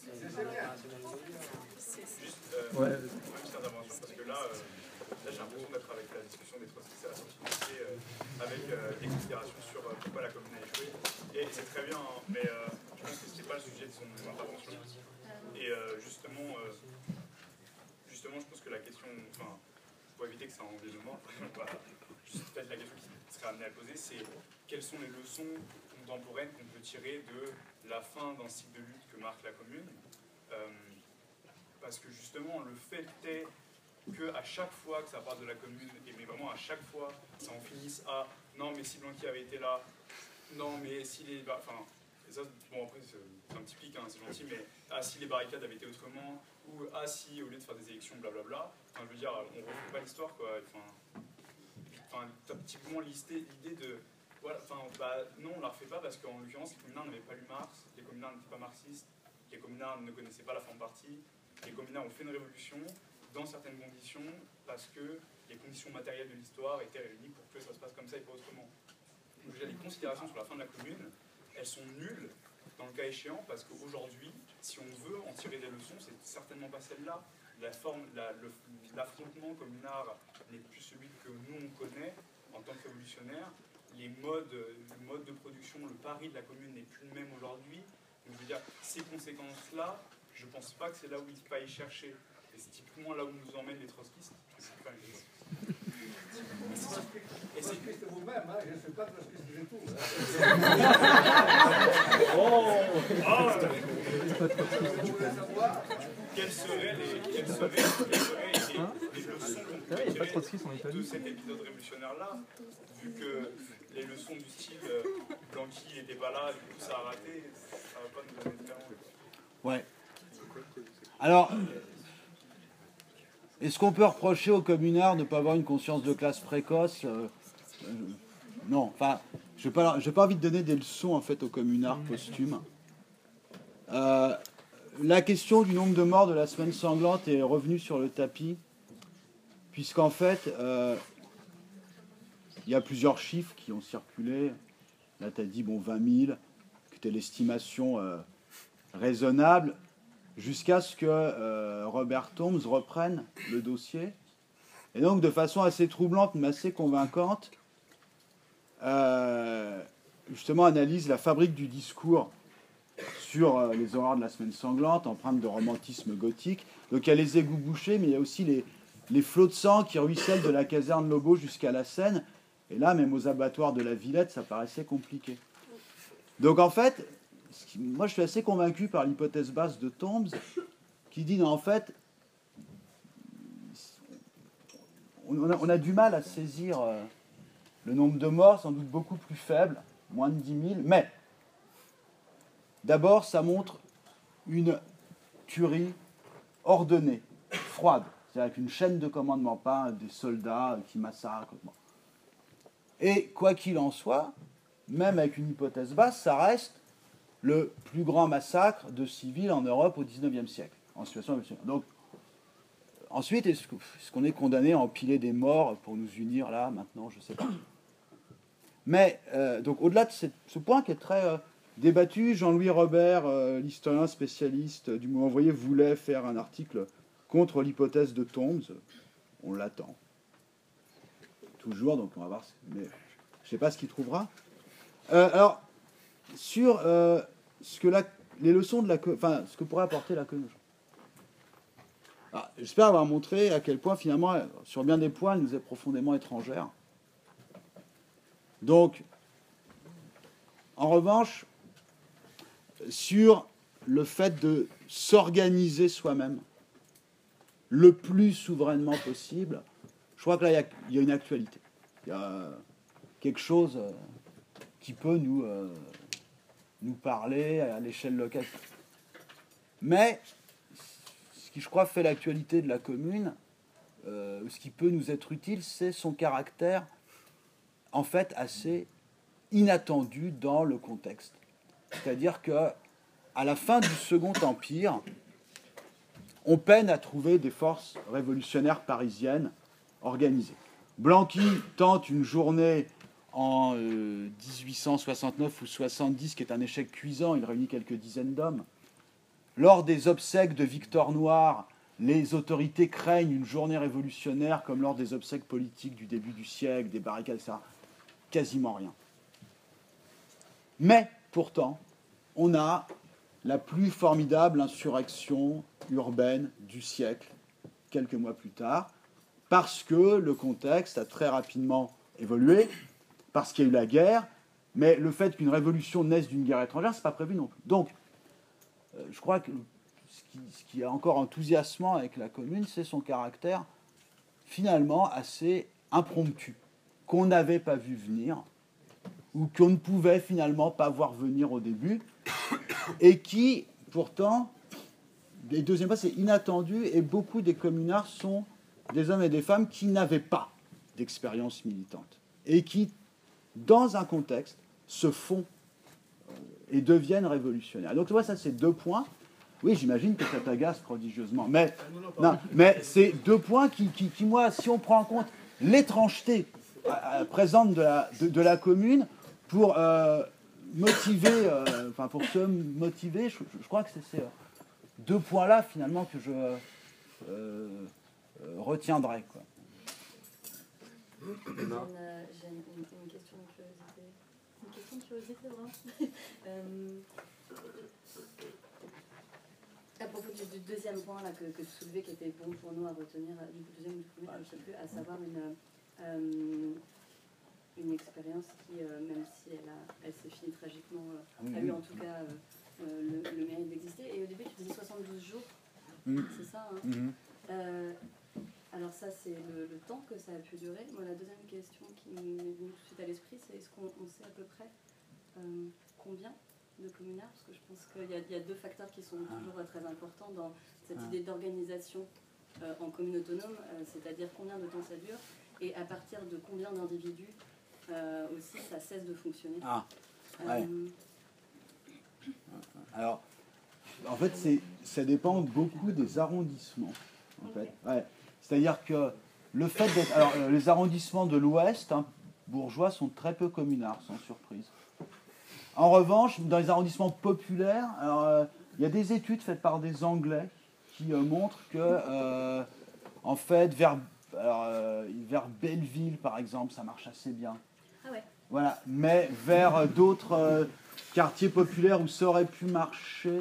euh, Ouais. une petite intervention, parce que là, euh, là j'ai l'impression d'être avec la discussion des trosquistes à la sensibilité, euh, avec euh, des considérations sur euh, pourquoi la commune a échoué. Et c'est très bien, hein, mais euh, je pense que ce n'est pas le sujet de son intervention. Et euh, justement, euh, justement, je pense que la question, enfin, pour éviter que ça en vienne de mort, juste peut-être la question qui serait amenée à poser, c'est quelles sont les leçons contemporaines qu'on peut tirer de la fin d'un cycle de lutte que marque la commune. Euh, parce que justement, le fait est qu'à chaque fois que ça parle de la commune, et mais vraiment à chaque fois, ça en finisse à non, mais si Blanqui avait été là, non, mais si les. Enfin, et ça, bon, après, c'est un petit pic, hein, c'est gentil, mais ah, si les barricades avaient été autrement, ou ah, si au lieu de faire des élections, blablabla, enfin, je veux dire, on ne refait pas l'histoire, quoi. Enfin, enfin, typiquement, l'idée de. Voilà, enfin, bah, non, on ne la refait pas parce qu'en l'occurrence, les communards n'avaient pas lu Marx, les communards n'étaient pas marxistes, les communards ne connaissaient pas la forme partie, les communards ont fait une révolution dans certaines conditions parce que les conditions matérielles de l'histoire étaient réunies pour que ça se passe comme ça et pas autrement. Donc déjà, les considérations sur la fin de la commune, elles sont nulles dans le cas échéant parce qu'aujourd'hui, si on veut en tirer des leçons, c'est certainement pas celle-là. La forme, la, le, l'affrontement communard n'est plus celui que nous on connaît en tant que révolutionnaires. Les modes, le mode de production, le pari de la commune n'est plus le même aujourd'hui. Donc je veux dire, ces conséquences-là, je ne pense pas que c'est là où il faut y chercher. Et c'est typiquement là où nous emmènent les trotskistes. C'est pas une chose. Et c'est trotskiste vous-même, hein, je ne suis pas trotskiste du tout. Vous voulez savoir quelles seraient les, quelles seraient, quelles seraient les, Hein les leçons qu'on Ah, il n'y a pas de peut trotskistes en tirer de Italie. cet épisode révolutionnaire-là, vu que les leçons du style euh, Blanqui n'était pas là, du coup ça a raté, ça ne va pas nous donner de temps. Ouais. Alors, est-ce qu'on peut reprocher aux communards de ne pas avoir une conscience de classe précoce euh, euh, Non, enfin, je n'ai pas, pas envie de donner des leçons en fait aux communards posthumes. Euh, la question du nombre de morts de la semaine sanglante est revenue sur le tapis, puisqu'en fait, euh, il y a plusieurs chiffres qui ont circulé. Là, tu as dit, bon, vingt mille, que c'était l'estimation euh, raisonnable. jusqu'à ce que euh, Robert Thoms reprenne le dossier. Et donc, de façon assez troublante, mais assez convaincante, euh, justement, analyse la fabrique du discours sur euh, les horreurs de la semaine sanglante, empreinte de romantisme gothique. Donc, il y a les égouts bouchés, mais il y a aussi les, les flots de sang qui ruissellent de la caserne Lobo jusqu'à la Seine. Et là, même aux abattoirs de la Villette, ça paraissait compliqué. Donc, en fait, ce qui, moi, je suis assez convaincu par l'hypothèse basse de Thoms, qui dit, non, en fait, on a, on a du mal à saisir euh, le nombre de morts, sans doute beaucoup plus faible, moins de dix mille, mais d'abord, ça montre une tuerie ordonnée, froide, c'est-à-dire avec une chaîne de commandement, pas des soldats qui massacrent. Et quoi qu'il en soit, même avec une hypothèse basse, ça reste le plus grand massacre de civils en Europe au dix-neuvième siècle, en situation de... Donc, ensuite, est-ce qu'on est condamné à empiler des morts pour nous unir là, maintenant, je ne sais pas. Mais, euh, donc, au-delà de cette, ce point qui est très euh, débattu, Jean-Louis Robert, euh, l'historien spécialiste du mouvement ouvrier, voulait faire un article contre l'hypothèse de Thoms. On l'attend. Toujours, donc on va voir. Mais je ne sais pas ce qu'il trouvera. Euh, alors, sur euh, ce que la, les leçons de la... Enfin, ce que pourrait apporter la communauté. Ah, j'espère avoir montré à quel point, finalement, sur bien des points, elle nous est profondément étrangère. Donc, en revanche, sur le fait de s'organiser soi-même le plus souverainement possible, je crois que là, il y a, il y a une actualité. Il y a quelque chose qui peut nous, euh, nous parler à l'échelle locale. Mais... ce qui, je crois, fait l'actualité de la commune, euh, ce qui peut nous être utile, c'est son caractère, en fait, assez inattendu dans le contexte. C'est-à-dire qu'à la fin du Second Empire, on peine à trouver des forces révolutionnaires parisiennes organisées. Blanqui tente une journée en euh, dix-huit cent soixante-neuf ou soixante-dix, qui est un échec cuisant, il réunit quelques dizaines d'hommes. Lors des obsèques de Victor Noir, les autorités craignent une journée révolutionnaire comme lors des obsèques politiques du début du siècle, des barricades, et cetera. Quasiment rien. Mais, pourtant, on a la plus formidable insurrection urbaine du siècle, quelques mois plus tard, parce que le contexte a très rapidement évolué, parce qu'il y a eu la guerre, mais le fait qu'une révolution naisse d'une guerre étrangère, ce n'est pas prévu non plus. Donc, je crois que ce qui, ce qui est encore enthousiasmant avec la commune, c'est son caractère finalement assez impromptu, qu'on n'avait pas vu venir, ou qu'on ne pouvait finalement pas voir venir au début, et qui, pourtant, et deuxième point, c'est inattendu, et beaucoup des communards sont des hommes et des femmes qui n'avaient pas d'expérience militante, et qui, dans un contexte, se font et deviennent révolutionnaires. Donc, tu vois, ça, c'est deux points. Oui, j'imagine que ça t'agace prodigieusement. Mais, non, mais c'est deux points qui, qui, qui, moi, si on prend en compte l'étrangeté euh, présente de la, de, de la commune, pour euh, motiver, euh, enfin, pour se motiver, je, je crois que c'est ces deux points-là, finalement, que je euh, euh, retiendrai, quoi. J'ai une, euh, j'ai une, une, une question de curiosité. Une question de curiosité, vraiment. euh, à propos du, du deuxième point là, que, que tu soulevais, qui était bon pour nous à retenir, du deuxième ou du premier, je ne sais plus, à savoir une, euh, une expérience qui, euh, même si elle, a, elle s'est finie tragiquement, euh, a eu en tout cas euh, le, le mérite d'exister. Et au début, tu disais soixante-douze jours, mmh. c'est ça, hein mmh. euh, Alors ça, c'est le, le temps que ça a pu durer. Moi, la deuxième question qui m'est venue tout de suite à l'esprit, c'est est-ce qu'on on sait à peu près euh, combien de communards? Parce que je pense qu'il y, y a deux facteurs qui sont toujours très importants dans cette idée d'organisation euh, en commune autonome, euh, c'est-à-dire combien de temps ça dure et à partir de combien d'individus euh, aussi ça cesse de fonctionner. Ah, ouais. Euh, Alors, en fait, c'est, ça dépend beaucoup des arrondissements. En okay. fait. Ouais. C'est-à-dire que le fait d'être... Alors, euh, les arrondissements de l'Ouest, hein, bourgeois, sont très peu communards, sans surprise. En revanche, dans les arrondissements populaires, alors, euh, il y a des études faites par des Anglais qui euh, montrent que, euh, en fait, vers, alors, euh, vers Belleville, par exemple, ça marche assez bien. Ah ouais. Voilà, mais vers euh, d'autres euh, quartiers populaires où ça aurait pu marcher,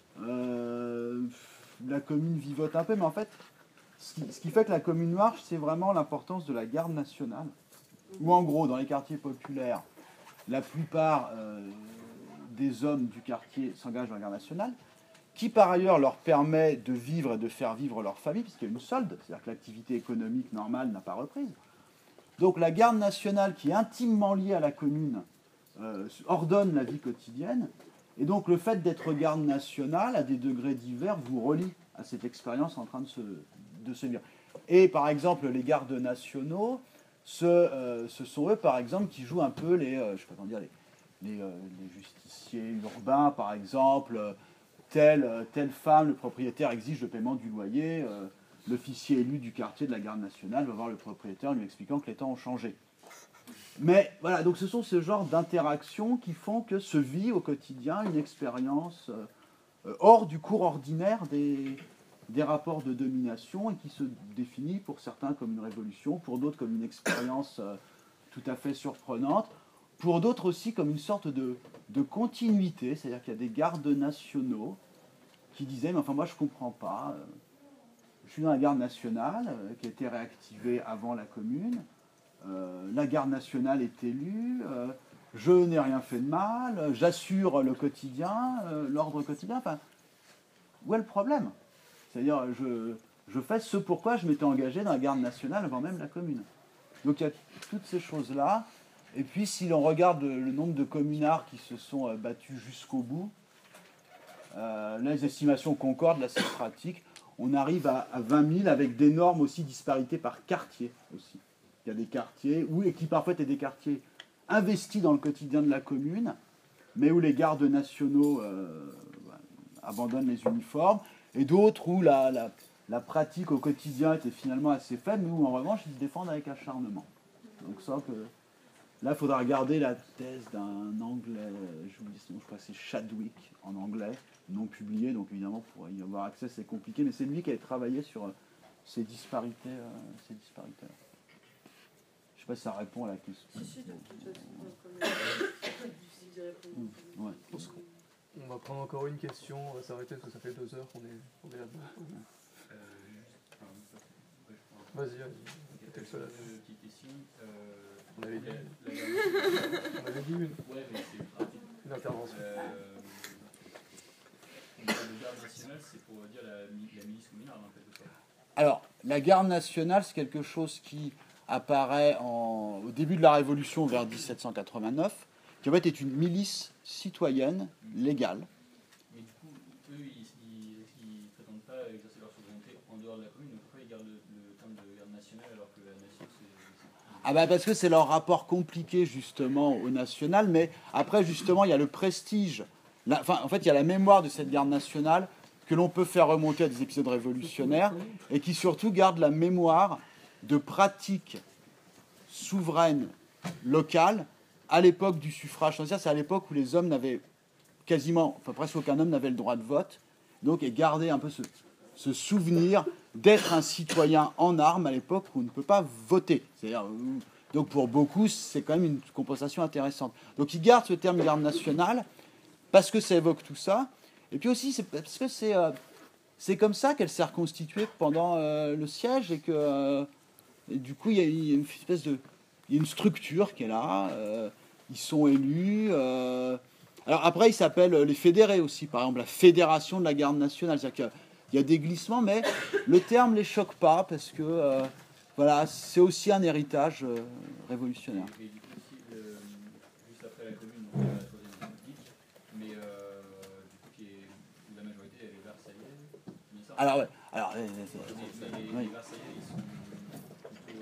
euh, la commune vivote un peu, mais en fait, ce qui, ce qui fait que la commune marche, c'est vraiment l'importance de la garde nationale, où en gros, dans les quartiers populaires, la plupart euh, des hommes du quartier s'engagent dans la garde nationale, qui par ailleurs leur permet de vivre et de faire vivre leur famille, puisqu'il y a une solde, c'est-à-dire que l'activité économique normale n'a pas reprise. Donc la garde nationale, qui est intimement liée à la commune, euh, ordonne la vie quotidienne, et donc le fait d'être garde nationale, à des degrés divers, vous relie à cette expérience en train de se, de se vivre. Et par exemple, les gardes nationaux, ce, euh, ce sont eux, par exemple, qui jouent un peu les, euh, je sais pas comment dire, les, les, euh, les justiciers urbains, par exemple, euh, telle, euh, telle femme, le propriétaire exige le paiement du loyer, euh, l'officier élu du quartier de la garde nationale va voir le propriétaire lui expliquant que les temps ont changé. Mais voilà, donc ce sont ce genre d'interactions qui font que se vit au quotidien une expérience euh, hors du cours ordinaire des, des rapports de domination et qui se définit pour certains comme une révolution, pour d'autres comme une expérience euh, tout à fait surprenante, pour d'autres aussi comme une sorte de, de continuité, c'est-à-dire qu'il y a des gardes nationaux qui disaient « mais enfin moi je ne comprends pas, euh, je suis dans la garde nationale euh, qui a été réactivée avant la commune, euh, la garde nationale est élue, euh, je n'ai rien fait de mal, j'assure le quotidien, euh, l'ordre quotidien, enfin, où est le problème? C'est-à-dire, je, je fais ce pourquoi je m'étais engagé dans la garde nationale avant même la commune. » Donc il y a toutes ces choses-là. Et puis, si l'on regarde le, le nombre de communards qui se sont euh, battus jusqu'au bout, euh, là, les estimations concordent, là, c'est pratique, on arrive à, à vingt mille avec d'énormes aussi disparités par quartier aussi. Il y a des quartiers, où, et qui parfois étaient des quartiers investis dans le quotidien de la commune, mais où les gardes nationaux euh, abandonnent les uniformes, et d'autres où la, la, la pratique au quotidien était finalement assez faible, mais où en revanche ils se défendent avec acharnement. Donc ça que... Là, il faudra regarder la thèse d'un Anglais, je vous dis sinon, je crois que c'est Chadwick en anglais, non publié, donc évidemment pour y avoir accès c'est compliqué, mais c'est lui qui a travaillé sur euh, ces disparités, euh, ces disparités. Je ne sais pas si ça répond à la question. Si, si, mmh, ouais. On va prendre encore une question, on va s'arrêter parce que ça fait deux heures qu'on est, on est là-dedans. Euh, vas-y, vas-y. C'était le seul à faire. Deux petites questions. Euh, On avait dit la, une. la, On avait dit une. Ouais, mais c'est pratique. Une intervention. Euh, la garde nationale, c'est pour dire la, la milice communale, en fait. Alors, la garde nationale, c'est quelque chose qui apparaît en, au début de la Révolution vers dix-sept cent quatre-vingt-neuf, qui en fait est une milice citoyenne légale. Mais du coup, eux, ils ne prétendent pas exercer leur souveraineté en dehors de la commune, donc pourquoi ils gardent le, le terme de garde nationale alors que la nation, c'est... Ah bah parce que c'est leur rapport compliqué justement au national, mais après justement il y a le prestige, la, enfin en fait il y a la mémoire de cette garde nationale que l'on peut faire remonter à des épisodes révolutionnaires et qui surtout garde la mémoire de pratiques souveraines locales à l'époque du suffrage. C'est à l'époque où les hommes n'avaient quasiment, enfin presque aucun homme n'avait le droit de vote, donc et garder un peu ce, ce souvenir d'être un citoyen en armes à l'époque où on ne peut pas voter. C'est-à-dire, donc pour beaucoup, c'est quand même une compensation intéressante. Donc ils gardent ce terme garde nationale parce que ça évoque tout ça. Et puis aussi, c'est parce que c'est, euh, c'est comme ça qu'elle s'est reconstituée pendant euh, le siège et que euh, et du coup, il y a une espèce de... Il y a une structure qui est là, euh, ils sont élus. Euh, alors après, ils s'appellent les fédérés aussi, par exemple, la fédération de la garde nationale. C'est-à-dire qu'il y a des glissements, mais le terme ne les choque pas parce que euh, voilà, c'est aussi un héritage euh, révolutionnaire. Et, et du coup, aussi, euh, juste après la commune, donc, il y a la Troisième République, mais euh, du coup, qui est, la majorité, elle est Versaillais. Alors, ouais. Alors, mais, mais les, oui. les Versaillais, ils sont plutôt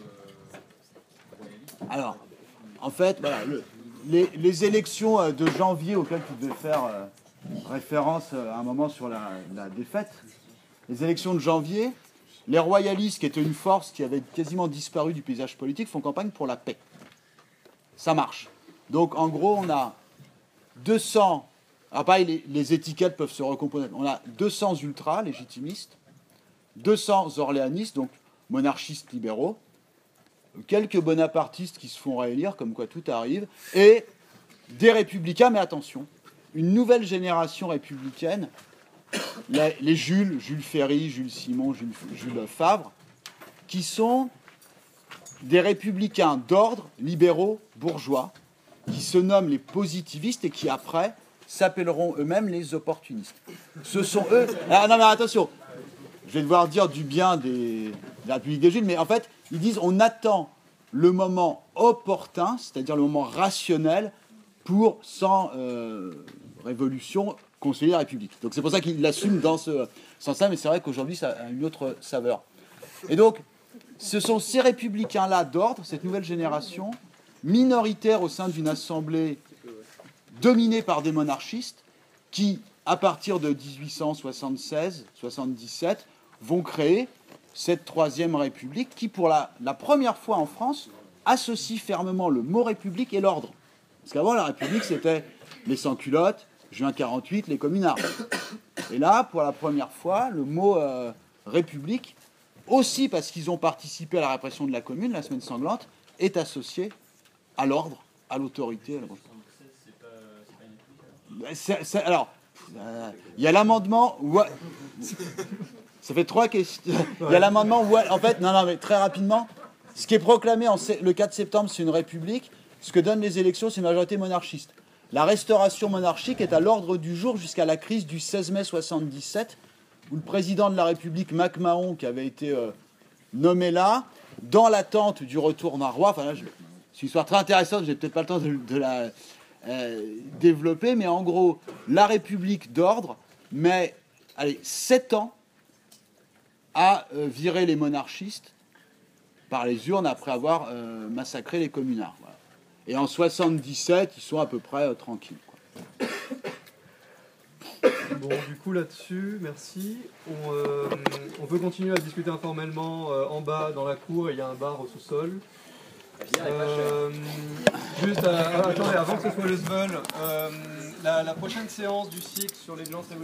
euh, royalistes. Alors, en fait, voilà, le, les, les élections de janvier auxquelles tu devais faire euh, référence à un moment sur la, la défaite, les élections de janvier, les royalistes, qui étaient une force qui avait quasiment disparu du paysage politique, font campagne pour la paix. Ça marche. Donc, en gros, on a deux cents Alors pareil, les, les étiquettes peuvent se recomposer. On a deux cents ultras légitimistes, deux cents orléanistes, donc monarchistes libéraux, quelques bonapartistes qui se font réélire, comme quoi tout arrive, et des républicains, mais attention, une nouvelle génération républicaine, les, les Jules, Jules Ferry, Jules Simon, Jules, Jules Favre, qui sont des républicains d'ordre, libéraux, bourgeois, qui se nomment les positivistes et qui, après, s'appelleront eux-mêmes les opportunistes. Ce sont eux... Ah, non, mais attention, je vais devoir dire du bien des, de la République des Jules, mais en fait, ils disent on attend le moment opportun, c'est-à-dire le moment rationnel, pour, sans euh, révolution, consolider la République. Donc c'est pour ça qu'ils l'assument dans ce sens-là, mais c'est vrai qu'aujourd'hui, ça a une autre saveur. Et donc, ce sont ces républicains-là d'ordre, cette nouvelle génération, minoritaire au sein d'une assemblée dominée par des monarchistes, qui, à partir de dix-huit cent soixante-seize soixante-dix-sept, vont créer cette troisième république qui, pour la, la première fois en France, associe fermement le mot république et l'ordre. Parce qu'avant, la république, c'était les sans-culottes, juin quarante-huit, les communards. Et là, pour la première fois, le mot euh, république, aussi parce qu'ils ont participé à la répression de la Commune, la semaine sanglante, est associé à l'ordre, à l'autorité. C'est, c'est, alors, il euh, y a l'amendement... Ouais, ça fait trois questions. Il y a l'amendement... Ouais, en fait, non, non, mais très rapidement, ce qui est proclamé en, le quatre septembre, c'est une république. Ce que donnent les élections, c'est une majorité monarchiste. La restauration monarchique est à l'ordre du jour jusqu'à la crise du seize mai soixante-dix-sept, où le président de la République, MacMahon, qui avait été euh, nommé là, dans l'attente du retour d'un roi, enfin là, je, c'est une histoire très intéressante, j'ai peut-être pas le temps de, de la euh, développer, mais en gros, la République d'ordre met, allez, sept ans à euh, virer les monarchistes par les urnes après avoir euh, massacré les communards. Voilà. Et en soixante-dix-sept, ils sont à peu près euh, tranquilles, quoi. Bon, du coup, là-dessus, merci. On, euh, on peut continuer à discuter informellement euh, en bas, dans la cour, et il y a un bar au sous-sol. Euh, juste, à, attendez, avant que ce soit le S V E L, euh, la, la prochaine séance du cycle sur les violences révolutionnaires